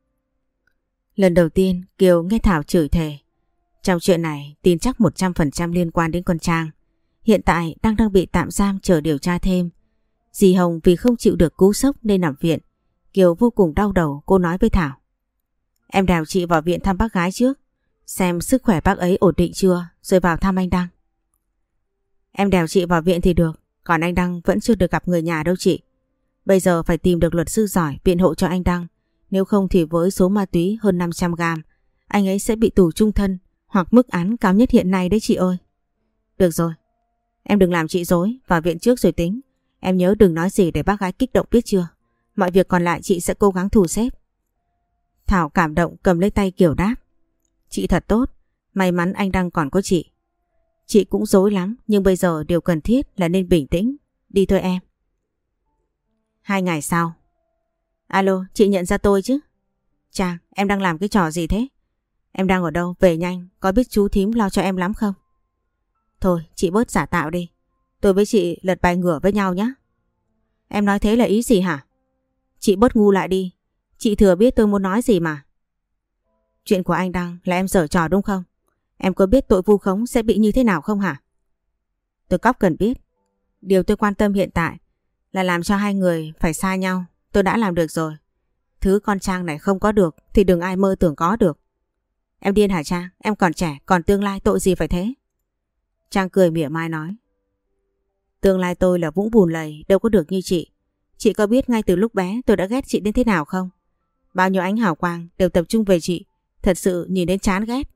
Lần đầu tiên Kiều nghe Thảo chửi thề. Trong chuyện này tin chắc một trăm phần trăm liên quan đến con Trang. Hiện tại đang đang bị tạm giam chờ điều tra thêm. Dì Hồng vì không chịu được cú sốc nên nằm viện. Kiều vô cùng đau đầu, cô nói với Thảo. Em đèo chị vào viện thăm bác gái trước. Xem sức khỏe bác ấy ổn định chưa rồi vào thăm anh Đăng. Em đèo chị vào viện thì được. Còn anh Đăng vẫn chưa được gặp người nhà đâu chị. Bây giờ phải tìm được luật sư giỏi biện hộ cho anh Đăng. Nếu không thì với số ma túy hơn năm trăm gram, anh ấy sẽ bị tù chung thân hoặc mức án cao nhất hiện nay đấy chị ơi. Được rồi. Em đừng làm chị dối. Vào viện trước rồi tính. Em nhớ đừng nói gì để bác gái kích động biết chưa. Mọi việc còn lại chị sẽ cố gắng thu xếp. Thảo cảm động cầm lấy tay Kiều đáp. Chị thật tốt. May mắn anh Đăng còn có chị. Chị cũng dối lắm. Nhưng bây giờ điều cần thiết là nên bình tĩnh. Đi thôi em. Hai ngày sau. Alo, chị nhận ra tôi chứ? Trang, em đang làm cái trò gì thế? Em đang ở đâu? Về nhanh. Có biết chú thím lo cho em lắm không? Thôi, chị bớt giả tạo đi. Tôi với chị lật bài ngửa với nhau nhé. Em nói thế là ý gì hả? Chị bớt ngu lại đi. Chị thừa biết tôi muốn nói gì mà. Chuyện của anh Đăng là em giở trò đúng không? Em có biết tội vu khống sẽ bị như thế nào không hả? Tôi cóc cần biết. Điều tôi quan tâm hiện tại là làm cho hai người phải xa nhau. Tôi đã làm được rồi. Thứ con Trang này không có được thì đừng ai mơ tưởng có được. Em điên hả Trang? Em còn trẻ, còn tương lai tội gì phải thế? Trang cười mỉa mai nói. Tương lai tôi là vũng bùn lầy, đâu có được như chị. Chị có biết ngay từ lúc bé tôi đã ghét chị đến thế nào không? Bao nhiêu ánh hào quang đều tập trung về chị. Thật sự nhìn đến chán ghét.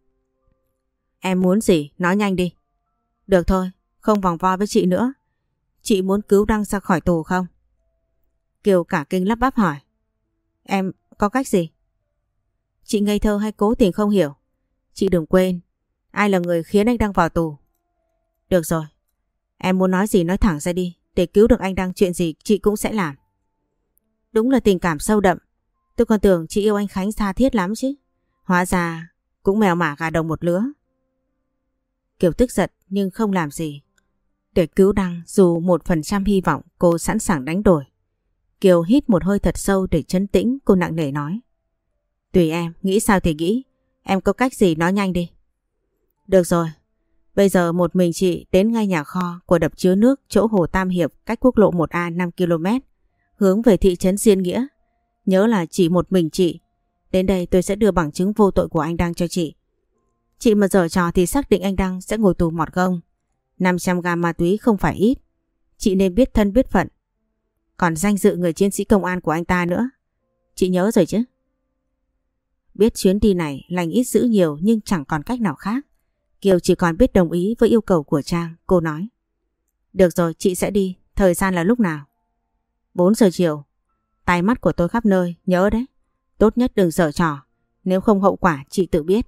Em muốn gì? Nói nhanh đi. Được thôi, không vòng vo với chị nữa. Chị muốn cứu Đăng ra khỏi tù không? Kiều cả kinh lắp bắp hỏi. Em có cách gì? Chị ngây thơ hay cố tình không hiểu? Chị đừng quên. Ai là người khiến anh Đăng vào tù? Được rồi, em muốn nói gì nói thẳng ra đi. Để cứu được anh Đăng, chuyện gì chị cũng sẽ làm. Đúng là tình cảm sâu đậm. Tôi còn tưởng chị yêu anh Khánh tha thiết lắm chứ. Hóa ra cũng mèo mả gà đồng một lứa. Kiều tức giận nhưng không làm gì. Để cứu Đăng, dù một phần trăm hy vọng, cô sẵn sàng đánh đổi. Kiều hít một hơi thật sâu để trấn tĩnh, cô nặng nề nói. Tùy em, nghĩ sao thì nghĩ. Em có cách gì nói nhanh đi. Được rồi, bây giờ một mình chị đến ngay nhà kho của đập chứa nước chỗ hồ Tam Hiệp, cách quốc lộ một A năm ki lô mét, hướng về thị trấn Diên Nghĩa. Nhớ là chỉ một mình chị. Đến đây tôi sẽ đưa bằng chứng vô tội của anh Đăng cho chị. Chị mà giở trò thì xác định anh Đăng sẽ ngồi tù mọt gông. năm trăm gam ma túy không phải ít. Chị nên biết thân biết phận. Còn danh dự người chiến sĩ công an của anh ta nữa. Chị nhớ rồi chứ? Biết chuyến đi này lành ít dữ nhiều nhưng chẳng còn cách nào khác. Kiều chỉ còn biết đồng ý với yêu cầu của Trang. Cô nói. Được rồi, chị sẽ đi. Thời gian là lúc nào? bốn giờ chiều. Tai mắt của tôi khắp nơi, nhớ đấy. Tốt nhất đừng giở trò. Nếu không hậu quả chị tự biết.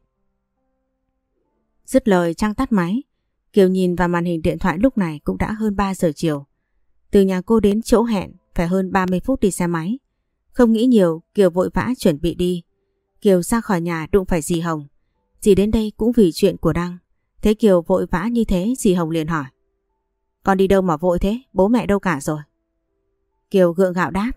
Dứt lời Trang tắt máy. Kiều nhìn vào màn hình điện thoại, lúc này cũng đã hơn ba giờ chiều. Từ nhà cô đến chỗ hẹn phải hơn ba mươi phút đi xe máy. Không nghĩ nhiều, Kiều vội vã chuẩn bị đi. Kiều ra khỏi nhà đụng phải dì Hồng. Dì đến đây cũng vì chuyện của Đăng. Thấy Kiều vội vã như thế, dì Hồng liền hỏi. Con đi đâu mà vội thế? Bố mẹ đâu cả rồi? Kiều gượng gạo đáp.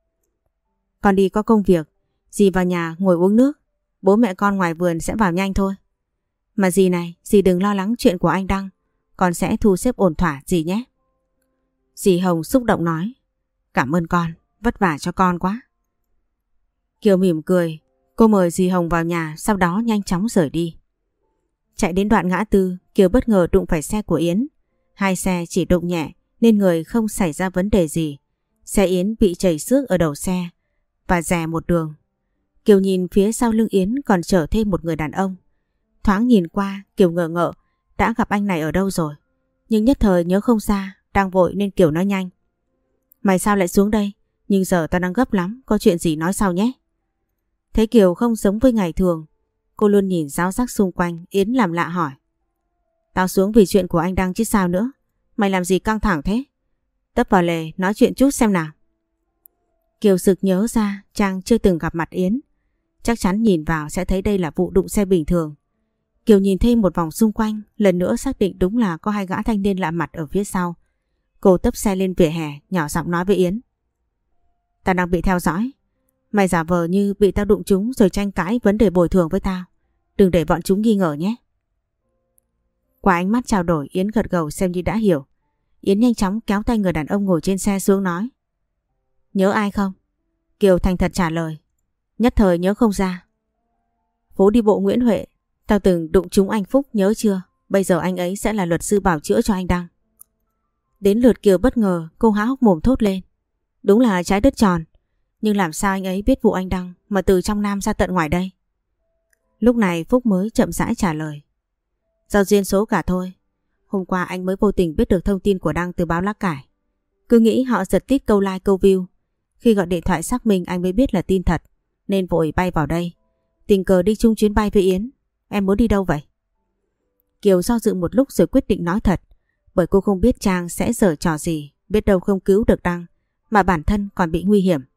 Con đi có công việc. Dì vào nhà ngồi uống nước. Bố mẹ con ngoài vườn sẽ vào nhanh thôi. Mà dì này, dì đừng lo lắng chuyện của anh Đăng. Con sẽ thu xếp ổn thỏa dì nhé. Dì Hồng xúc động nói. Cảm ơn con, vất vả cho con quá. Kiều mỉm cười. Cô mời dì Hồng vào nhà, sau đó nhanh chóng rời đi. Chạy đến đoạn ngã tư, Kiều bất ngờ đụng phải xe của Yến. Hai xe chỉ đụng nhẹ nên người không xảy ra vấn đề gì. Xe Yến bị chảy xước ở đầu xe và rè một đường. Kiều nhìn phía sau lưng Yến còn chở thêm một người đàn ông. Thoáng nhìn qua, Kiều ngờ ngợ đã gặp anh này ở đâu rồi. Nhưng nhất thời nhớ không ra, đang vội nên Kiều nói nhanh. Mày sao lại xuống đây? Nhưng giờ tao đang gấp lắm, có chuyện gì nói sau nhé. Thấy Kiều không giống với ngày thường, cô luôn nhìn ráo rác xung quanh. Yến làm lạ hỏi. Tao xuống vì chuyện của anh Đăng chứ sao nữa. Mày làm gì căng thẳng thế? Tấp vào lề nói chuyện chút xem nào. Kiều sực nhớ ra Trang chưa từng gặp mặt Yến. Chắc chắn nhìn vào sẽ thấy đây là vụ đụng xe bình thường. Kiều nhìn thêm một vòng xung quanh, lần nữa xác định đúng là có hai gã thanh niên lạ mặt ở phía sau. Cô tấp xe lên vỉa hè, nhỏ giọng nói với Yến. Tao đang bị theo dõi. Mày giả vờ như bị tao đụng trúng rồi tranh cãi vấn đề bồi thường với tao. Đừng để bọn chúng nghi ngờ nhé. Qua ánh mắt trao đổi, Yến gật gđầu xem như đã hiểu. Yến nhanh chóng kéo tay người đàn ông ngồi trên xe xuống nói. Nhớ ai không? Kiều thành thật trả lời. Nhất thời nhớ không ra. Phố đi bộ Nguyễn Huệ. Tao từng đụng trúng anh Phúc, nhớ chưa? Bây giờ anh ấy sẽ là luật sư bảo chữa cho anh Đăng. Đến lượt Kiều bất ngờ, cô há hốc mồm thốt lên. Đúng là trái đất tròn. Nhưng làm sao anh ấy biết vụ anh Đăng mà từ trong Nam ra tận ngoài đây? Lúc này Phúc mới chậm rãi trả lời. Do duyên số cả thôi. Hôm qua anh mới vô tình biết được thông tin của Đăng từ báo lá cải. Cứ nghĩ họ giật tít câu like câu view. Khi gọi điện thoại xác minh anh mới biết là tin thật, nên vội bay vào đây. Tình cờ đi chung chuyến bay với Yến. Em muốn đi đâu vậy? Kiều do dự một lúc rồi quyết định nói thật. Bởi cô không biết Trang sẽ giở trò gì. Biết đâu không cứu được Đăng mà bản thân còn bị nguy hiểm.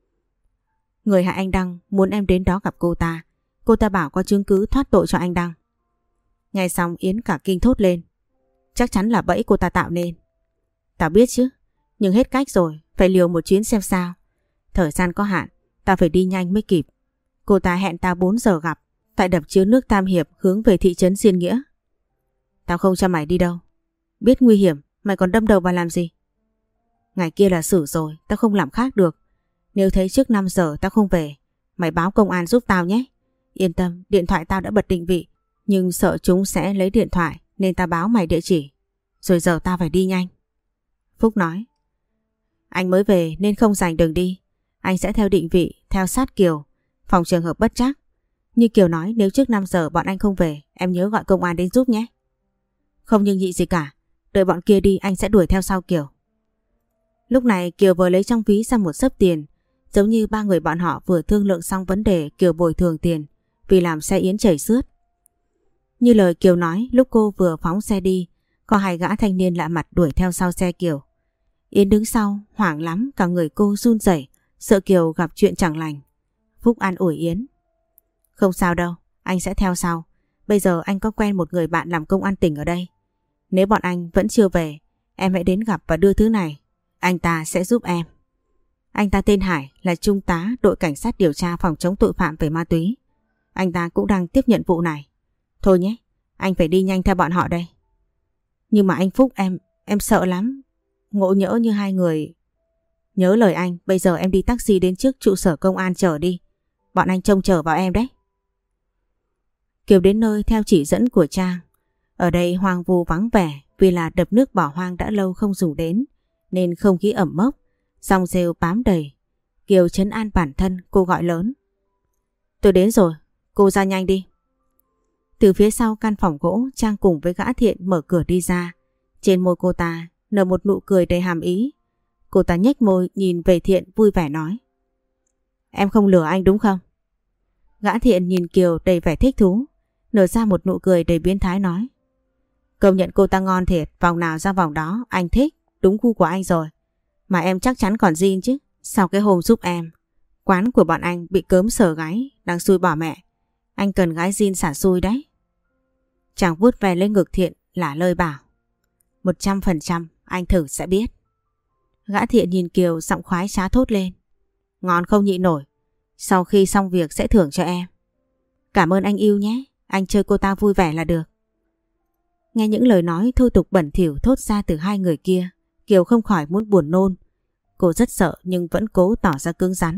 Người hại anh Đăng muốn em đến đó gặp cô ta. Cô ta bảo có chứng cứ thoát tội cho anh Đăng. Nghe xong Yến cả kinh thốt lên. Chắc chắn là bẫy cô ta tạo nên. Tao biết chứ. Nhưng hết cách rồi. Phải liều một chuyến xem sao. Thời gian có hạn. Tao phải đi nhanh mới kịp. Cô ta hẹn tao bốn giờ gặp tại đập chứa nước Tam Hiệp hướng về thị trấn Diên Nghĩa. Tao không cho mày đi đâu. Biết nguy hiểm mày còn đâm đầu vào làm gì? Ngày kia là xử rồi. Tao không làm khác được. Nếu thấy trước năm giờ tao không về, mày báo công an giúp tao nhé. Yên tâm, điện thoại tao đã bật định vị. Nhưng sợ chúng sẽ lấy điện thoại nên tao báo mày địa chỉ. Rồi giờ tao phải đi nhanh. Phúc nói. Anh mới về nên không dành đường đi. Anh sẽ theo định vị, theo sát Kiều. Phòng trường hợp bất trắc. Như Kiều nói, nếu trước năm giờ bọn anh không về, em nhớ gọi công an đến giúp nhé. Không nhưng nhị gì cả. Đợi bọn kia đi anh sẽ đuổi theo sau Kiều. Lúc này Kiều vừa lấy trong ví ra một xấp tiền. Giống như ba người bọn họ vừa thương lượng xong vấn đề Kiều bồi thường tiền vì làm xe Yến chảy xước. Như lời Kiều nói, lúc cô vừa phóng xe đi, có hai gã thanh niên lạ mặt đuổi theo sau xe Kiều. Yến đứng sau, hoảng lắm, cả người cô run rẩy, sợ Kiều gặp chuyện chẳng lành. Phúc an ủi Yến. Không sao đâu, anh sẽ theo sau. Bây giờ anh có quen một người bạn làm công an tỉnh ở đây. Nếu bọn anh vẫn chưa về, em hãy đến gặp và đưa thứ này. Anh ta sẽ giúp em. Anh ta tên Hải, là trung tá đội cảnh sát điều tra phòng chống tội phạm về ma túy. Anh ta cũng đang tiếp nhận vụ này. Thôi nhé, anh phải đi nhanh theo bọn họ đây. Nhưng mà anh Phúc, em, em sợ lắm. Ngộ nhỡ như hai người... Nhớ lời anh, bây giờ em đi taxi đến trước trụ sở công an chờ đi. Bọn anh trông chờ vào em đấy. Kiều đến nơi theo chỉ dẫn của Trang. Ở đây hoang vu vắng vẻ vì là đập nước bỏ hoang đã lâu không dùng đến, nên không khí ẩm mốc, dòng rêu bám đầy. Kiều trấn an bản thân, cô gọi lớn. Tôi đến rồi, cô ra nhanh đi. Từ phía sau căn phòng gỗ, Trang cùng với gã Thiện mở cửa đi ra. Trên môi cô ta nở một nụ cười đầy hàm ý. Cô ta nhếch môi nhìn về Thiện vui vẻ nói. Em không lừa anh đúng không? Gã Thiện nhìn Kiều đầy vẻ thích thú, nở ra một nụ cười đầy biến thái nói. Công nhận cô ta ngon thiệt, vòng nào ra vòng đó, anh thích, đúng gu của anh rồi. Mà em chắc chắn còn zin chứ, sau cái hôm giúp em, quán của bọn anh bị cớm sờ gái, đang xui bỏ mẹ. Anh cần gái zin xả xui đấy. Chàng vuốt về lên ngực Thiện, lả lơi bảo. Một trăm phần trăm, anh thử sẽ biết. Gã Thiện nhìn Kiều giọng khoái trá thốt lên. Ngon không nhịn nổi, sau khi xong việc sẽ thưởng cho em. Cảm ơn anh yêu nhé, anh chơi cô ta vui vẻ là được. Nghe những lời nói thô tục bẩn thỉu thốt ra từ hai người kia, Kiều không khỏi muốn buồn nôn. Cô rất sợ nhưng vẫn cố tỏ ra cứng rắn.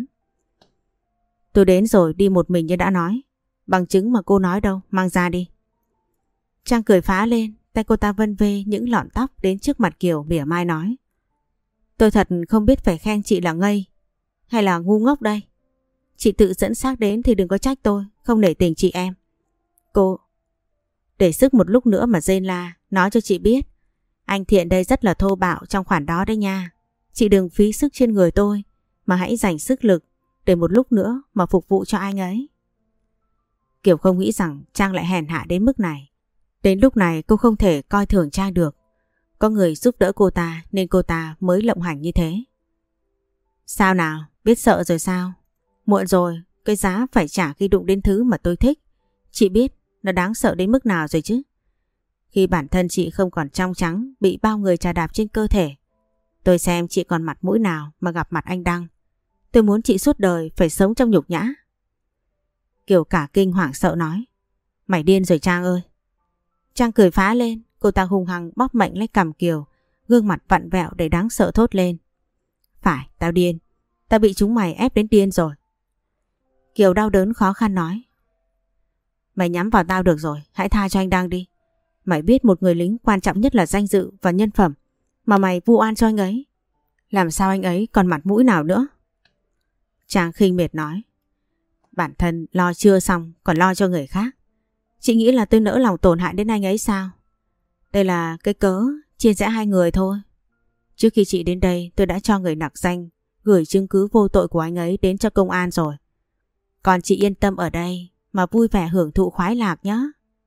Tôi đến rồi, đi một mình như đã nói. Bằng chứng mà cô nói đâu, mang ra đi. Trang cười phá lên, tay cô ta vân vê những lọn tóc đến trước mặt Kiều mỉa mai nói. Tôi thật không biết phải khen chị là ngây hay là ngu ngốc đây. Chị tự dẫn xác đến thì đừng có trách tôi, không nể tình chị em. Cô... Để sức một lúc nữa mà rên la, nói cho chị biết. Anh Thiện đây rất là thô bạo trong khoản đó đấy nha. Chị đừng phí sức trên người tôi, mà hãy dành sức lực để một lúc nữa mà phục vụ cho anh ấy. Kiều không nghĩ rằng Trang lại hèn hạ đến mức này. Đến lúc này cô không thể coi thường Trang được. Có người giúp đỡ cô ta nên cô ta mới lộng hành như thế. Sao nào, biết sợ rồi sao? Muộn rồi, cái giá phải trả khi đụng đến thứ mà tôi thích. Chị biết nó đáng sợ đến mức nào rồi chứ. Khi bản thân chị không còn trong trắng, bị bao người chà đạp trên cơ thể. Tôi xem chị còn mặt mũi nào mà gặp mặt anh Đăng. Tôi muốn chị suốt đời phải sống trong nhục nhã. Kiều cả kinh hoảng sợ nói. Mày điên rồi Trang ơi. Trang cười phá lên, cô ta hung hăng bóp mạnh lấy cằm Kiều, gương mặt vặn vẹo để đáng sợ thốt lên. Phải, tao điên. Tao bị chúng mày ép đến điên rồi. Kiều đau đớn khó khăn nói. Mày nhắm vào tao được rồi, hãy tha cho anh Đăng đi. Mày biết một người lính quan trọng nhất là danh dự và nhân phẩm, mà mày vu oan cho anh ấy. Làm sao anh ấy còn mặt mũi nào nữa? Trang khinh miệt nói. Bản thân lo chưa xong còn lo cho người khác. Chị nghĩ là tôi nỡ lòng tổn hại đến anh ấy sao? Đây là cái cớ chia rẽ hai người thôi. Trước khi chị đến đây tôi đã cho người nặc danh gửi chứng cứ vô tội của anh ấy đến cho công an rồi. Còn chị yên tâm ở đây mà vui vẻ hưởng thụ khoái lạc nhé.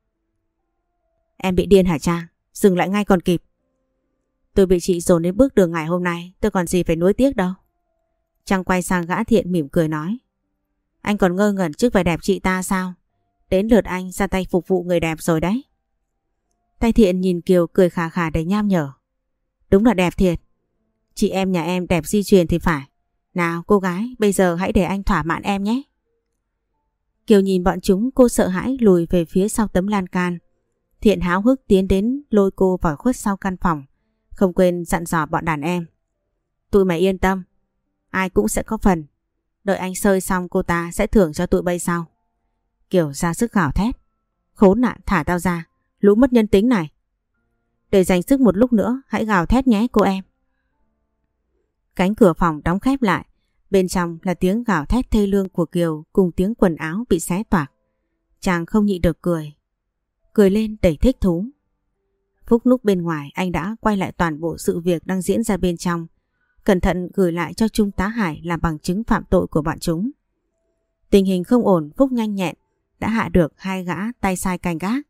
Em bị điên hả Trang? Dừng lại ngay còn kịp. Tôi bị chị dồn đến bước đường ngày hôm nay, tôi còn gì phải nuối tiếc đâu. Trang quay sang gã Thiện mỉm cười nói. Anh còn ngơ ngẩn trước vẻ đẹp chị ta sao? Đến lượt anh ra tay phục vụ người đẹp rồi đấy. Tay Thiện nhìn Kiều cười khà khà đầy nham nhở. Đúng là đẹp thiệt. Chị em nhà em đẹp di truyền thì phải. Nào cô gái, bây giờ hãy để anh thỏa mãn em nhé. Kiều nhìn bọn chúng, cô sợ hãi lùi về phía sau tấm lan can. Thiện háo hức tiến đến lôi cô vào khuất sau căn phòng, không quên dặn dò bọn đàn em. Tụi mày yên tâm, ai cũng sẽ có phần. Đợi anh sơi xong cô ta sẽ thưởng cho tụi bay sau. Kiều ra sức gào thét. Khốn nạn, thả tao ra, lũ mất nhân tính này. Để dành sức một lúc nữa, hãy gào thét nhé cô em. Cánh cửa phòng đóng khép lại. Bên trong là tiếng gào thét thê lương của Kiều cùng tiếng quần áo bị xé toạc. Chàng không nhịn được cười. Cười lên đầy thích thú. Phúc lúc bên ngoài anh đã quay lại toàn bộ sự việc đang diễn ra bên trong. Cẩn thận gửi lại cho Trung tá Hải làm bằng chứng phạm tội của bọn chúng. Tình hình không ổn, Phúc nhanh nhẹn đã hạ được hai gã tay sai canh gác.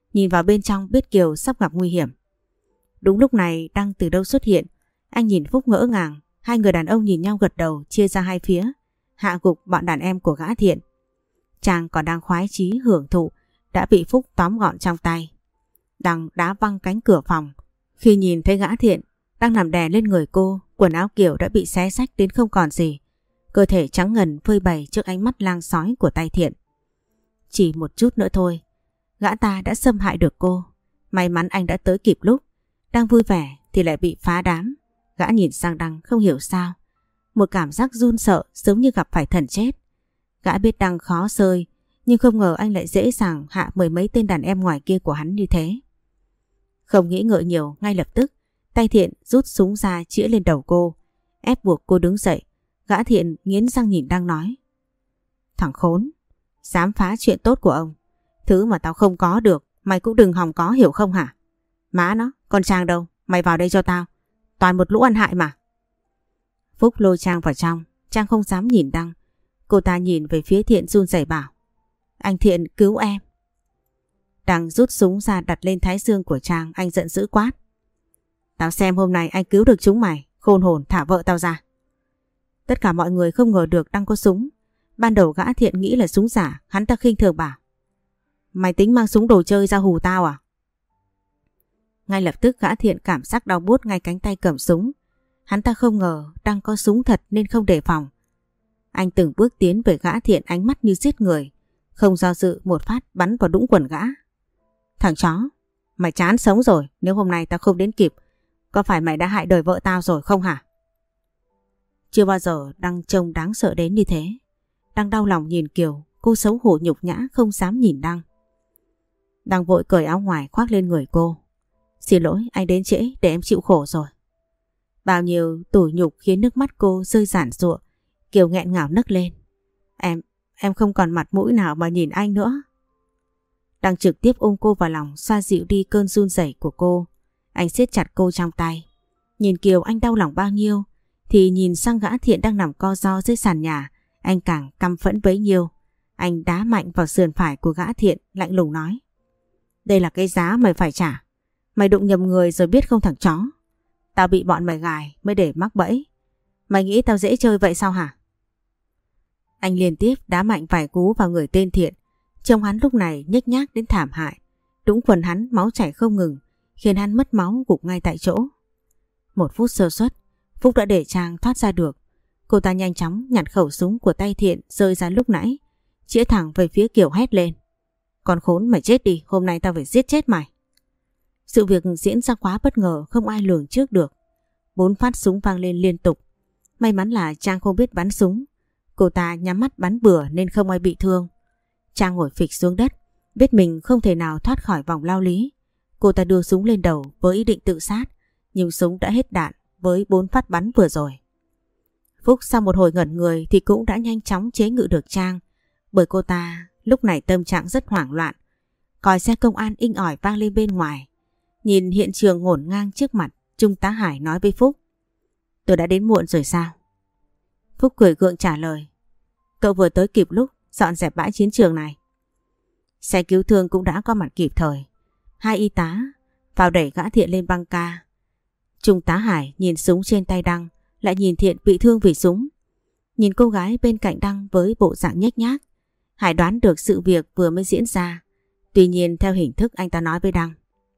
Nhìn vào bên trong biết Kiều sắp gặp nguy hiểm. Đúng lúc này Đăng từ đâu xuất hiện. Anh nhìn Phúc ngỡ ngàng. Hai người đàn ông nhìn nhau gật đầu, chia ra hai phía, hạ gục bọn đàn em của gã Thiện. Chàng còn đang khoái chí hưởng thụ đã bị Phúc tóm gọn trong tay. Đăng đá văng cánh cửa phòng. Khi nhìn thấy gã Thiện đang nằm đè lên người cô, quần áo Kiều đã bị xé xách đến không còn gì. Cơ thể trắng ngần phơi bày trước ánh mắt lang sói của tay Thiện. Chỉ một chút nữa thôi, gã ta đã xâm hại được cô. May mắn anh đã tới kịp lúc. Đang vui vẻ thì lại bị phá đám. Gã nhìn sang Đăng không hiểu sao. Một cảm giác run sợ giống như gặp phải thần chết. Gã biết Đăng khó sơi, nhưng không ngờ anh lại dễ dàng hạ mười mấy tên đàn em ngoài kia của hắn như thế. Không nghĩ ngợi nhiều, ngay lập tức tay Thiện rút súng ra chĩa lên đầu cô, ép buộc cô đứng dậy. Gã Thiện nghiến răng nhìn Đăng nói: Thằng khốn, dám phá chuyện tốt của ông. Thứ mà tao không có được, mày cũng đừng hòng có, hiểu không hả? Má nó, con Trang đâu? Mày vào đây cho tao. Toàn một lũ ăn hại mà. Phúc lôi Trang vào trong. Trang không dám nhìn Đăng. Cô ta nhìn về phía Thiện run rẩy bảo: Anh Thiện, cứu em. Đăng rút súng ra đặt lên thái dương của Trang. Anh giận dữ quát: Tao xem hôm nay anh cứu được chúng mày. Khôn hồn, thả vợ tao ra. Tất cả mọi người không ngờ được Đăng có súng. Ban đầu gã Thiện nghĩ là súng giả. Hắn ta khinh thường bảo: Mày tính mang súng đồ chơi ra hù tao à? Ngay lập tức gã Thiện cảm giác đau buốt ngay cánh tay cầm súng. Hắn ta không ngờ Đăng có súng thật nên không đề phòng. Anh từng bước tiến về gã Thiện, ánh mắt như giết người. Không do dự, một phát bắn vào đũng quần gã. Thằng chó, mày chán sống rồi. Nếu hôm nay tao không đến kịp, có phải mày đã hại đời vợ tao rồi không hả? Chưa bao giờ Đăng trông đáng sợ đến như thế. Đăng đau lòng nhìn Kiều. Cô xấu hổ nhục nhã không dám nhìn Đăng. Đăng vội cởi áo ngoài khoác lên người cô. Xin lỗi, anh đến trễ để em chịu khổ rồi. Bao nhiêu tủi nhục khiến nước mắt cô rơi rản rụa. Kiều nghẹn ngào nấc lên: Em, em không còn mặt mũi nào mà nhìn anh nữa. Đăng trực tiếp ôm cô vào lòng, xoa dịu đi cơn run rẩy của cô. Anh siết chặt cô trong tay. Nhìn Kiều anh đau lòng bao nhiêu, thì nhìn sang gã Thiện đang nằm co ro dưới sàn nhà, anh càng căm phẫn bấy nhiêu. Anh đá mạnh vào sườn phải của gã Thiện, lạnh lùng nói: Đây là cái giá mày phải trả. Mày đụng nhầm người rồi biết không thằng chó? Tao bị bọn mày gài mới để mắc bẫy. Mày nghĩ tao dễ chơi vậy sao hả? Anh liên tiếp đá mạnh vài cú vào người tên Thiện. Trông hắn lúc này nhếch nhác đến thảm hại. Đũng quần hắn máu chảy không ngừng, khiến hắn mất máu gục ngay tại chỗ. Một phút sơ suất, Phúc đã để Trang thoát ra được. Cô ta nhanh chóng nhặt khẩu súng của tay Thiện rơi ra lúc nãy, chĩa thẳng về phía Kiều hét lên: Con khốn, mày chết đi, hôm nay tao phải giết chết mày. Sự việc diễn ra quá bất ngờ, không ai lường trước được. Bốn phát súng vang lên liên tục. May mắn là Trang không biết bắn súng. Cô ta nhắm mắt bắn bừa nên không ai bị thương. Trang ngồi phịch xuống đất, biết mình không thể nào thoát khỏi vòng lao lý. Cô ta đưa súng lên đầu với ý định tự sát, nhưng súng đã hết đạn với bốn phát bắn vừa rồi. Phúc sau một hồi ngẩn người thì cũng đã nhanh chóng chế ngự được Trang, bởi cô ta lúc này tâm trạng rất hoảng loạn. Còi xe công an inh ỏi vang lên bên ngoài. Nhìn hiện trường ngổn ngang trước mặt, Trung tá Hải nói với Phúc: Tôi đã đến muộn rồi sao? Phúc cười gượng trả lời: Cậu vừa tới kịp lúc dọn dẹp bãi chiến trường này. Xe cứu thương cũng đã có mặt kịp thời. Hai y tá vào đẩy gã Thiện lên băng ca. Trung tá Hải nhìn súng trên tay Đăng, lại nhìn Thiện bị thương vì súng. Nhìn cô gái bên cạnh Đăng với bộ dạng nhếch nhác, Hải đoán được sự việc vừa mới diễn ra. Tuy nhiên theo hình thức, anh ta nói với Đăng: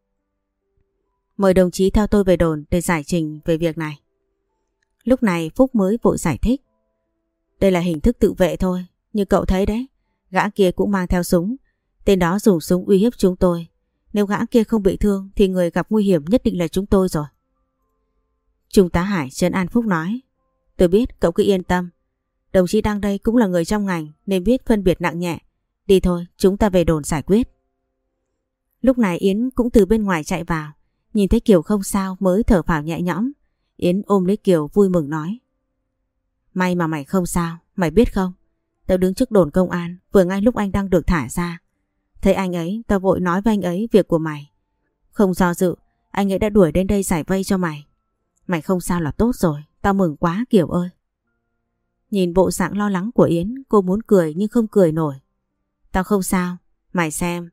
Mời đồng chí theo tôi về đồn để giải trình về việc này. Lúc này Phúc mới vội giải thích: Đây là hình thức tự vệ thôi. Như cậu thấy đấy, gã kia cũng mang theo súng. Tên đó dùng súng uy hiếp chúng tôi. Nếu gã kia không bị thương thì người gặp nguy hiểm nhất định là chúng tôi rồi. Trung tá Hải trấn an Phúc nói: Tôi biết, cậu cứ yên tâm. Đồng chí Đăng đây cũng là người trong ngành nên biết phân biệt nặng nhẹ. Đi thôi, chúng ta về đồn giải quyết. Lúc này Yến cũng từ bên ngoài chạy vào. Nhìn thấy Kiều không sao mới thở phào nhẹ nhõm. Yến ôm lấy Kiều vui mừng nói: May mà mày không sao. Mày biết không, tao đứng trước đồn công an vừa ngay lúc anh đang được thả ra. Thấy anh ấy, tao vội nói với anh ấy việc của mày. Không do dự, anh ấy đã đuổi đến đây giải vây cho mày. Mày không sao là tốt rồi. Tao mừng quá Kiều ơi. Nhìn bộ dạng lo lắng của Yến, cô muốn cười nhưng không cười nổi. Tao không sao. Mày xem,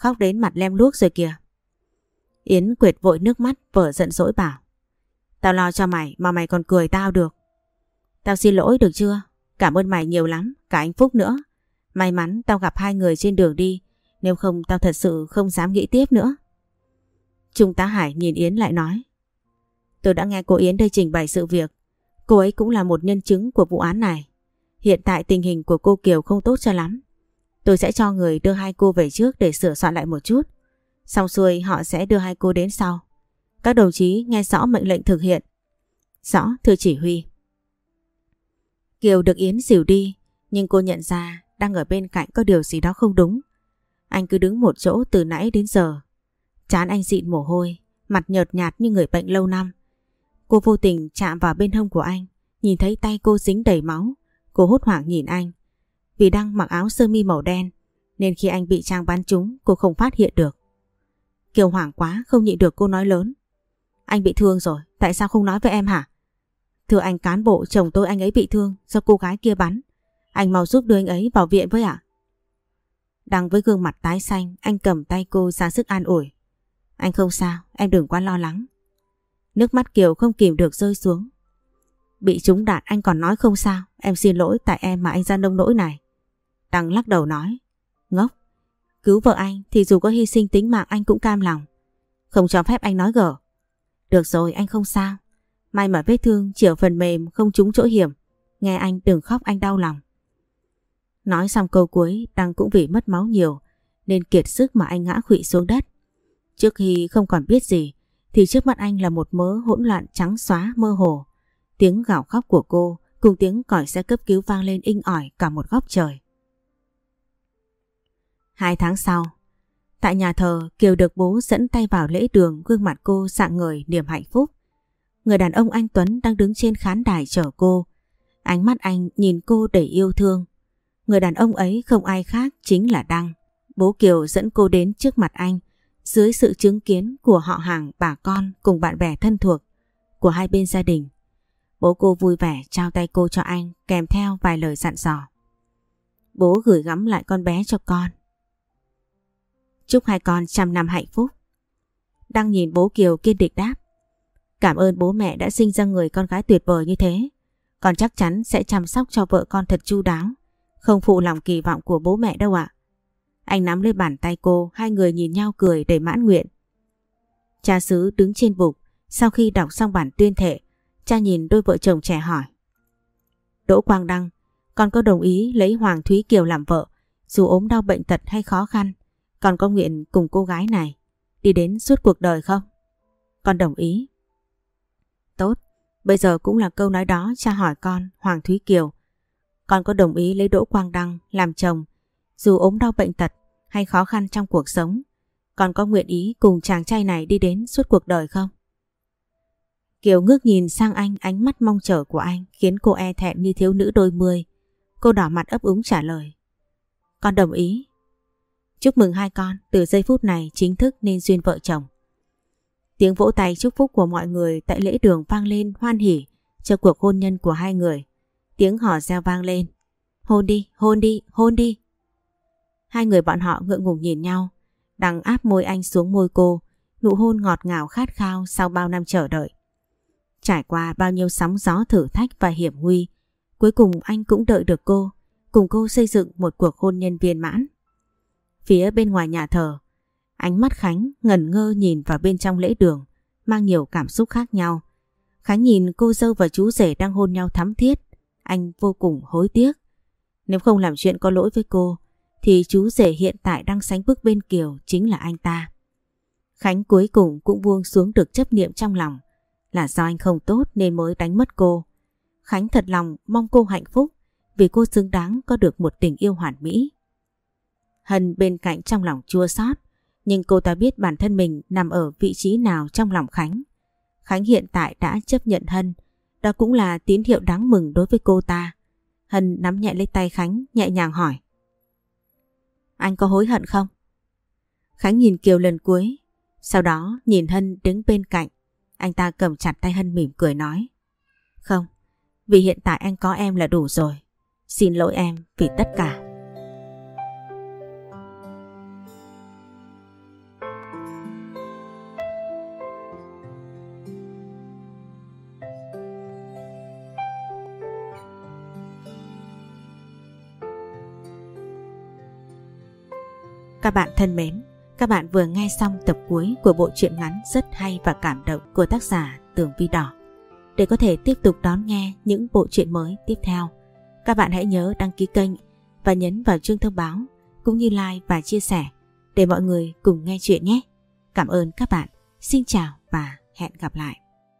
khóc đến mặt lem luốc rồi kìa. Yến quệt vội nước mắt vờ giận dỗi bảo. Tao lo cho mày mà mày còn cười tao được. Tao xin lỗi được chưa? Cảm ơn mày nhiều lắm, cả anh Phúc nữa. May mắn tao gặp hai người trên đường đi, nếu không tao thật sự không dám nghĩ tiếp nữa. Trung tá Hải nhìn Yến lại nói. Tôi đã nghe cô Yến đây trình bày sự việc. Cô ấy cũng là một nhân chứng của vụ án này. Hiện tại tình hình của cô Kiều không tốt cho lắm. Tôi sẽ cho người đưa hai cô về trước để sửa soạn lại một chút. Xong xuôi họ sẽ đưa hai cô đến sau. Các đồng chí nghe rõ mệnh lệnh thực hiện. Rõ, thưa chỉ huy. Kiều được Yến dìu đi, nhưng cô nhận ra đang ở bên cạnh có điều gì đó không đúng. Anh cứ đứng một chỗ từ nãy đến giờ. Trán anh dịn mồ hôi, mặt nhợt nhạt như người bệnh lâu năm. Cô vô tình chạm vào bên hông của anh, nhìn thấy tay cô dính đầy máu. Cô hốt hoảng nhìn anh. Vì đang mặc áo sơ mi màu đen, nên khi anh bị Trang bắn trúng, cô không phát hiện được. Kiều hoảng quá, không nhịn được cô nói lớn. Anh bị thương rồi, tại sao không nói với em hả? Thưa anh cán bộ, chồng tôi anh ấy bị thương do cô gái kia bắn. Anh mau giúp đưa anh ấy vào viện với ạ. Đăng với gương mặt tái xanh, anh cầm tay cô ra sức an ủi. Anh không sao, em đừng quá lo lắng. Nước mắt Kiều không kìm được rơi xuống. Bị trúng đạn anh còn nói không sao, em xin lỗi tại em mà anh ra nông nỗi này. Đăng lắc đầu nói. Ngốc, cứu vợ anh thì dù có hy sinh tính mạng anh cũng cam lòng. Không cho phép anh nói gở. Được rồi, anh không sao. May mà vết thương chỉ ở phần mềm, không trúng chỗ hiểm. Nghe anh đừng khóc, anh đau lòng. Nói xong câu cuối, Đăng cũng vì mất máu nhiều nên kiệt sức mà anh ngã khuỵu xuống đất. Trước khi không còn biết gì thì trước mắt anh là một mớ hỗn loạn trắng xóa mơ hồ. Tiếng gào khóc của cô cùng tiếng còi xe cấp cứu vang lên inh ỏi cả một góc trời. Hai tháng sau, tại nhà thờ, Kiều được bố dẫn tay vào lễ đường, gương mặt cô rạng ngời niềm hạnh phúc. Người đàn ông anh Tuấn đang đứng trên khán đài chờ cô. Ánh mắt anh nhìn cô đầy yêu thương. Người đàn ông ấy không ai khác chính là Đăng. Bố Kiều dẫn cô đến trước mặt anh dưới sự chứng kiến của họ hàng, bà con cùng bạn bè thân thuộc của hai bên gia đình. Bố cô vui vẻ trao tay cô cho anh kèm theo vài lời dặn dò. Bố gửi gắm lại con bé cho con. Chúc hai con trăm năm hạnh phúc. Đăng nhìn bố Kiều kiên định đáp. Cảm ơn bố mẹ đã sinh ra người con gái tuyệt vời như thế. Con chắc chắn sẽ chăm sóc cho vợ con thật chu đáo, không phụ lòng kỳ vọng của bố mẹ đâu ạ. Anh nắm lấy bàn tay cô, hai người nhìn nhau cười đầy mãn nguyện. Cha xứ đứng trên bục, sau khi đọc xong bản tuyên thệ, cha nhìn đôi vợ chồng trẻ hỏi. Đỗ Quang Đăng, con có đồng ý lấy Hoàng Thúy Kiều làm vợ, dù ốm đau bệnh tật hay khó khăn, con có nguyện cùng cô gái này đi đến suốt cuộc đời không? Con đồng ý. Tốt, bây giờ cũng là câu nói đó cha hỏi con, Hoàng Thúy Kiều. Con có đồng ý lấy Đỗ Quang Đăng làm chồng, dù ốm đau bệnh tật hay khó khăn trong cuộc sống, con có nguyện ý cùng chàng trai này đi đến suốt cuộc đời không? Kiều ngước nhìn sang anh, ánh mắt mong chờ của anh khiến cô e thẹn như thiếu nữ đôi mươi. Cô đỏ mặt ấp úng trả lời. Con đồng ý. Chúc mừng hai con, từ giây phút này chính thức nên duyên vợ chồng. Tiếng vỗ tay chúc phúc của mọi người tại lễ đường vang lên hoan hỉ cho cuộc hôn nhân của hai người. Tiếng hò reo vang lên. Hôn đi, hôn đi, hôn đi. Hai người bọn họ ngượng ngùng nhìn nhau. Đăng áp môi anh xuống môi cô, nụ hôn ngọt ngào khát khao sau bao năm chờ đợi. Trải qua bao nhiêu sóng gió thử thách và hiểm nguy, cuối cùng anh cũng đợi được cô, cùng cô xây dựng một cuộc hôn nhân viên mãn. Phía bên ngoài nhà thờ, ánh mắt Khánh ngẩn ngơ nhìn vào bên trong lễ đường, mang nhiều cảm xúc khác nhau. Khánh nhìn cô dâu và chú rể đang hôn nhau thắm thiết, anh vô cùng hối tiếc. Nếu không làm chuyện có lỗi với cô, thì chú rể hiện tại đang sánh bước bên Kiều chính là anh ta. Khánh cuối cùng cũng buông xuống được chấp niệm trong lòng, là do anh không tốt nên mới đánh mất cô. Khánh thật lòng mong cô hạnh phúc vì cô xứng đáng có được một tình yêu hoàn mỹ. Hân bên cạnh trong lòng chua xót, nhưng cô ta biết bản thân mình nằm ở vị trí nào trong lòng Khánh. Khánh hiện tại đã chấp nhận Hân, đó cũng là tín hiệu đáng mừng đối với cô ta. Hân nắm nhẹ lấy tay Khánh, nhẹ nhàng hỏi. Anh có hối hận không? Khánh nhìn Kiều lần cuối, sau đó nhìn Hân đứng bên cạnh. Anh ta cầm chặt tay Hân mỉm cười nói. Không, vì hiện tại anh có em là đủ rồi. Xin lỗi em vì tất cả. Các bạn thân mến, các bạn vừa nghe xong tập cuối của bộ truyện ngắn rất hay và cảm động của tác giả Tường Vi Đỏ. Để có thể tiếp tục đón nghe những bộ truyện mới tiếp theo, các bạn hãy nhớ đăng ký kênh và nhấn vào chuông thông báo cũng như like và chia sẻ để mọi người cùng nghe chuyện nhé. Cảm ơn các bạn. Xin chào và hẹn gặp lại.